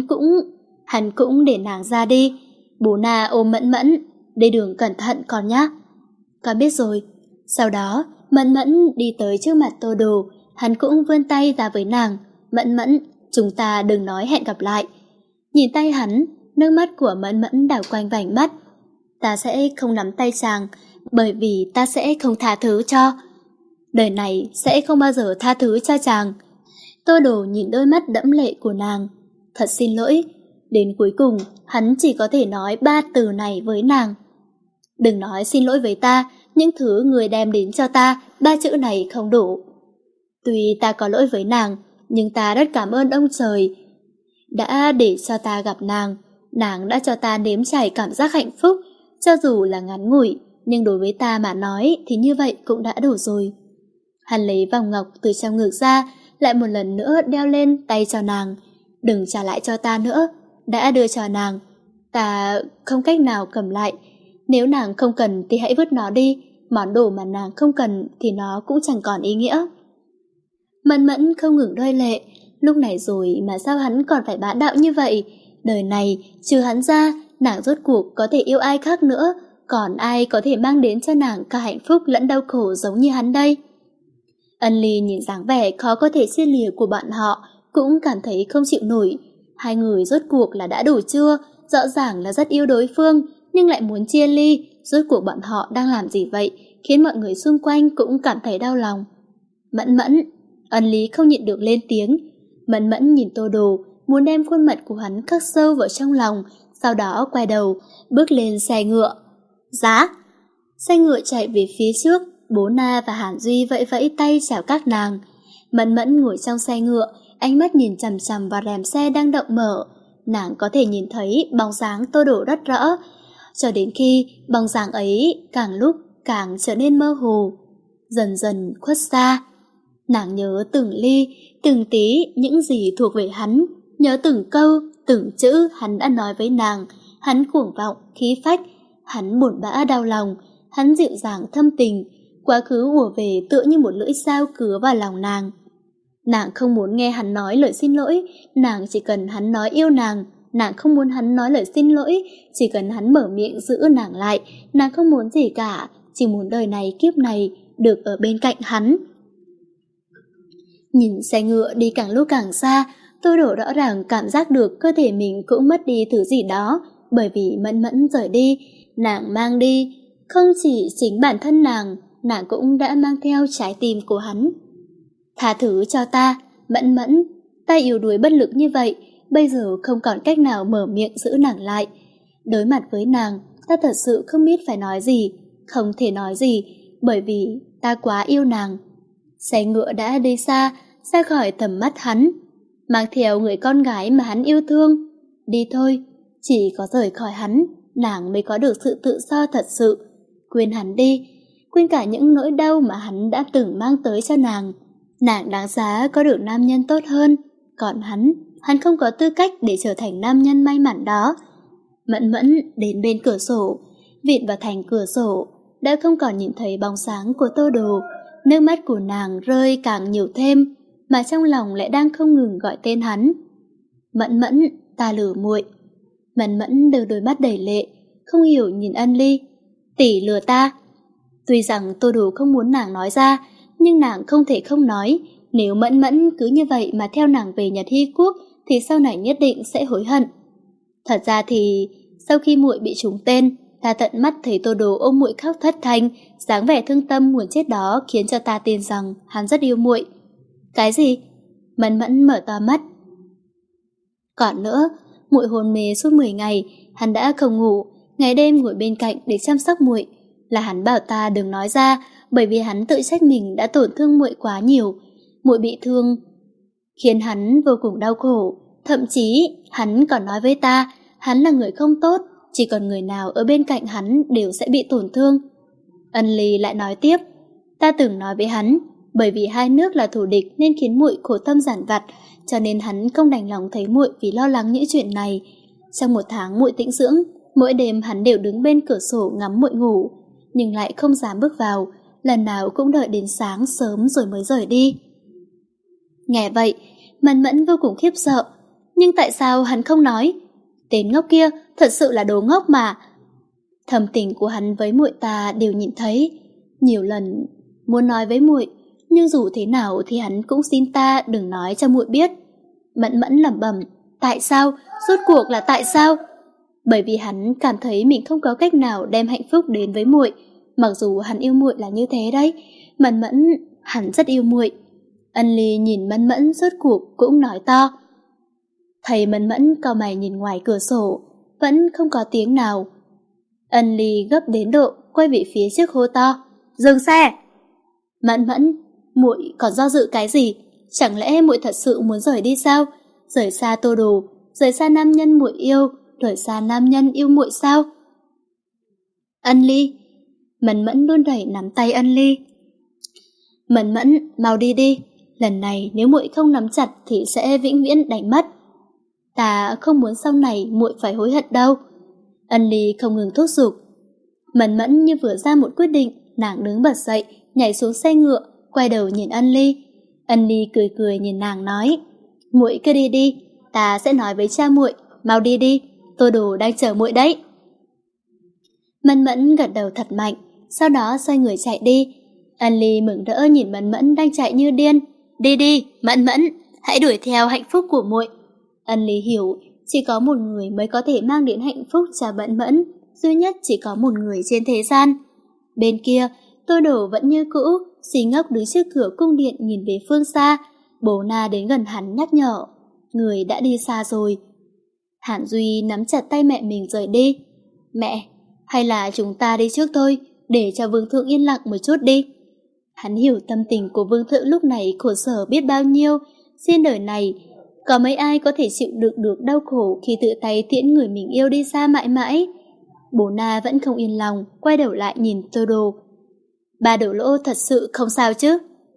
hắn cũng để nàng ra đi. Bố Na ôm Mẫn Mẫn, đi đường cẩn thận con nhé. Con biết rồi. Sau đó, Mẫn Mẫn đi tới trước mặt Tô Đồ, hắn cũng vươn tay ra với nàng. Mẫn Mẫn, chúng ta đừng nói hẹn gặp lại. Nhìn tay hắn, nước mắt của Mẫn Mẫn đảo quanh vành mắt. Ta sẽ không nắm tay chàng, bởi vì ta sẽ không tha thứ cho. Đời này sẽ không bao giờ tha thứ cho chàng. Tô Đồ nhìn đôi mắt đẫm lệ của nàng. Thật xin lỗi. Đến cuối cùng, hắn chỉ có thể nói 3 từ này với nàng. Đừng nói xin lỗi với ta, những thứ người đem đến cho ta, 3 chữ này không đủ. Tuy ta có lỗi với nàng, nhưng ta rất cảm ơn ông trời đã để cho ta gặp nàng. Nàng đã cho ta nếm trải cảm giác hạnh phúc, cho dù là ngắn ngủi, nhưng đối với ta mà nói thì như vậy cũng đã đủ rồi. Hắn lấy vòng ngọc từ trong ngực ra, lại một lần nữa đeo lên tay cho nàng. Đừng trả lại cho ta nữa, đã đưa cho nàng, ta không cách nào cầm lại. Nếu nàng không cần thì hãy vứt nó đi, món đồ mà nàng không cần thì nó cũng chẳng còn ý nghĩa. Mẫn Mẫn không ngừng rơi lệ, lúc này rồi mà sao hắn còn phải bá đạo như vậy? Đời này, trừ hắn ra, nàng rốt cuộc có thể yêu ai khác nữa, còn ai có thể mang đến cho nàng cả hạnh phúc lẫn đau khổ giống như hắn đây? Ân Ly nhìn dáng vẻ khó có thể chia lìa của bọn họ, cũng cảm thấy không chịu nổi. Hai người rốt cuộc là đã đủ chưa? Rõ ràng là rất yêu đối phương, nhưng lại muốn chia ly. Rốt cuộc bọn họ đang làm gì vậy, khiến mọi người xung quanh cũng cảm thấy đau lòng. Mẫn Mẫn, Ân Ly không nhịn được lên tiếng. Mẫn Mẫn nhìn Tô Đồ, muốn đem khuôn mặt của hắn khắc sâu vào trong lòng, sau đó quay đầu, bước lên xe ngựa. Giá! Xe ngựa chạy về phía trước, bố Na và Hàn Duy vẫy vẫy tay chào các nàng. Mẫn Mẫn ngồi trong xe ngựa, ánh mắt nhìn chằm chằm vào rèm xe đang động mở. Nàng có thể nhìn thấy bóng dáng Tô Đồ rất rõ, cho đến khi bóng dáng ấy càng lúc càng trở nên mơ hồ, dần dần khuất xa. Nàng nhớ từng ly, từng tí những gì thuộc về hắn, nhớ từng câu, từng chữ hắn đã nói với nàng. Hắn cuồng vọng, khí phách, hắn buồn bã đau lòng, hắn dịu dàng thâm tình. Quá khứ ùa về tựa như một lưỡi dao cứa vào lòng nàng. Nàng không muốn nghe hắn nói lời xin lỗi, nàng chỉ cần hắn nói yêu nàng. Nàng không muốn hắn nói lời xin lỗi, chỉ cần hắn mở miệng giữ nàng lại. Nàng không muốn gì cả, chỉ muốn đời này kiếp này được ở bên cạnh hắn. Nhìn xe ngựa đi càng lúc càng xa, Tô Đồ rõ ràng cảm giác được cơ thể mình cũng mất đi thứ gì đó. Bởi vì Mẫn Mẫn rời đi, nàng mang đi, không chỉ chính bản thân nàng cũng đã mang theo trái tim của hắn. Tha thứ cho ta, Mẫn Mẫn, ta yếu đuối bất lực như vậy, bây giờ không còn cách nào mở miệng giữ nàng lại. Đối mặt với nàng, ta thật sự không biết phải nói gì, không thể nói gì, bởi vì ta quá yêu nàng. Xe ngựa đã đi xa, ra khỏi tầm mắt hắn, mang theo người con gái mà hắn yêu thương. Đi thôi, chỉ có rời khỏi hắn, nàng mới có được sự tự do thật sự. Quên hắn đi, quên cả những nỗi đau mà hắn đã từng mang tới cho nàng. Nàng đáng giá có được nam nhân tốt hơn, còn hắn không có tư cách để trở thành nam nhân may mắn đó. Mẫn Mẫn đến bên cửa sổ, vịn vào thành cửa sổ, đã không còn nhìn thấy bóng sáng của Tô Đồ. Nước mắt của nàng rơi càng nhiều thêm, mà trong lòng lại đang không ngừng gọi tên hắn. Mẫn Mẫn, ta lừa muội. Mẫn Mẫn đưa đôi mắt đầy lệ, không hiểu nhìn Ân Ly. Tỷ lừa ta. Tuy rằng Tô Đồ không muốn nàng nói ra, nhưng nàng không thể không nói. Nếu Mẫn Mẫn cứ như vậy mà theo nàng về Nhật Hy Quốc, thì sau này nhất định sẽ hối hận. Thật ra thì sau khi muội bị trúng tên, ta tận mắt thấy Tô Đồ ôm muội khóc thất thanh, dáng vẻ thương tâm muốn chết đó khiến cho ta tin rằng hắn rất yêu muội. Cái gì? Mẫn Mẫn mở to mắt. Còn nữa, muội hôn mê suốt 10 ngày, hắn đã không ngủ, ngày đêm ngồi bên cạnh để chăm sóc muội. Là hắn bảo ta đừng nói ra, bởi vì hắn tự trách mình đã tổn thương muội quá nhiều. Muội bị thương khiến hắn vô cùng đau khổ, thậm chí hắn còn nói với ta, hắn là người không tốt, chỉ cần người nào ở bên cạnh hắn đều sẽ bị tổn thương. Ân Ly lại nói tiếp, ta từng nói với hắn, bởi vì hai nước là thù địch nên khiến muội khổ tâm giản vặt, cho nên hắn không đành lòng thấy muội vì lo lắng những chuyện này. Trong 1 tháng muội tĩnh dưỡng, mỗi đêm hắn đều đứng bên cửa sổ ngắm muội ngủ, nhưng lại không dám bước vào, lần nào cũng đợi đến sáng sớm rồi mới rời đi. Nghe vậy, Mẫn Mẫn vô cùng khiếp sợ, nhưng tại sao hắn không nói? Tên ngốc kia thật sự là đồ ngốc mà. Thầm tình của hắn với muội ta đều nhìn thấy, nhiều lần muốn nói với muội, nhưng dù thế nào thì hắn cũng xin ta đừng nói cho muội biết. Mẫn Mẫn lẩm bẩm, tại sao? Rốt cuộc là tại sao? Bởi vì hắn cảm thấy mình không có cách nào đem hạnh phúc đến với muội, mặc dù hắn yêu muội là như thế đấy. Mẫn Mẫn, hắn rất yêu muội. Ân Ly nhìn Mẫn Mẫn rốt cuộc cũng nói to. Thầy Mẫn Mẫn cau mày nhìn ngoài cửa sổ, vẫn không có tiếng nào. Ân Ly gấp đến độ quay về phía trước hô to, dừng xe. Mẫn Mẫn, muội còn do dự cái gì? Chẳng lẽ muội thật sự muốn rời đi sao? Rời xa Tô Đồ, rời xa nam nhân muội yêu, rời xa nam nhân yêu muội sao? Ân Ly. Mẫn Mẫn luôn đẩy nắm tay Ân Ly. Mẫn Mẫn, mau đi đi. Lần này nếu muội không nắm chặt thì sẽ vĩnh viễn đánh mất. Ta không muốn sau này muội phải hối hận đâu. Ân Ly không ngừng thúc giục. Mẫn Mẫn như vừa ra một quyết định, nàng đứng bật dậy, nhảy xuống xe ngựa, quay đầu nhìn Ân Ly. Ân Ly cười cười nhìn nàng nói, muội cứ đi đi, ta sẽ nói với cha muội, mau đi đi, Tô Đồ đang chờ muội đấy. Mẫn Mẫn gật đầu thật mạnh, sau đó xoay người chạy đi. Ân Ly mừng rỡ nhìn Mẫn Mẫn đang chạy như điên. Đi đi, Mẫn Mẫn, hãy đuổi theo hạnh phúc của muội. Ân Ly hiểu, chỉ có một người mới có thể mang đến hạnh phúc cho Mẫn Mẫn, duy nhất chỉ có một người trên thế gian. Bên kia, Tô Đồ vẫn như cũ, xí ngốc đứng trước cửa cung điện nhìn về phương xa. Bố Na đến gần hắn nhắc nhở, người đã đi xa rồi. Hàn Duy nắm chặt tay mẹ mình rời đi. Mẹ, hay là chúng ta đi trước thôi, để cho Vương Thượng yên lặng một chút đi. Hắn hiểu tâm tình của Vương Thượng lúc này khổ sở biết bao nhiêu. Trên đời này, có mấy ai có thể chịu đựng được đau khổ khi tự tay tiễn người mình yêu đi xa mãi mãi. Bố Na vẫn không yên lòng, quay đầu lại nhìn Tô Đồ. Bà Đổ Lỗ thật sự không sao chứ?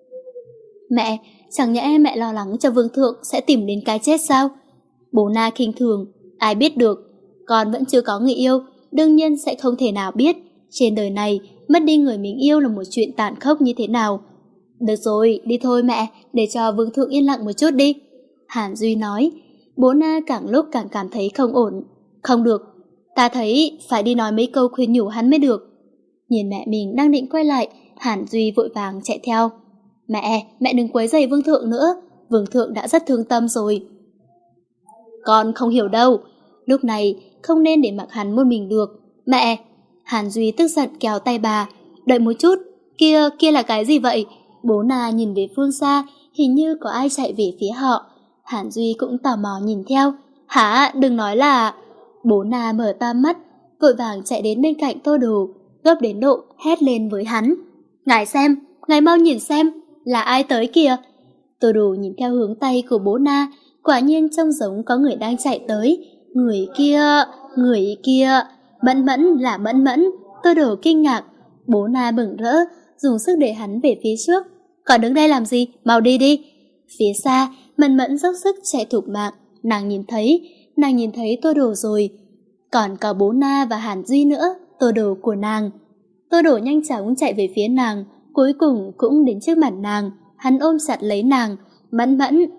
Mẹ, chẳng nhẽ mẹ lo lắng cho Vương Thượng sẽ tìm đến cái chết sao? Bố Na khinh thường, ai biết được, con vẫn chưa có người yêu, đương nhiên sẽ không thể nào biết. Trên đời này, mất đi người mình yêu là một chuyện tàn khốc như thế nào. Được rồi, đi thôi mẹ, để cho Vương Thượng yên lặng một chút đi. Hàn Duy nói. Bố Na càng lúc càng cảm thấy không ổn. Không được, ta thấy phải đi nói mấy câu khuyên nhủ hắn mới được. Nhìn mẹ mình đang định quay lại, Hàn Duy vội vàng chạy theo. Mẹ đừng quấy rầy Vương Thượng nữa, Vương Thượng đã rất thương tâm rồi. Con không hiểu đâu, Lúc này không nên để mặc hắn một mình được. Mẹ! Hàn Duy tức giận kéo tay bà. Đợi một chút, kia là cái gì vậy? Bố Na nhìn về phương xa, hình như có ai chạy về phía họ. Hàn Duy cũng tò mò nhìn theo. Hả, đừng nói là... Bố Na mở to mắt, vội vàng chạy đến bên cạnh Tô Đồ, gấp đến độ hét lên với hắn. Ngài xem, ngài mau nhìn xem, là ai tới kìa? Tô Đồ nhìn theo hướng tay của bố Na, quả nhiên trông giống có người đang chạy tới. Người kia, Mẫn Mẫn là Mẫn Mẫn. Tô Đồ kinh ngạc, bố Na mừng rỡ, dùng sức để hắn về phía trước. Còn đứng đây làm gì, mau đi đi. Phía xa, Mẫn Mẫn dốc sức chạy thục mạng, nàng nhìn thấy Tô Đồ rồi. Còn có bố Na và Hàn Duy nữa, Tô Đồ của nàng. Tô Đồ nhanh chóng chạy về phía nàng, cuối cùng cũng đến trước mặt nàng. Hắn ôm chặt lấy nàng. Mẫn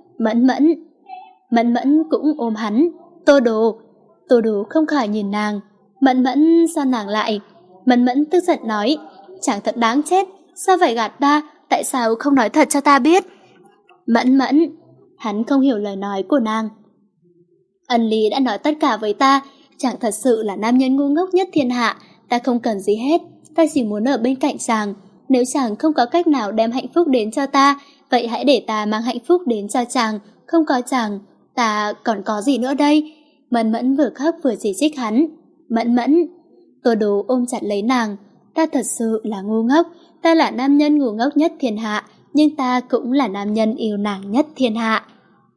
Mẫn cũng ôm hắn. Tô Đồ không khỏi nhìn nàng. Mẫn sao nàng lại? Mẫn tức giận nói, chàng thật đáng chết, sao phải gạt ta, tại sao không nói thật cho ta biết? Mẫn, hắn không hiểu lời nói của nàng. Ân Lý đã nói tất cả với ta, chàng thật sự là nam nhân ngu ngốc nhất thiên hạ, ta không cần gì hết, ta chỉ muốn ở bên cạnh chàng. Nếu chàng không có cách nào đem hạnh phúc đến cho ta, vậy hãy để ta mang hạnh phúc đến cho chàng, không có chàng, ta còn có gì nữa đây? Mẫn vừa khóc vừa chỉ trích hắn. Mẫn, Tô Đồ ôm chặt lấy nàng, ta thật sự là ngu ngốc, ta là nam nhân ngu ngốc nhất thiên hạ, nhưng ta cũng là nam nhân yêu nàng nhất thiên hạ.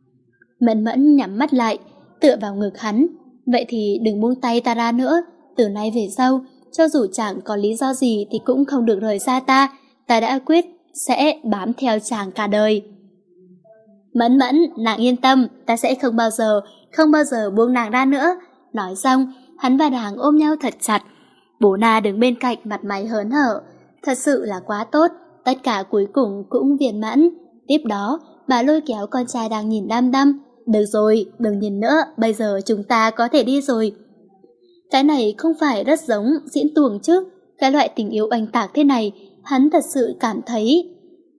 Mẫn nhắm mắt lại, tựa vào ngực hắn. Vậy thì đừng buông tay ta ra nữa, từ nay về sau, cho dù chẳng có lý do gì thì cũng không được rời xa ta, ta đã quyết sẽ bám theo chàng cả đời. Mẫn, nàng yên tâm, ta sẽ không bao giờ buông nàng ra nữa. Nói xong, hắn và nàng ôm nhau thật chặt. Bố Na đứng bên cạnh mặt mày hớn hở, thật sự là quá tốt, tất cả cuối cùng cũng viên mãn. Tiếp đó, bà lôi kéo con trai đang nhìn đăm đăm. Được rồi, đừng nhìn nữa, bây giờ chúng ta có thể đi rồi. Cái này không phải rất giống diễn tuồng chứ, cái loại tình yêu oanh tạc thế này, hắn thật sự cảm thấy.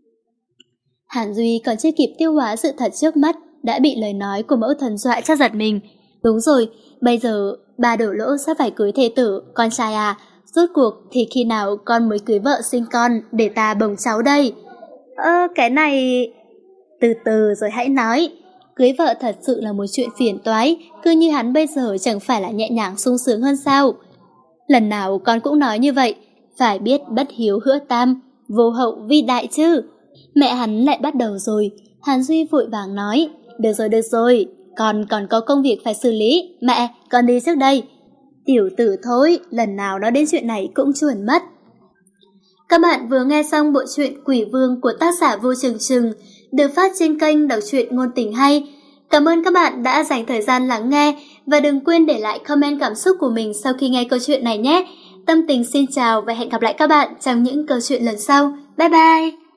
Hàn Duy còn chưa kịp tiêu hóa sự thật trước mắt, đã bị lời nói của mẫu thần dọa cho giật mình. Đúng rồi, bây giờ bà Đổ Lỗ sắp phải cưới thê tử, con trai à, rốt cuộc thì khi nào con mới cưới vợ sinh con để ta bồng cháu đây? Cái này... Từ từ rồi hãy nói. Cưới vợ thật sự là một chuyện phiền toái, cứ như hắn bây giờ chẳng phải là nhẹ nhàng sung sướng hơn sao? Lần nào con cũng nói như vậy, phải biết bất hiếu hứa tam, vô hậu vi đại chứ. Mẹ hắn lại bắt đầu rồi. Hàn Duy vội vàng nói, được rồi, con còn có công việc phải xử lý, mẹ, con đi trước đây. Tiểu tử thối, lần nào nói đến chuyện này cũng chuồn mất. Các bạn vừa nghe xong bộ truyện Quỷ Vương của tác giả Vô Chừng Chừng, được phát trên kênh Đọc truyện Ngôn Tình Hay. Cảm ơn các bạn đã dành thời gian lắng nghe và đừng quên để lại comment cảm xúc của mình sau khi nghe câu chuyện này nhé. Tâm Tình xin chào và hẹn gặp lại các bạn trong những câu chuyện lần sau. Bye bye!